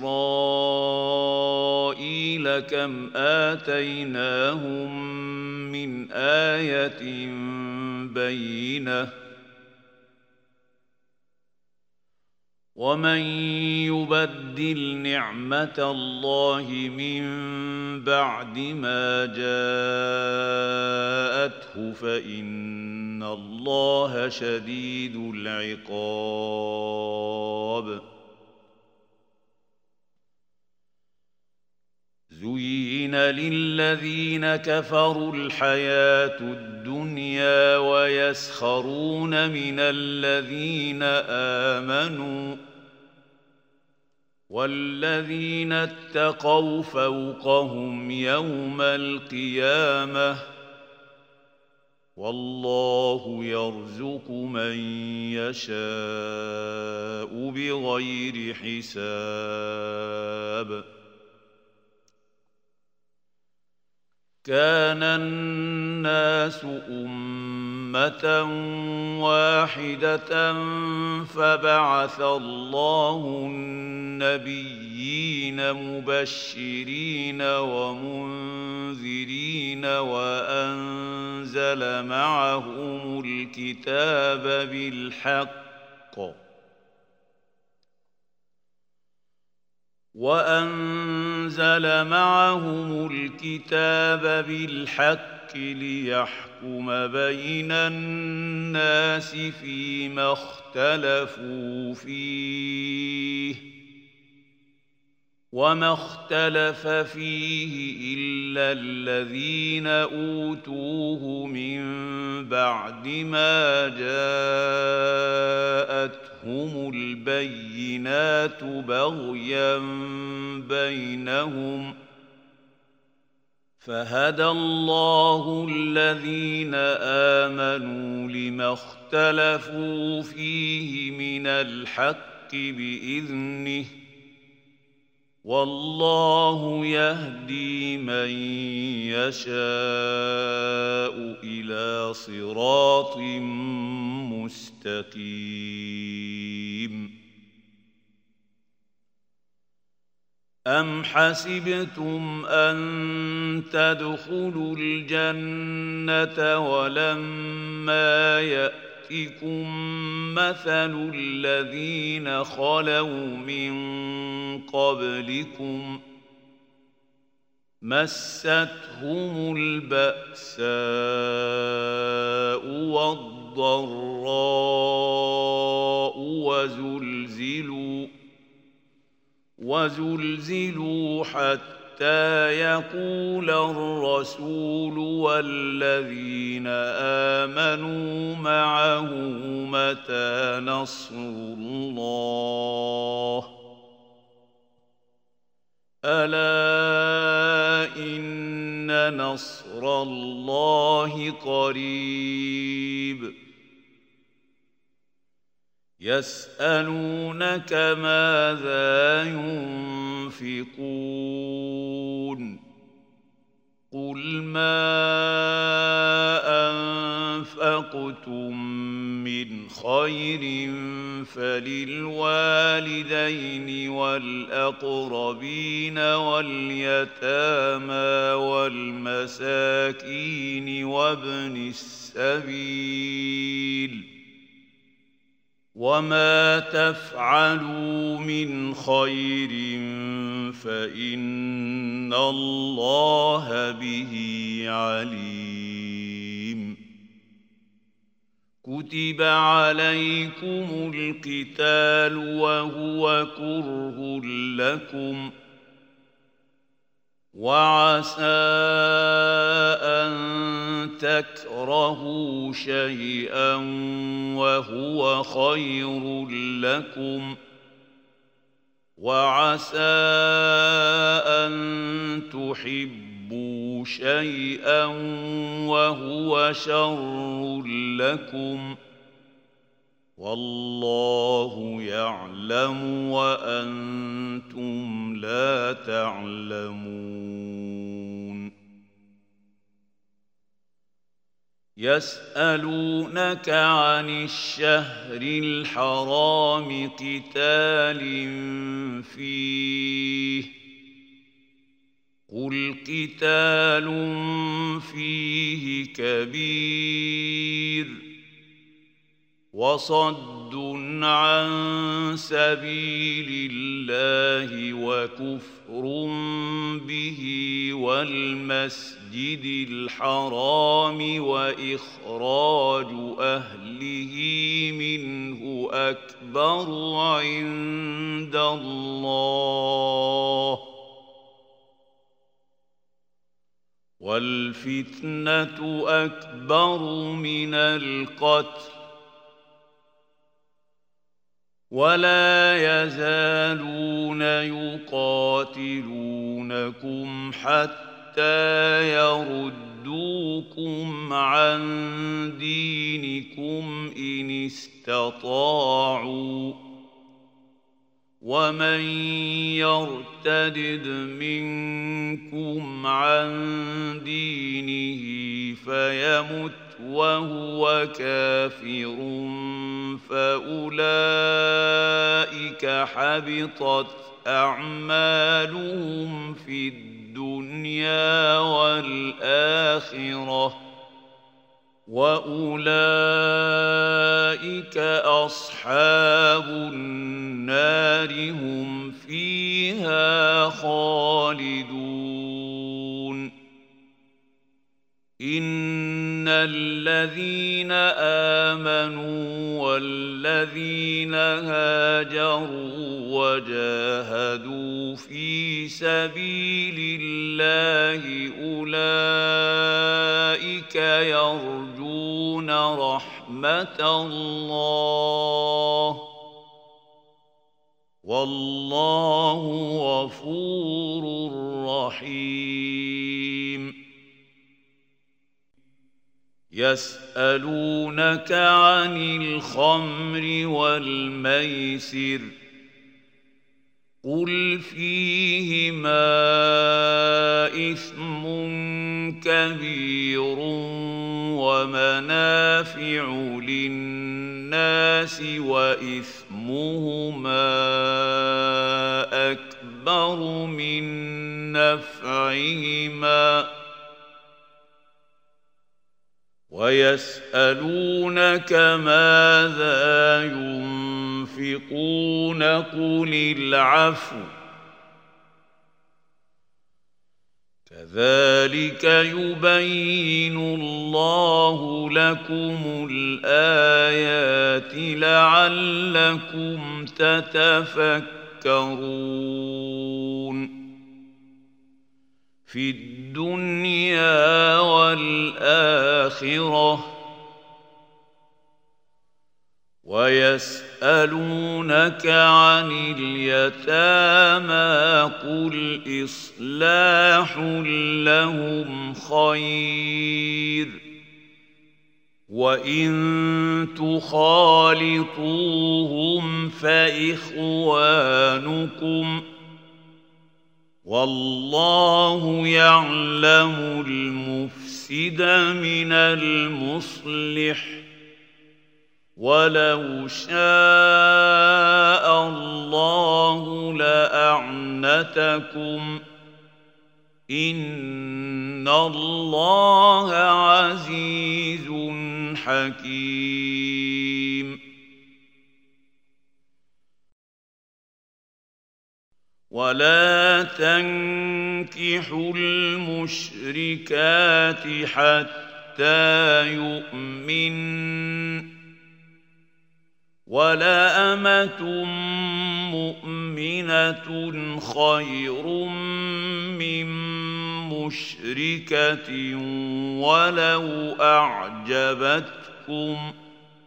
إسرائيل كم آتيناهم من آية بينة ومن يبدل نعمة الله من بعد ما جاءته فإن الله شديد العقاب. زين للذين كفروا الحياة الدنيا ويسخرون من الذين آمنوا والذين اتقوا فوقهم يوم القيامة والله يرزق من يشاء بغير حساب. كان الناس أمة واحدة فبعث الله النبيين مبشرين ومنذرين وأنزل معهم الكتاب بالحق ليحكم بين الناس فيما اختلفوا فيه وما اختلف فيه إلا الذين أوتوه من بعد ما جاءتهم البينات بغيا بينهم فهدى الله الذين آمنوا لما اختلفوا فيه من الحق بإذنه والله يهدي من يشاء إلى صراط مستقيم. أم حسبتم أن تدخلوا الجنة ولما يأتكم مثل الذين خلوا من قبلكم مستهم البأساء والضراء وزلزلوا حتى يقول الرسول والذين آمنوا معه متى نصر الله ألا إن نصر الله قريب. يسألونك ماذا ينفقون قل ما أنفقتم من خير فللوالدين والأقربين واليتامى والمساكين وابن السبيل وما تفعلوا من خير فإن الله به عليم. كتب عليكم القتال وهو كره لكم وعسى أن تكرهوا شيئا وهو خير لكم وعسى أن تحبوا شيئا وهو شر لكم والله يعلم وأنتم لا تعلمون. يسألونك عن الشهر الحرام قتال فيه قل قتال فيه كبير وصد عن سبيل الله وكفر به والمسجد الحرام وإخراج أهله منه أكبر عند الله والفتنة أكبر من القتل ولا يزالون يقاتلونكم حتى يردوكم عن دينكم إن استطاعوا ومن يرتد منكم عن دينه فيمت وهو كافر فأولئك حبطت أعمالهم في الدنيا والآخرة وأولئك أصحاب النار هم فيها خالدون إن الذين آمنوا والذين هاجروا وجاهدوا في سبيل الله أولئك يرجون رحمة الله والله غفور رحيم يسألونك عن الخمر والميسر قل فيهما إثم كبير ومنافع للناس وإثمهما أكبر من نفعهما ويسألونك ماذا ينفقون قل العفو كذلك يبين الله لكم الآيات لعلكم تتفكرون في الدنيا والآخرة ويسألونك عن اليتامى قل إصلاح لهم خير وإن تخالطوهم فإخوانكم والله يعلم المفسد من المصلح ولو شاء الله لأعنتكم إن الله عزيز حكيم ولا تنكحوا المشركات حتى يؤمنن ولا أمة مؤمنة خير من مشركة ولو أعجبتكم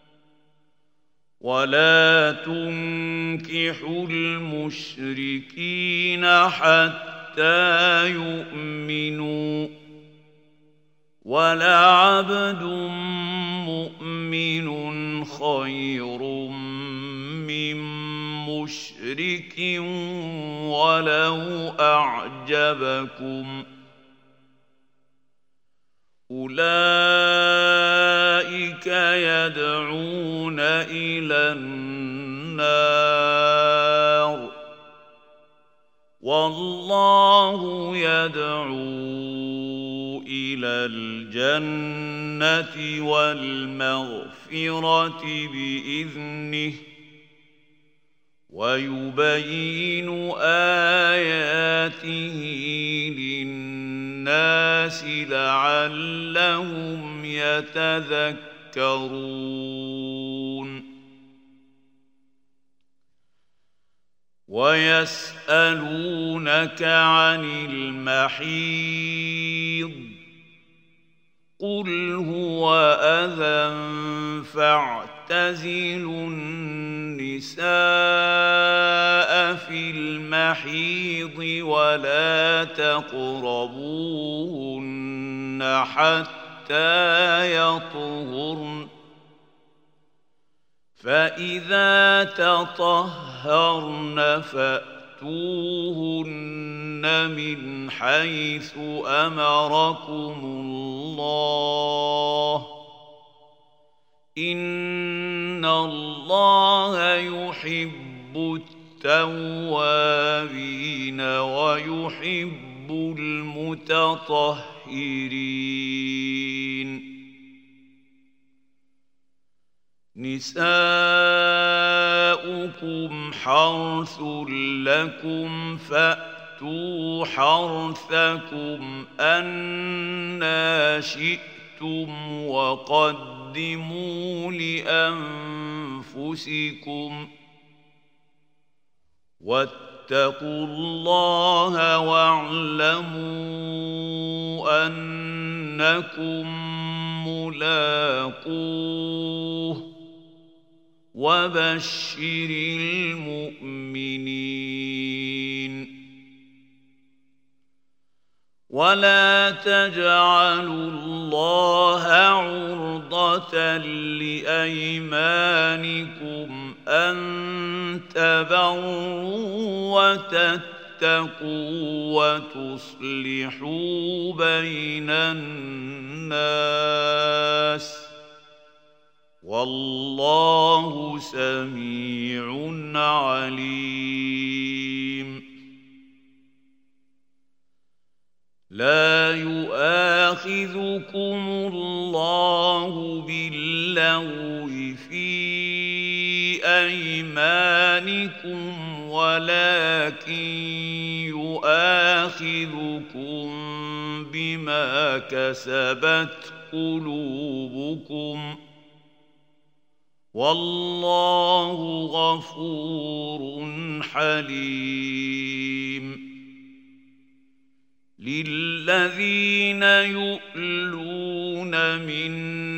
ولا تنكحوا المشركين حتى يؤمنوا ولعبد مؤمن خير من مشرك ولو أعجبكم أولئك يدعون إلى النار والله يدعو إلى الجنة والمغفرة بإذنه ويبين آياته للناس لعلهم يتذكرون ويسألونك عن المحيض قل هو أذى فاعتزلوا النساء في المحيض ولا تقربوهن حتى يطهرن فإذا تطهرن فأتوهن من حيث أمركم الله إن الله يحب التوابين ويحب المتطهرين نساؤكم حرث لكم فأتوا حرثكم أنى شئتم وقدموا لأنفسكم واتقوا الله واعلموا أنكم ملاقوه وبشر المؤمنين ولا تجعلوا الله عرضة لأيمانكم أن تبروا وتتقوا وتصلحوا بين الناس والله سميع عليم لا يؤاخذكم الله باللغو في أيمانكم ولكن يؤاخذكم بما كسبت قلوبكم والله غفور حليم للذين يؤلون من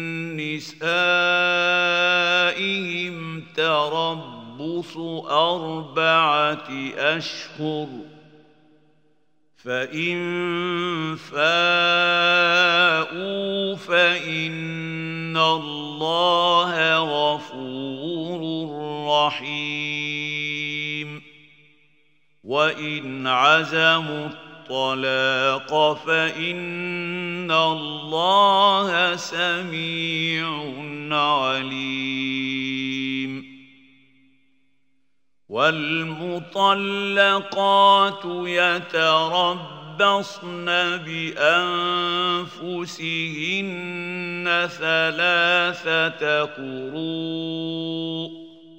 نسائهم تربص 4 أشهر فإن فاءوا فإن الله غفور رحيم وإن عزموا الطلاق فإن الله سميع عليم والمطلقات يتربصن بأنفسهن 3 قروء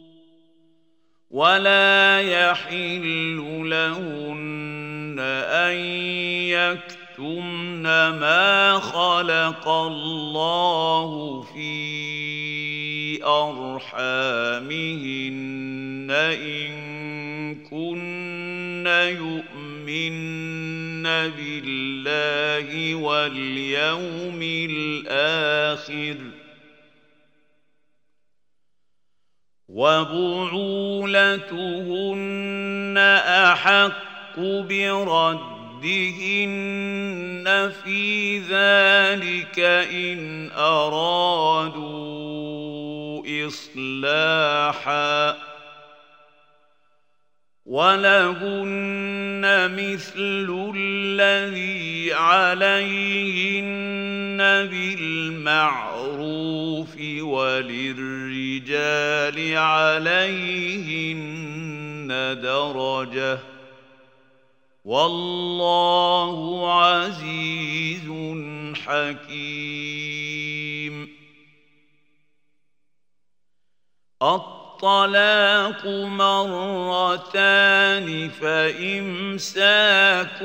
ولا يحل لهن أن يكتمن ما خلق الله في أرحامهن إن كن يؤمن بالله واليوم الآخر وبعولتهن أحق بردهن في ذلك إن أرادوا إصلاحا ولهن مثل الذي عليهن بالمعروف وللرجال عليهن درجة والله عزيز حكيم. الطلاق مرتان فإمساك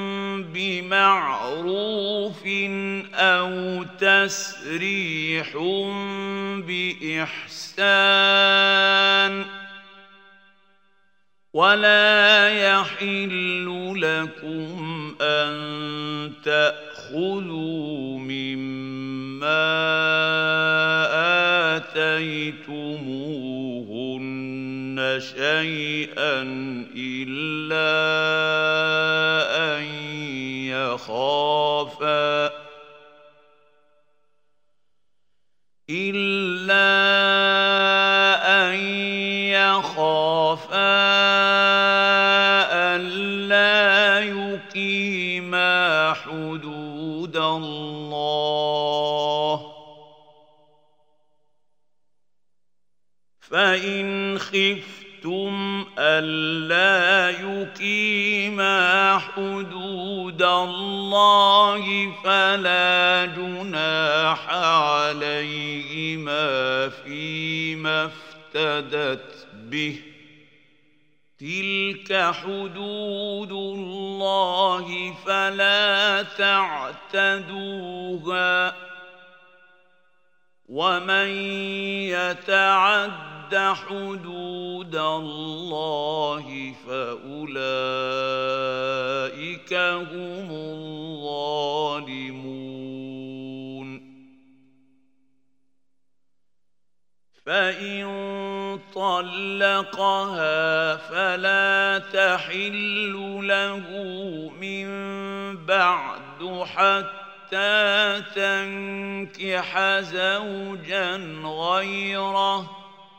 بمعروف أو تسريح بإحسان ولا يحل لكم أن تأخذوا مما آتيتموهن شيئا إلا أن يخافا ألا يقيما حدود الله فإن خفتم ألا يقيما حدود الله فلا جناح عليهما فيما افتدت به تلك حدود الله فلا تعتدوها ومن يتعد حدود الله فأولئك هم الظالمون. فإن طلقها فلا تحل له من بعد حتى تنكح زوجا غيره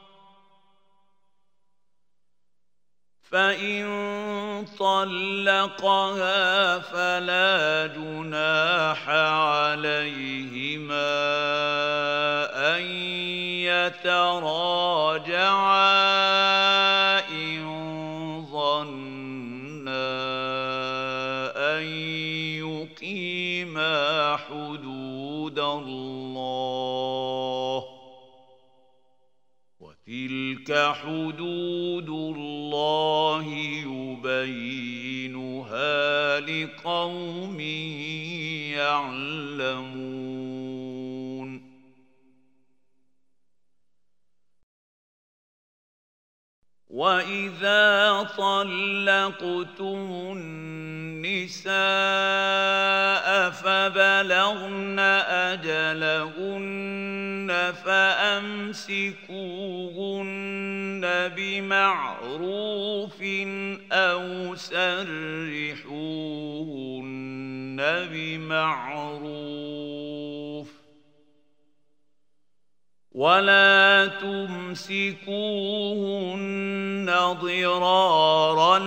فإن طلقها فلا جناح عليهما أن يتراجعا إن ظنا أن يقيما حدود الله وتلك حدود الله يبينها لقوم يعلمون. وإذا طلقتم النساء فبلغن أجلهن فأمسكوهن بمعروف أو سرحوهن بمعروف ولا تمسكوهن ضرارا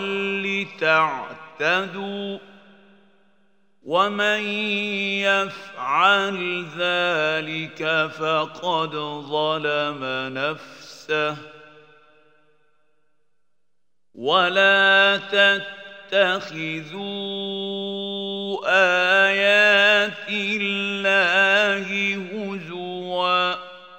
لتعتدوا ومن يفعل ذلك فقد ظلم نفسه ولا تتخذوا آيات الله هزوا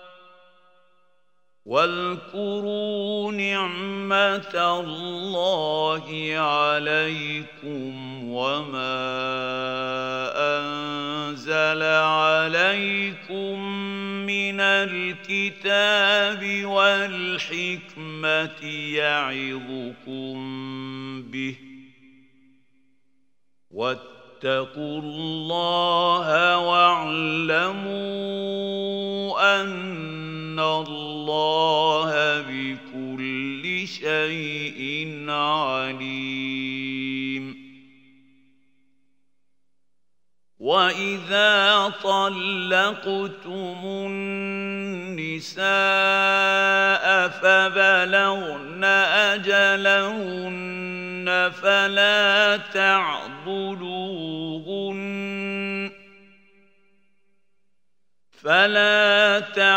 واذكروا نعمة الله عليكم وما أنزل عليكم من الكتاب والحكمة يعظكم به واتقوا الله واعلموا أن الله بكل شيء عليم. وإذا طلقتم النساء فبلغن أجلهن فلا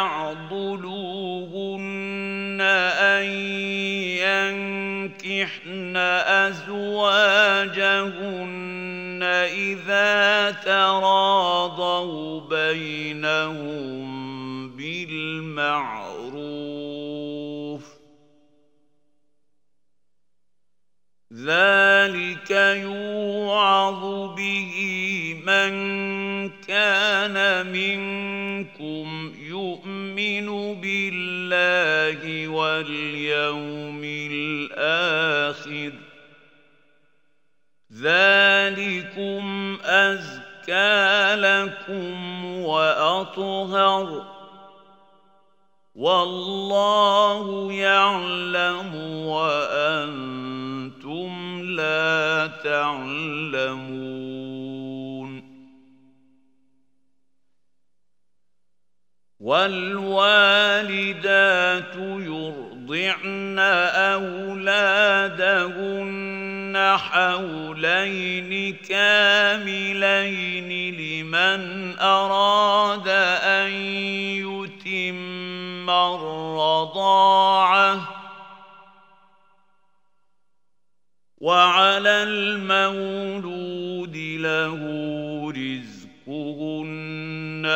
تعضلوهن أن ينكحن أزواجهن إذا تراضوا بينهم بالمعروف ذلك يوعظ به من كان منكم يؤمن بالله واليوم الآخر ذلكم أزكى لكم وأطهر والله يعلم وأنتم لا تعلمون والوالدات يرضعن أولادهن حولين كاملين لمن أراد أن يتم الرضاعة وعلى المولود له رزقهن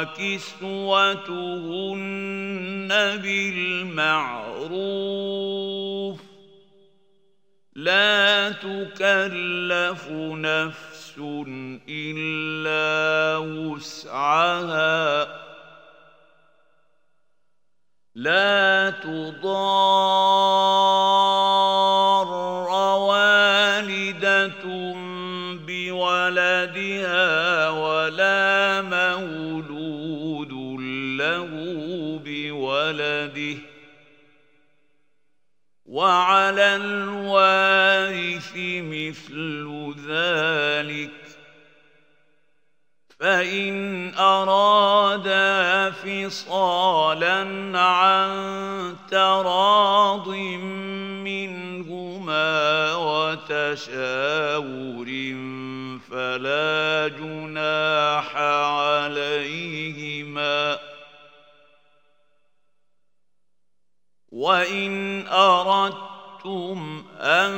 وكسوتهن بالمعروف لا تكلف نفس إلا وسعها لا تضار والدة بولدها ولا مولود له بولده وعلى الوارث مثل ذلك فإن أرادا فصالا عن تراض منهما وتشاور فلا جناح عليهما وإن أردتم أن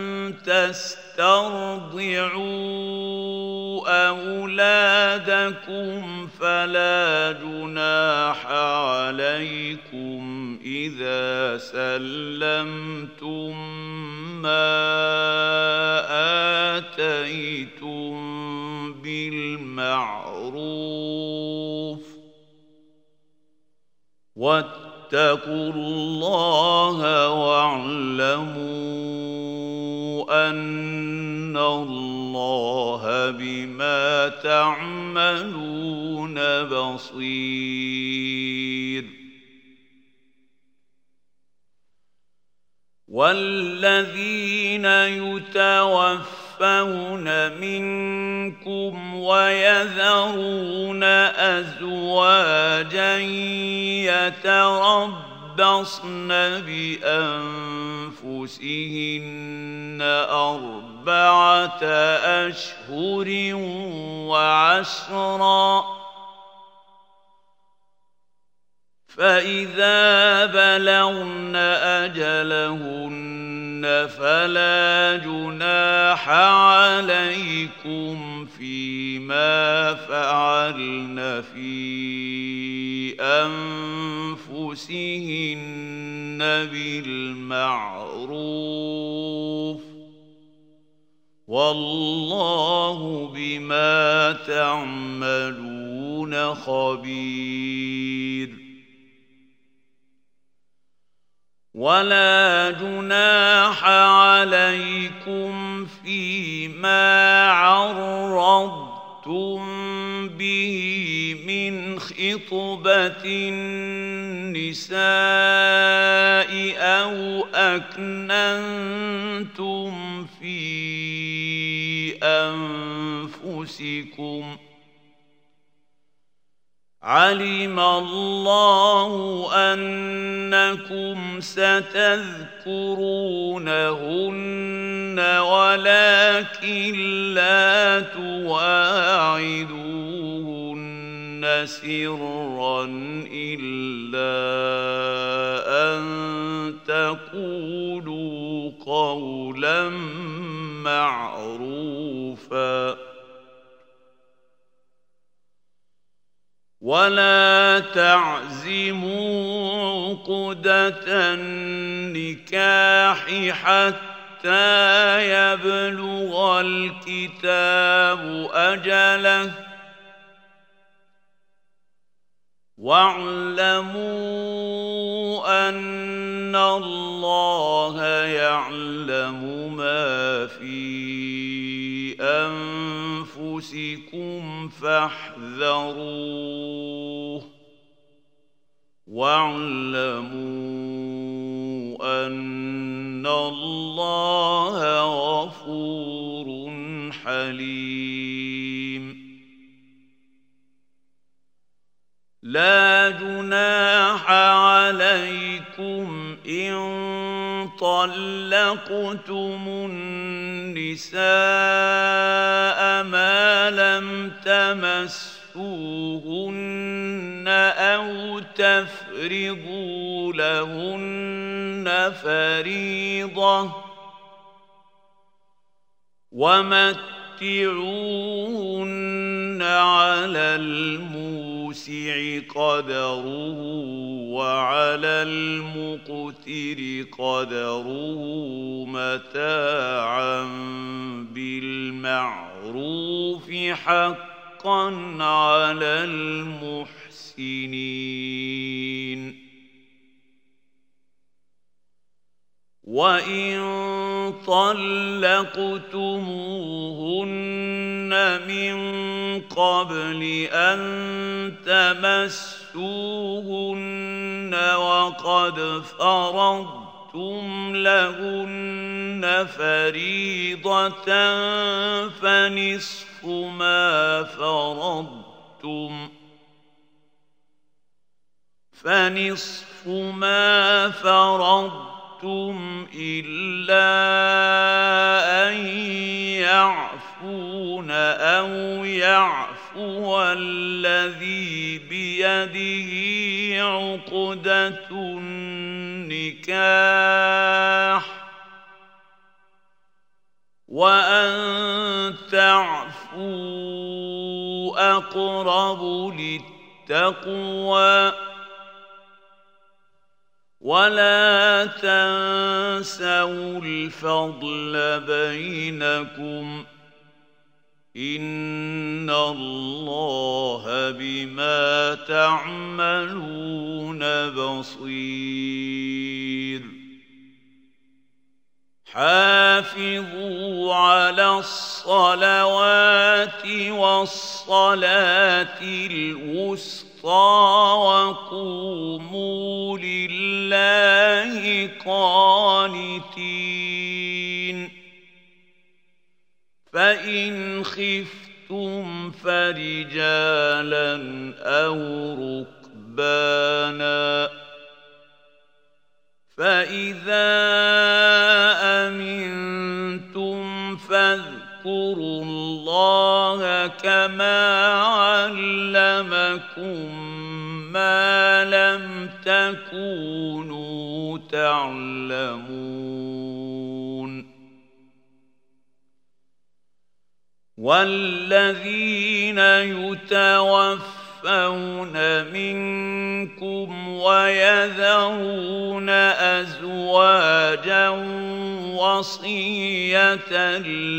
تسترضعوا أولادكم فلا جناح عليكم إذا سلمتم ما آتيتم بالمعروف واتقوا الله واعلموا أن الله بما تعملون بصير والذين يتوفون منكم ويذرون أزواجا يتربصن بأنفسهن أربعة أشهر وعشرا فإذا بلغن أجلهن فلا جناح عليكم فيما فعلن في أنفسهن بالمعروف والله بما تعملون خبير ولا جناح عليكم فيما عرضتم به من خطبة النساء أو أكننتم في أنفسكم علم الله أنكم ستذكرونهن ولكن لا تواعدوهن سرا إلا أن تقولوا قولا معروفا ولا تعزموا عقدة النكاح حتى يبلغ الكتاب أجله واعلموا أن الله يعلم ما في أنفسكم فاحذروه واعلموا أن الله غفور حليم. لا جناح عليكم إن طلقتم النساء ما لم تمسوهن أو تفرضوا لهن فريضة ومتعوهن على الموسع قدره وعلى المقتر قدره متاعا بالمعروف حقا على المحسنين. وإن طلقتموهن من قبل أن تمسوهن وقد فرضتم لهن فريضة فنصف ما فرضتم إلا أن يعفون أو يعفو الذي بيده عقدة النكاح وأن تعفوا أقرب للتقوى ولا تنسوا الفضل بينكم إن الله بما تعملون بصير. حافظوا على الصلوات والصلاة الوسطى وقوموا لله قانتين. فإن خفتم فرجالا أو ركبانا فإذا أمنتم فاذكروا الله كما علمكم ما لم تكونوا تعلمون. والذين يتوفون منكم ويذرون أزواجا وصية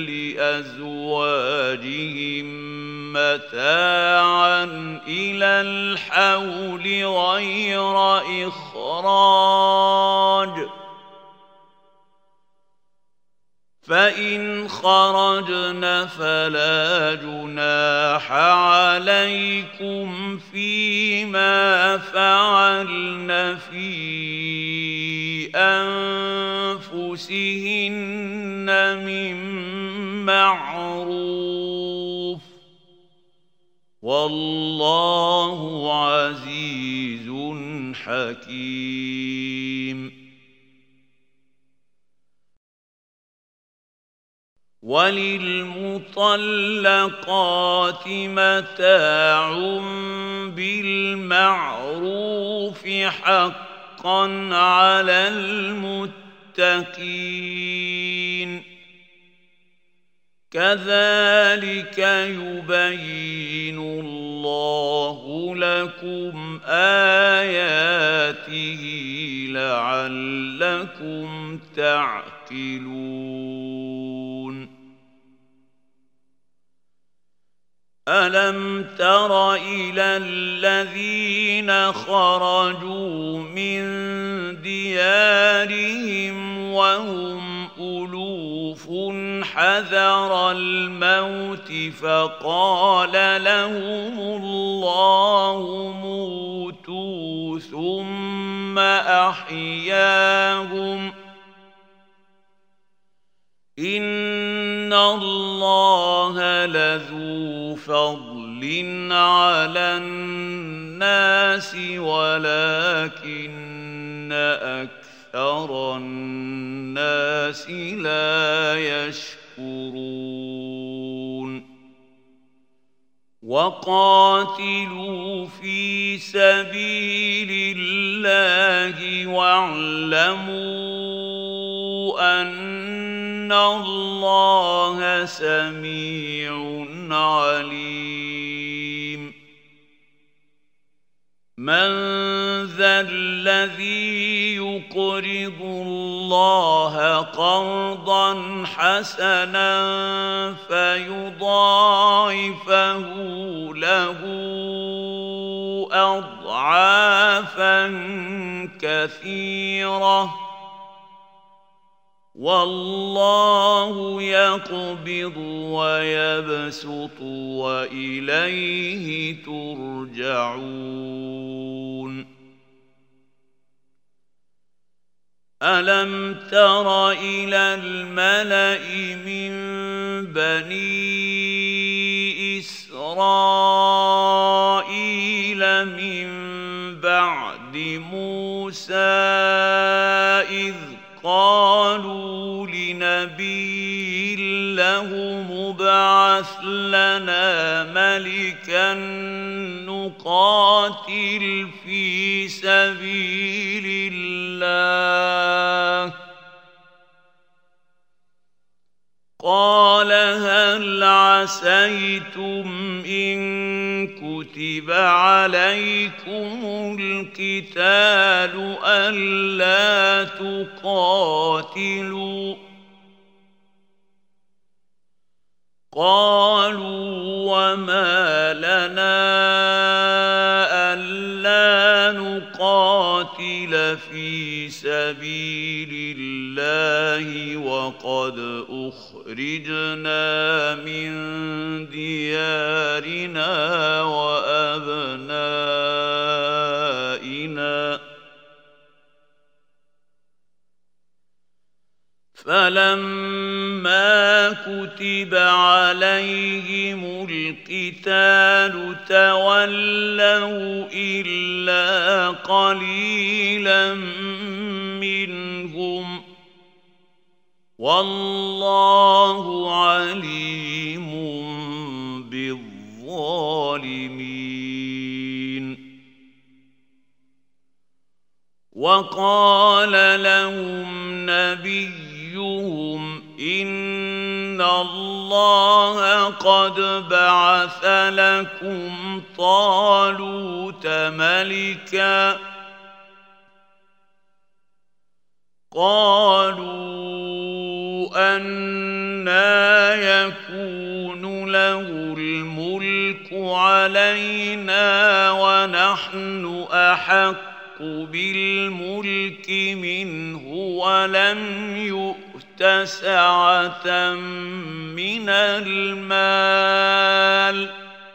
لأزواجهم متاعا إلى الحول غير إخراج فإن خرجن فلا جناح عليكم فيما فعلن في أنفسهن من معروف والله عزيز حكيم. وللمطلقات متاع بالمعروف حقا على المتقين. كذلك يبين الله لكم آياته لعلكم تعقلون ألم تر إلى الذين خرجوا من ديارهم وهم ألوف حذر الموت فقال لهم الله موتوا ثم أحياهم إن الله لذو فضل على الناس ولكن أكثر الناس لا يشكرون وقاتلوا في سبيل الله واعلموا أن الله سميع عليم من ذا الذي يقرض الله قرضا حسنا فيضاعفه له أضعافا كثيرة والله يقبض ويبسط وإليه ترجعون ألم تر إلى الملأ من بني إسرائيل من بعد موسى إذ قالوا لنبي له مبعث لنا ملكا نقاتل في سبيل الله قال هل عسيتم إن كتب عليكم القتال ألا تقاتلوا قالوا وما لنا ألا نقاتل في سبيل الله وقد أخرجنا من ديارنا وأبنائنا فلما كتب عليهم القتال تولوا إلا قليلا منهم والله عليم بالظالمين وقال لهم نبيهم إن الله قد بعث لكم طالوت ملكا قالوا أنى يكون له الملك علينا ونحن أحق بالملك منه ولم يؤت سعة من المال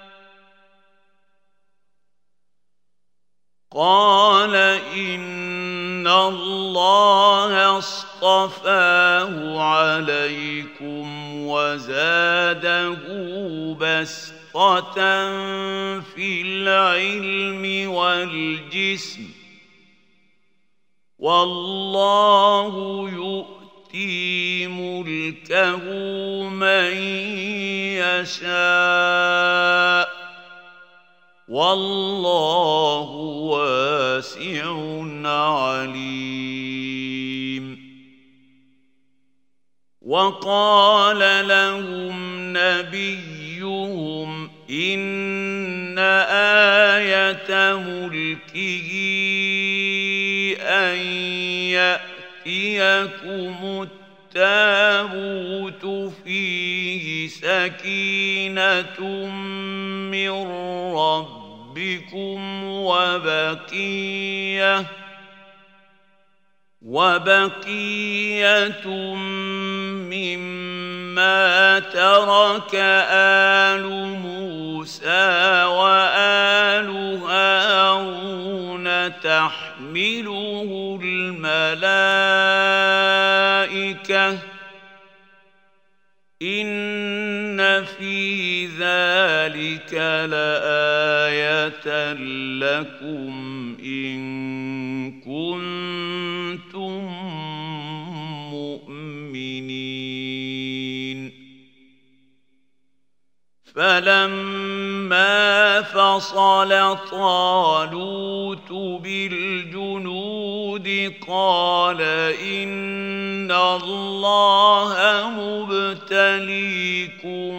قال إن الله اصطفاه عليكم وزاده بسطة في العلم والجسم والله يؤتي ملكه من يشاء والله واسع عليم وقال لهم نبيهم إن آية ملكه أن يأتيكم التابوت فيه سكينة من ربكم وبقية مما ترك آل موسى وآل هارون تحمله الملائكة إن في ذلك لآية لكم إن كنتم مؤمنين فلما فصل طالوت بالجنود قال إن الله مبتليكم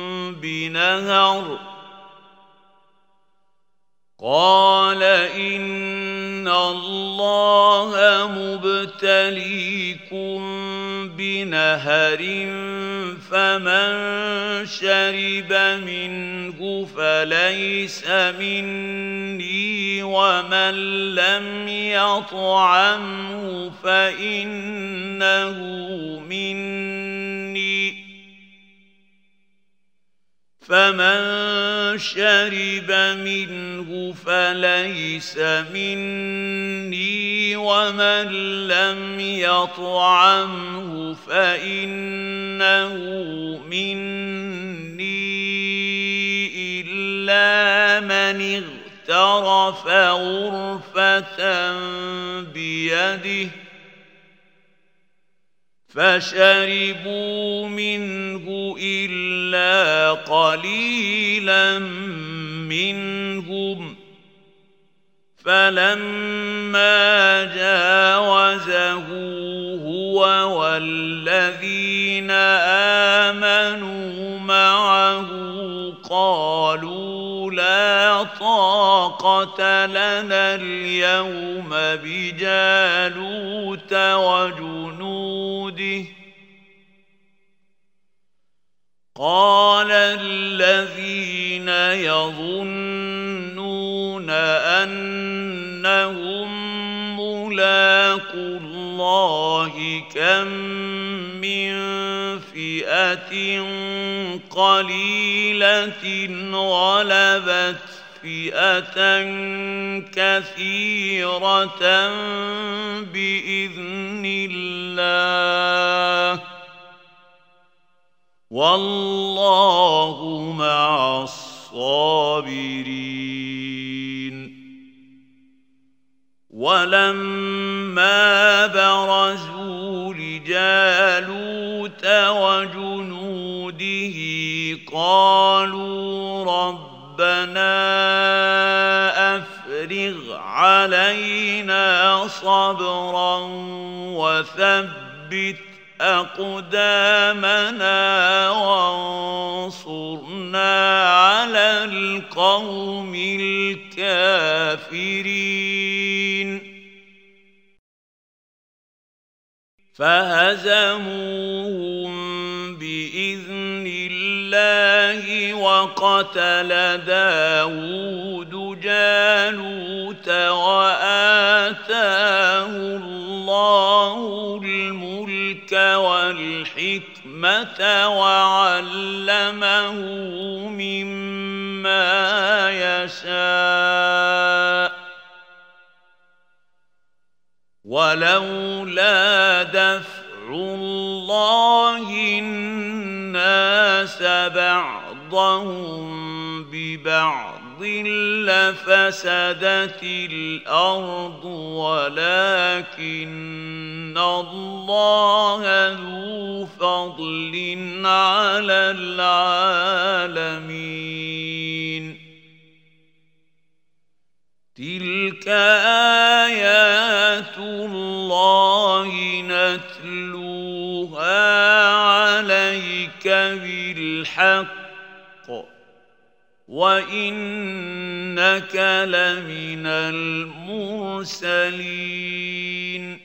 بنهر فمن شرب منه فليس مني ومن لم يطعمه فإنه مني فمن شرب منه فليس مني ومن لم يطعمه فإنه مني إلا من اغترف غرفة بيده فشربوا منه إلا قليلا منهم فلما جاوزه هو والذين آمنوا معه قالوا لا طاقة لنا اليوم بجالوت وجنوده قال الذين يظنون أنهم ملاقو الله كم من فئة قليلة غلبت فئة كثيرة بإذن الله والله مع الصابرين ولما برزوا لجالوت وجنوده قالوا ربنا أفرغ علينا صبرا وثبت أقدامنا وانصرنا على القوم الكافرين فهزموهم بإذن الله وقتل داود جالوت وآتاه الله الملك والحكمة وعلمه مما يشاء ولولا دفع الله الناس بعضهم ببعض لفسدت الأرض ولكن الله ذو فضل على العالمين تلك آيات الله نتلوها بالحق وإنك لمن المرسلين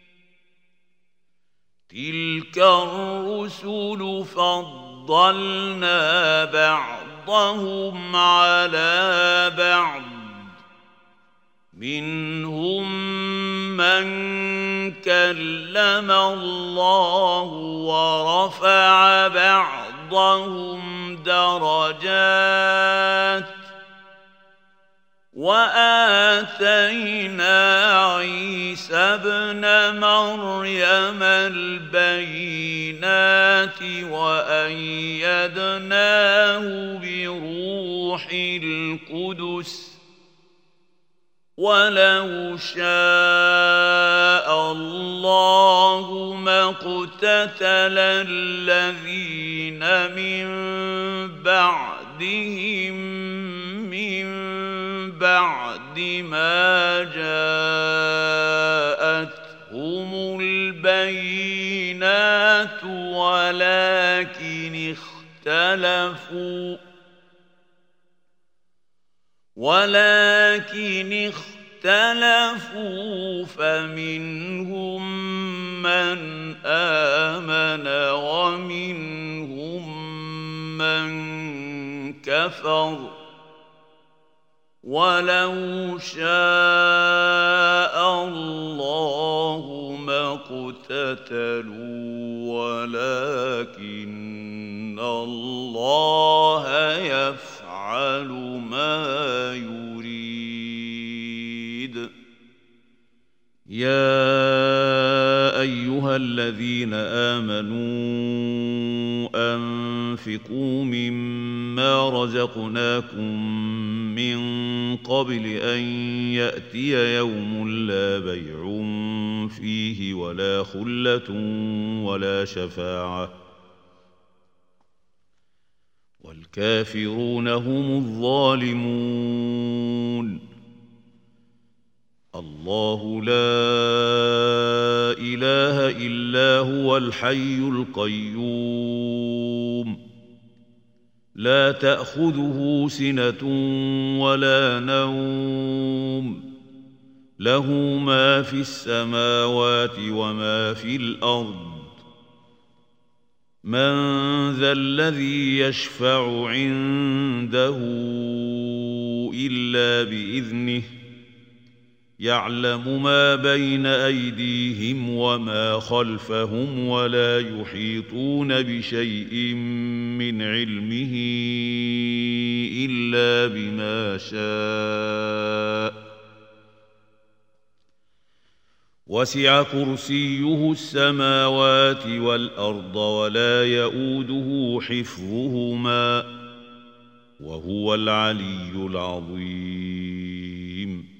تلك الرسل فضلنا بعضهم على بعض منهم من كلم الله ورفع بعضهم درجات وآتينا عيسى ابن مريم البينات وأيدناه بروح القدس ولو شاء الله ما اقتتل الذين من بعدهم من بعد ما جاءتهم البينات ولكن اختلفوا فمنهم من آمن ومنهم من كفر ولو شاء الله ما اقتتلوا ولكن الله يفعل ما يريد يا أيها الذين آمنوا أنفقوا مما رزقناكم من قبل أن يأتي يوم لا بيع فيه ولا خلة ولا شفاعة والكافرون هم الظالمون الله لا إله إلا هو الحي القيوم لا تأخذه سنة ولا نوم له ما في السماوات وما في الأرض من ذا الذي يشفع عنده إلا بإذنه يعلم ما بين أيديهم وما خلفهم ولا يحيطون بشيء من علمه إلا بما شاء وسع كرسيه السماوات والأرض ولا يؤوده حفظهما وهو العلي العظيم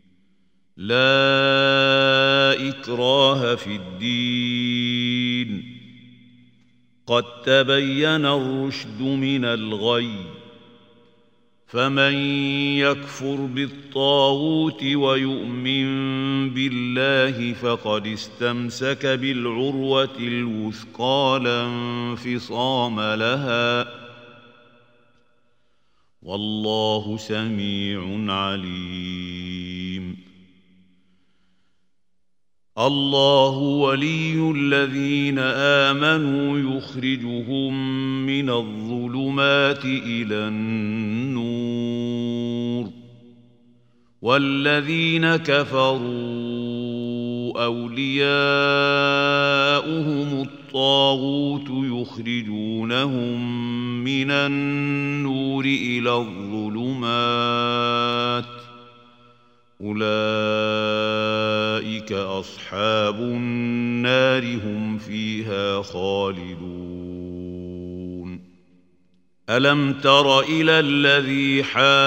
لا إكراه في الدين قد تبين الرشد من الغي فمن يكفر بالطاغوت ويؤمن بالله فقد استمسك بالعروة الوثقى لا انفصام لها والله سميع عليم الله ولي الذين آمنوا يخرجهم من الظلمات إلى النور والذين كفروا أولياؤهم الطاغوت يخرجونهم من النور إلى الظلمات أولئك أصحاب النار هم فيها خالدون ألم تر إلى الذي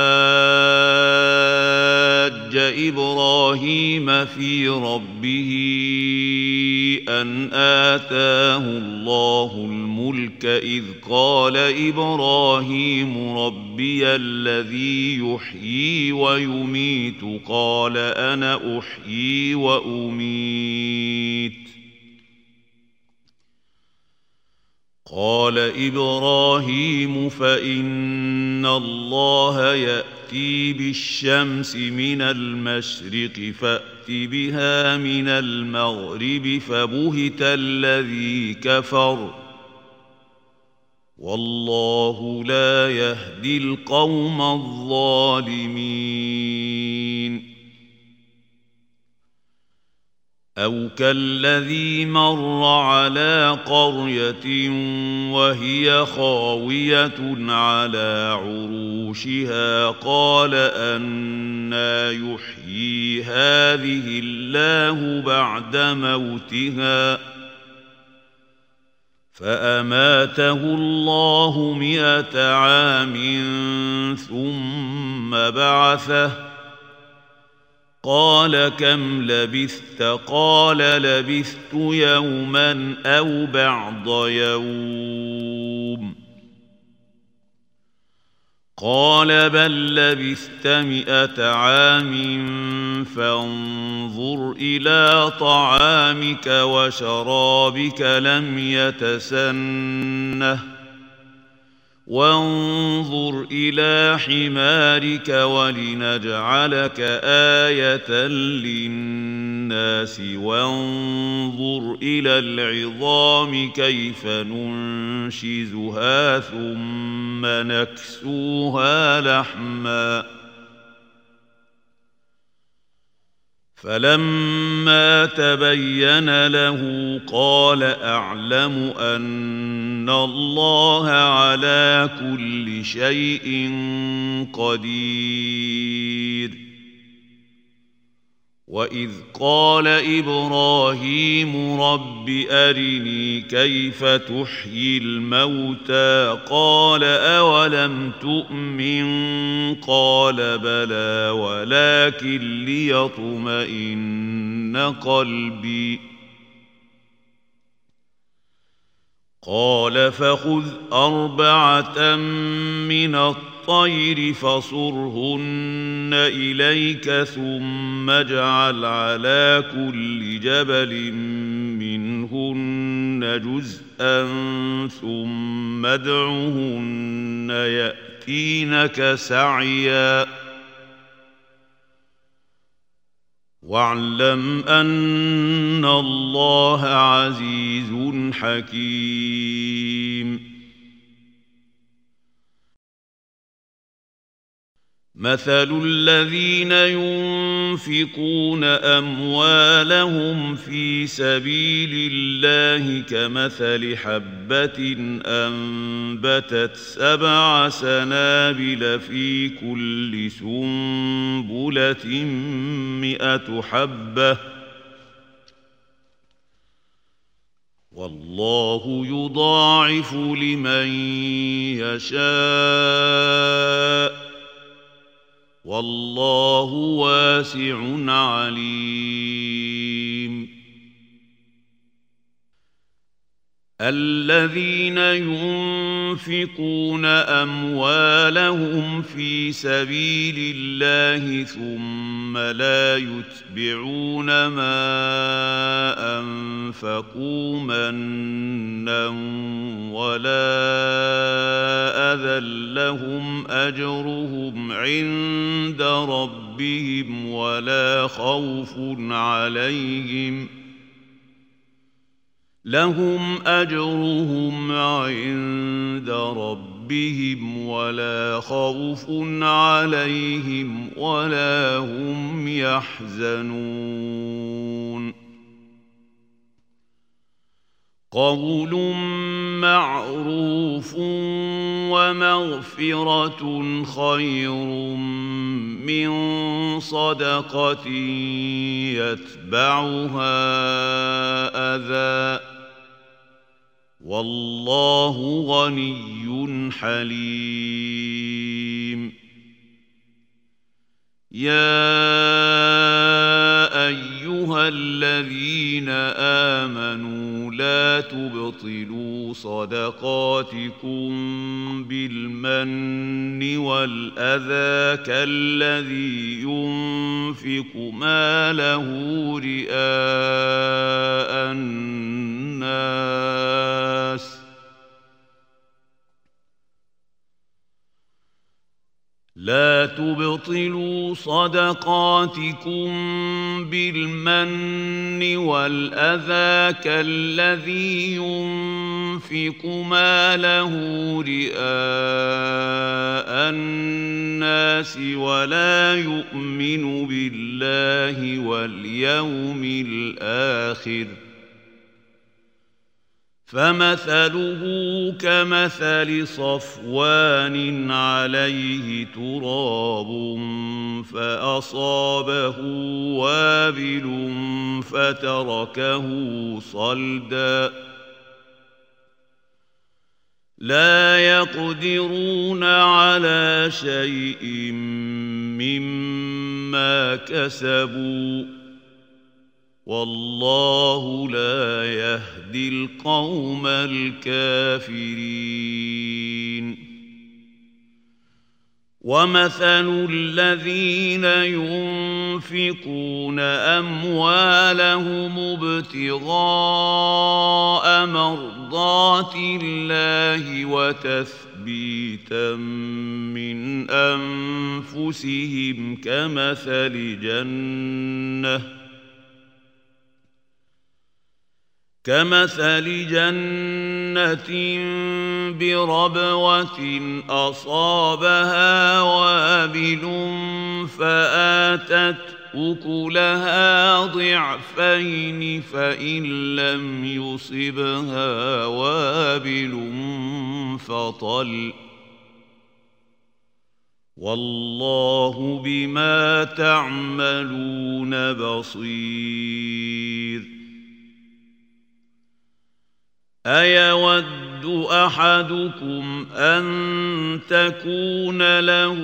حاج إبراهيم في ربه أن آتاه الله الملك إذ قال إبراهيم ربي الذي يحيي ويميت قال أنا أحيي وأميت قال إبراهيم فإن الله يأتي بالشمس من المشرق فأت بها من المغرب فبهت الذي كفر والله لا يهدي القوم الظالمين أو كالذي مر على قرية وهي خاوية على عروشها قال أنى يحيي هذه الله بعد موتها فأماته الله 100 عام ثم بعثه قال كم لبثت قال لبثت يوما أو بعض يوم قال بل لبثت 100 عام فانظر إلى طعامك وشرابك لم يتسنه وانظر إلى حمارك ولنجعلك آية للناس وانظر إلى العظام كيف ننشزها ثم نكسوها لحما فلما تبين له قال أعلم أن الله على كل شيء قدير وإذ قال إبراهيم رب أرني كيف تحيي الموتى قال أولم تؤمن قال بلى ولكن ليطمئن قلبي قال فخذ 4 من الطير فصرهن إليك ثم اجعل على كل جبل منهن جزءا ثم ادعهن يأتينك سعيا واعلم أن الله عزيز حكيم مثل الذين ينفقون أموالهم في سبيل الله كمثل حبة أنبتت 7 سنابل في كل سنبلة 100 حبة والله يضاعف لمن يشاء والله واسع عليم الذين ينفقون أموالهم في سبيل الله ثم لا يتبعون ما أنفقوا منا ولا أذى لهم أجرهم عند ربهم ولا خوف عليهم لهم أجرهم عند ربهم ولا خوف عليهم ولا هم يحزنون قول معروف ومغفرة خير من صدقة يتبعها أذى والله غني حليم يا أيها الذين آمنوا لا تبطلوا صدقاتكم بالمن والأذى كالذي ينفق ماله رئاء الناس لا تبطلوا صدقاتكم بالمن والأذى كالذي ينفق ماله رئاء الناس ولا يؤمن بالله واليوم الآخر فمثله كمثل صفوان عليه تراب فأصابه وابل فتركه صلدا لا يقدرون على شيء مما كسبوا والله لا يهدي القوم الكافرين ومثل الذين ينفقون أموالهم ابتغاء مرضات الله وتثبيتا من أنفسهم كمثل جنة بربوة أصابها وابل فآتت أكلها ضعفين فإن لم يصبها وابل فطل والله بما تعملون بصير أيود أحدكم أن تكون له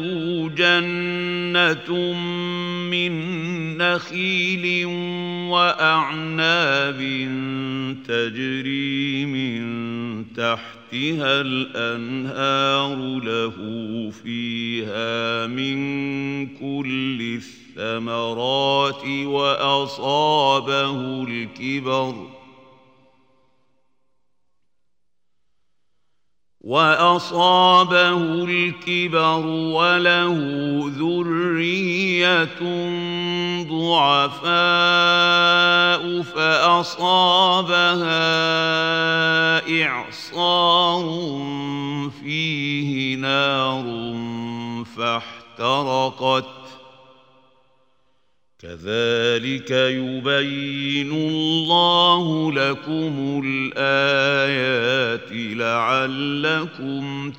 جنة من نخيل وأعناب تجري من تحتها الأنهار له فيها من كل الثمرات وأصابه الكبر وله ذرية ضعفاء فأصابها إعصار فيه نار فاحترقت كذلك يبين الله لكم الآيات لعلكم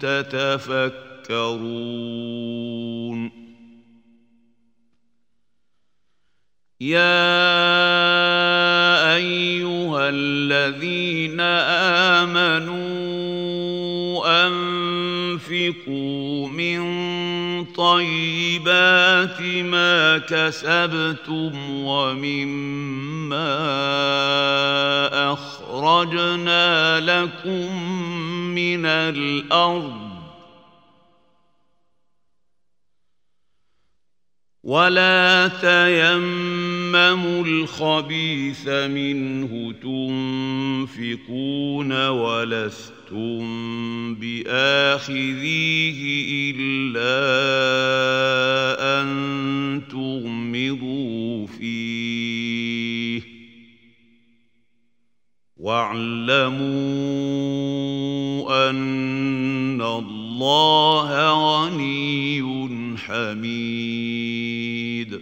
تتفكرون يا أيها الذين آمنوا أنفقوا من طيبات ما كسبتم ومما أخرجنا لكم من الأرض ولا تيمموا الخبيث منه تنفقون ولستم بآخذيه إلا أن تغمضوا فيه واعلموا أن الله غني حميد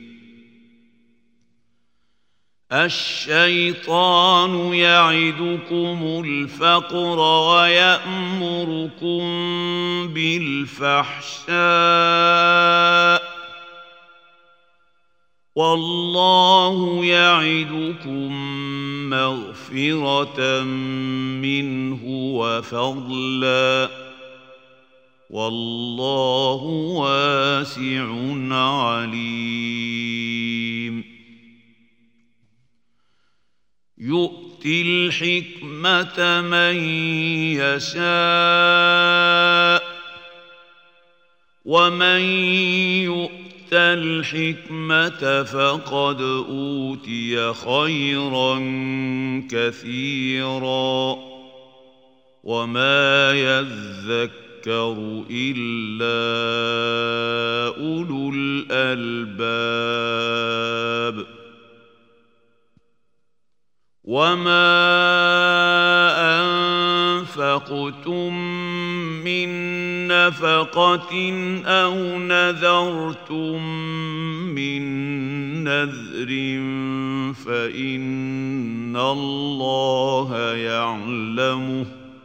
الشيطان يعدكم الفقر ويأمركم بالفحشاء والله يعدكم مغفرة منه وفضلا والله واسع عليم يؤتي الحكمة من يشاء ومن يؤت الحكمة فقد أوتي خيرا كثيرا وما يذكر يذكر إلا أولو الألباب وما أنفقتم من نفقة أو نذرتم من نذر فإن الله يعلمه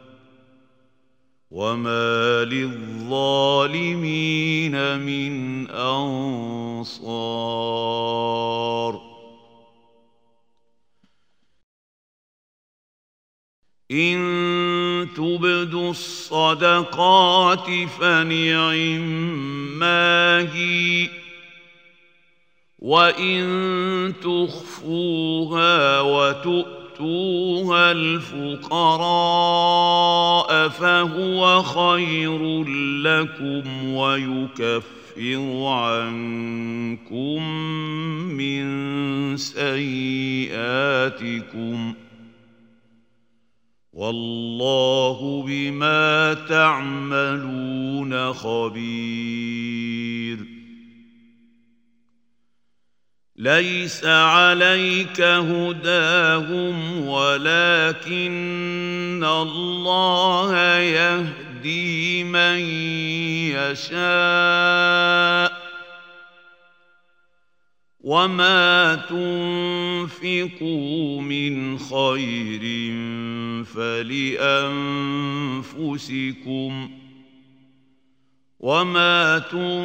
وما للظالمين من أنصار إن تبدوا الصدقات فنعما هي وإن تخفوها وتؤتوها الفقراء فهو خير لكم ويكفر عنكم من سيئاتكم والله بما تعملون خبير ليس عليك هداهم ولكن الله يهدي من يشاء وما تنفقوا من خير فلأنفسكم وما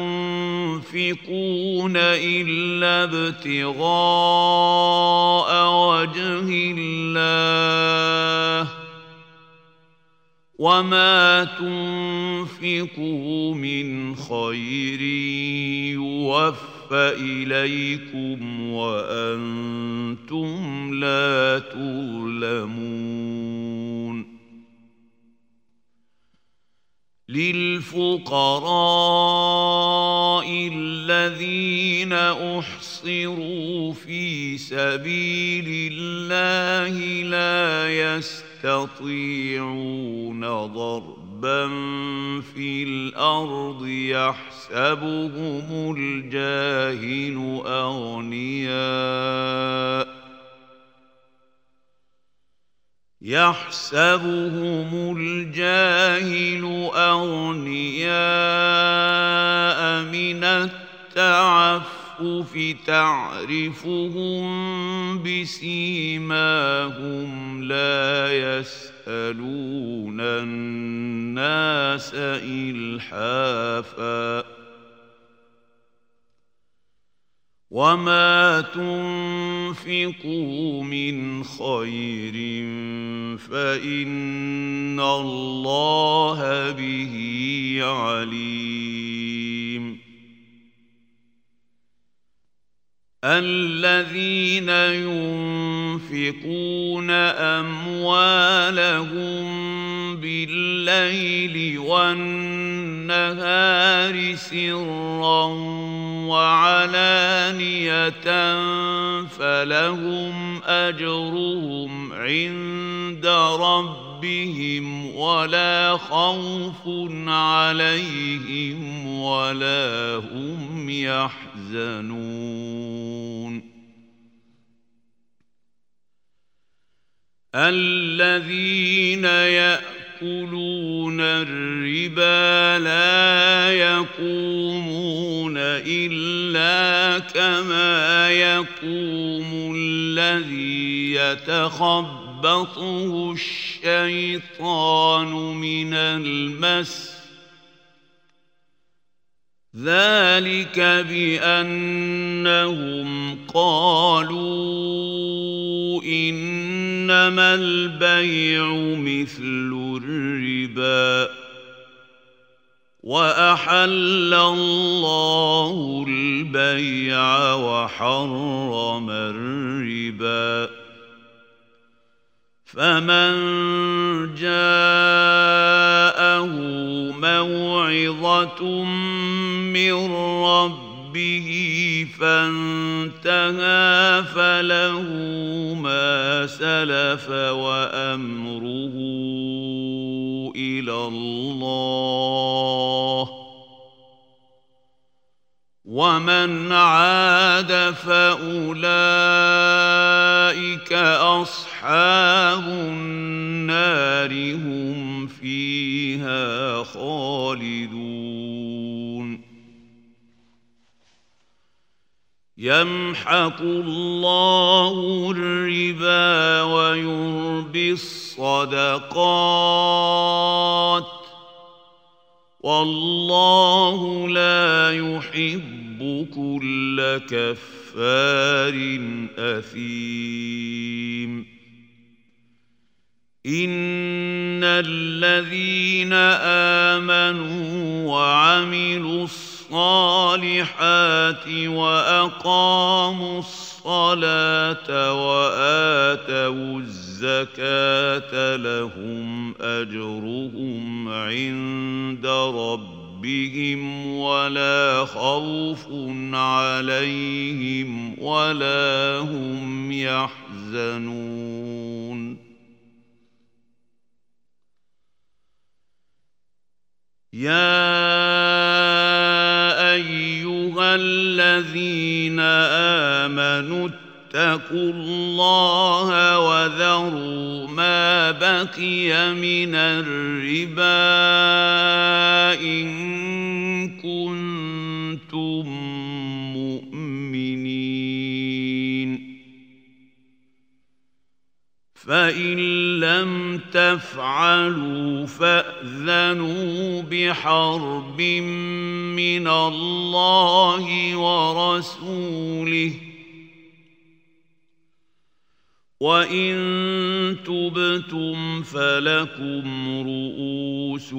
تنفقون إلا ابتغاء وجه الله وما تنفقوا من خير يوفى إليكم وأنتم لا تظلمون للفقراء الذين أحصروا في سبيل الله لا يستطيعون ضربا في الأرض يحسبهم الجاهل أغنياء من التعفف تعرفهم بسيماهم لا يسألون الناس إلحافا وما تنفقوا من خير فإن الله به عليم الذين ينفقون أموالهم بالليل والنهار سرا وعلانية فلهم أجرهم عند ربهم ولا خوف عليهم ولا هم يحزنون الذين يأكلون الربا لا يقومون إلا كما يقوم الذي يتخبطه الشيطان من المس ذلك بأنهم قالوا إنما البيع مثل الربا وأحل الله البيع وحرم الربا فمن جاءه موعظة من ربه فانتهى فله ما سلف وأمره إلى الله ومن عاد فأولئك أصحاب النار هم فيها خالدون يمحق الله الربا ويربي الصدقات والله لا يحب كل كفار أثيم إن الذين آمنوا وعملوا الصالحات وأقاموا الصلاة وآتوا الزكاة لهم أجرهم عند ربهم ولا خوف عليهم ولا هم يحزنون يا أيها الذين آمنوا اتقوا الله وذروا ما بقي من الربا إن كنتم مؤمنين فإن لم تفعلوا فأذنوا بحرب من الله ورسوله وإن تبتم فلكم رؤوس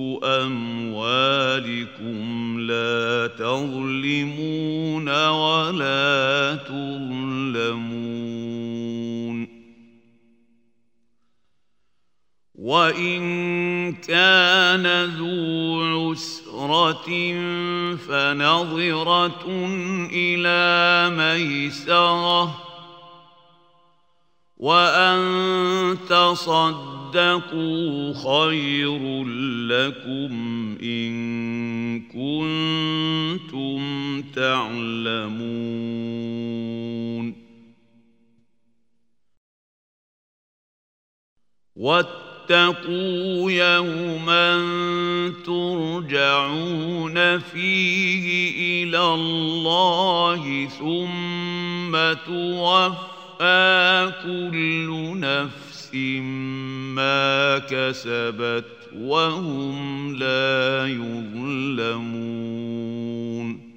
أموالكم لا تظلمون ولا تظلمون وإن كان ذو عسرة فنظرة إلى ميسرة وأن تصدقوا خير لكم إن كنتم تعلمون واتقوا يوما ترجعون فيه إلى الله ثم توفى كل نفس ما كسبت وهم لا يظلمون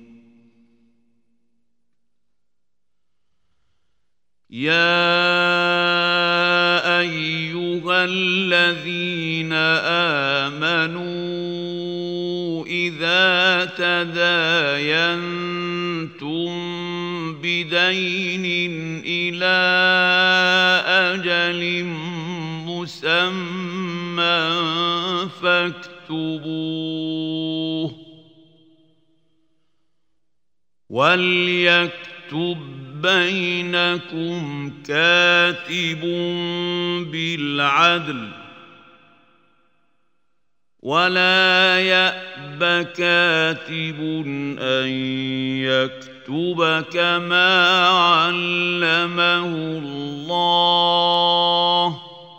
يا أيها الذين آمنوا إذا تداينتم بدين إلى أجل مسمى فاكتبوه وليكتب بينكم كاتب بالعدل ولا يأب كاتب أن يكتب كما علمه الله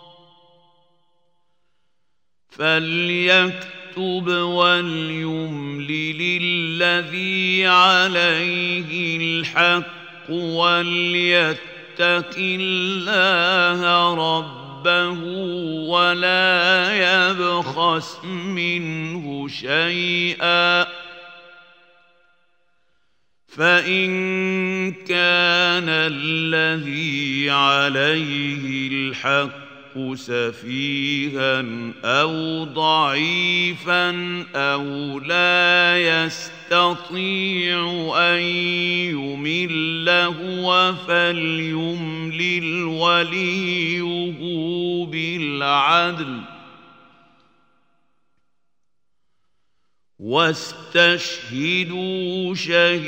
فليكتب وليملل الذي عليه الحق وليتق الله ربه ولا يبخس منه شيئا فإن كان الذي عليه الحق سفيها أو ضعيفا أو لا يستطيع أن يمل هو فليملل وليه بالعدل واستشهدوا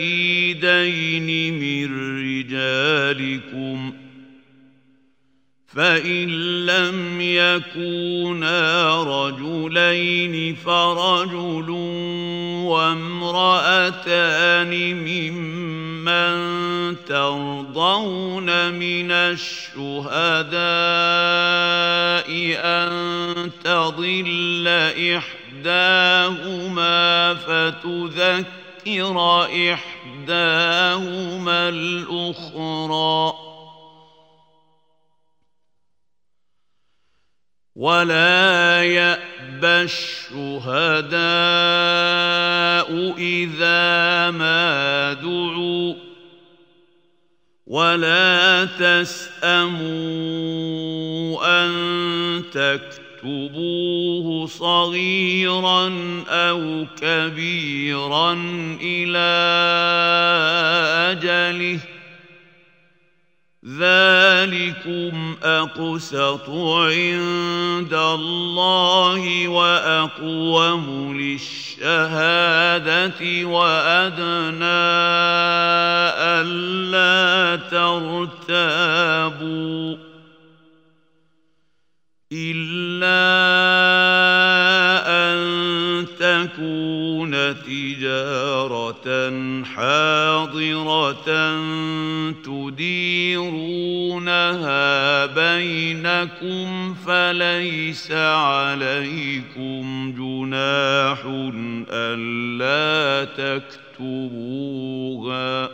شهيدين من رجالكم فإن لم يكونا رجلين فرجل وامرأتان ممن ترضون من الشهداء أن تضل إحداهما فتذكر إحداهما الأخرى ولا يأبى الشهداء إذا ما دعوا ولا تسأموا أن تكتبوه صغيرا أو كبيرا إلى أجله ذلكم أقسط عند الله وأقوم للشهادة وأدنى ألا ترتابوا إلا أن تكون تجارة حاضرة تديرونها بينكم فليس عليكم جناح ألا تكتبوها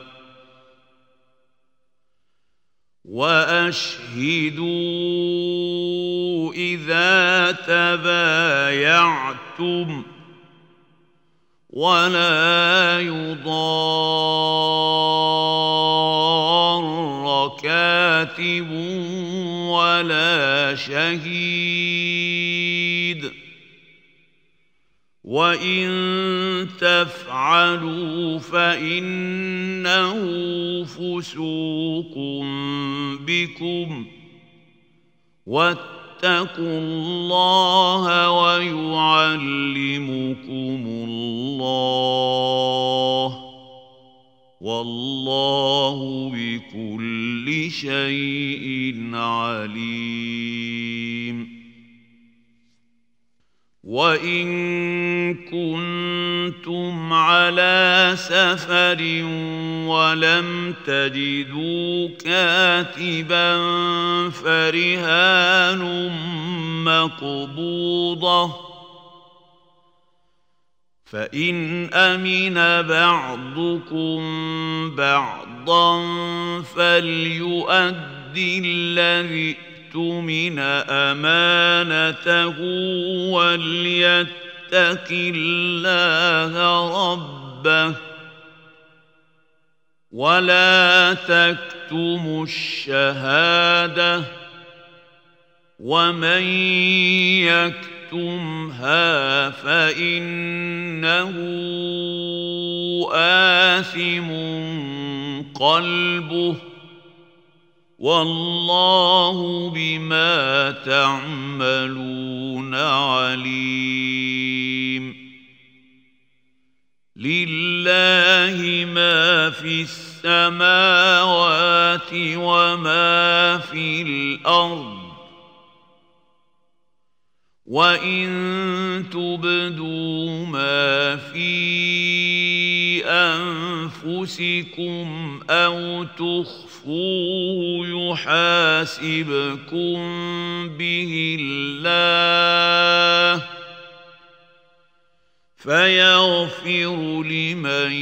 وأشهدوا إذا تبايعتم ولا يضار كاتب ولا شهيد وإن تفعلوا فإنه فسوق بكم واتقوا الله ويعلمكم الله والله بكل شيء عليم وإن كنتم على سفر ولم تجدوا كاتبا فرهان مقبوضة فإن أمن بعضكم بعضا فليؤدي الذي اؤتمن أمانته وليتق الله ربه ولا تكتموا الشهادة ومن يكتمها فإنه آثم قلبه والله بما تعملون عليم لله ما في السماوات وما في الأرض وإن تبدوا ما في أنفسكم أو تخفوه يحاسبكم به الله فيغفر لمن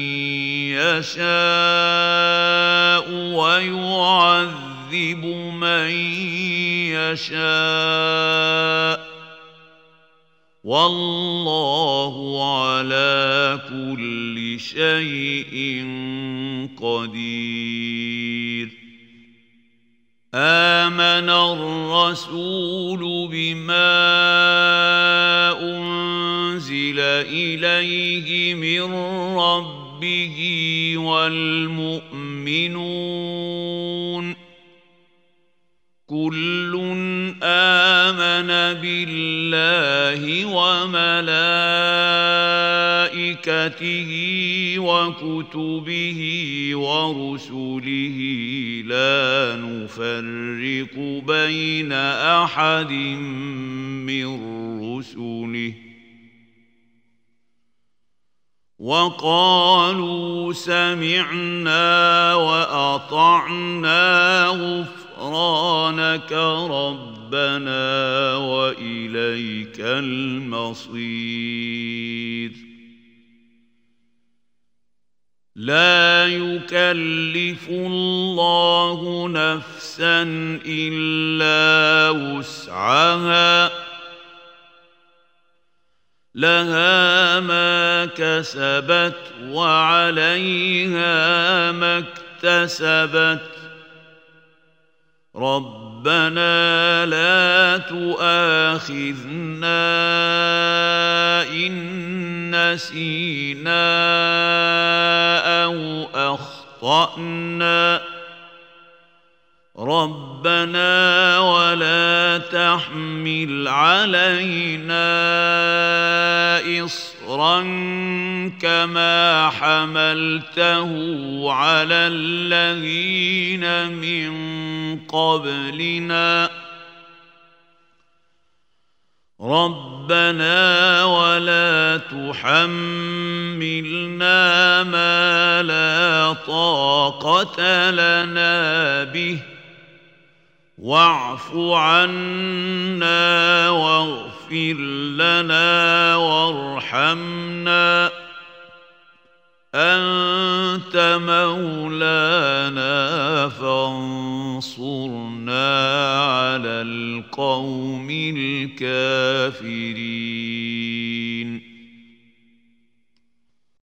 يشاء ويعذب من يشاء والله على كل شيء قدير آمن الرسول بما أنزل إليه من ربه والمؤمنون كل آمن بالله وملائكته وكتبه ورسله لا نفرق بين أحد من رسله وقالوا سمعنا وأطعنا غفرانك ربنا وإليك المصير لا يكلف الله نفسا إلا وسعها لها ما كسبت وعليها ما اكتسبت ربنا لا تؤاخذنا إن نسينا أو أخطأنا ربنا ولا تحمل علينا إصرا كما حملته على الذين من قبلنا ربنا ولا تحملنا ما لا طاقة لنا به واعف عنا واغفر لنا وارحمنا أنت مولانا فانصرنا على القوم الكافرين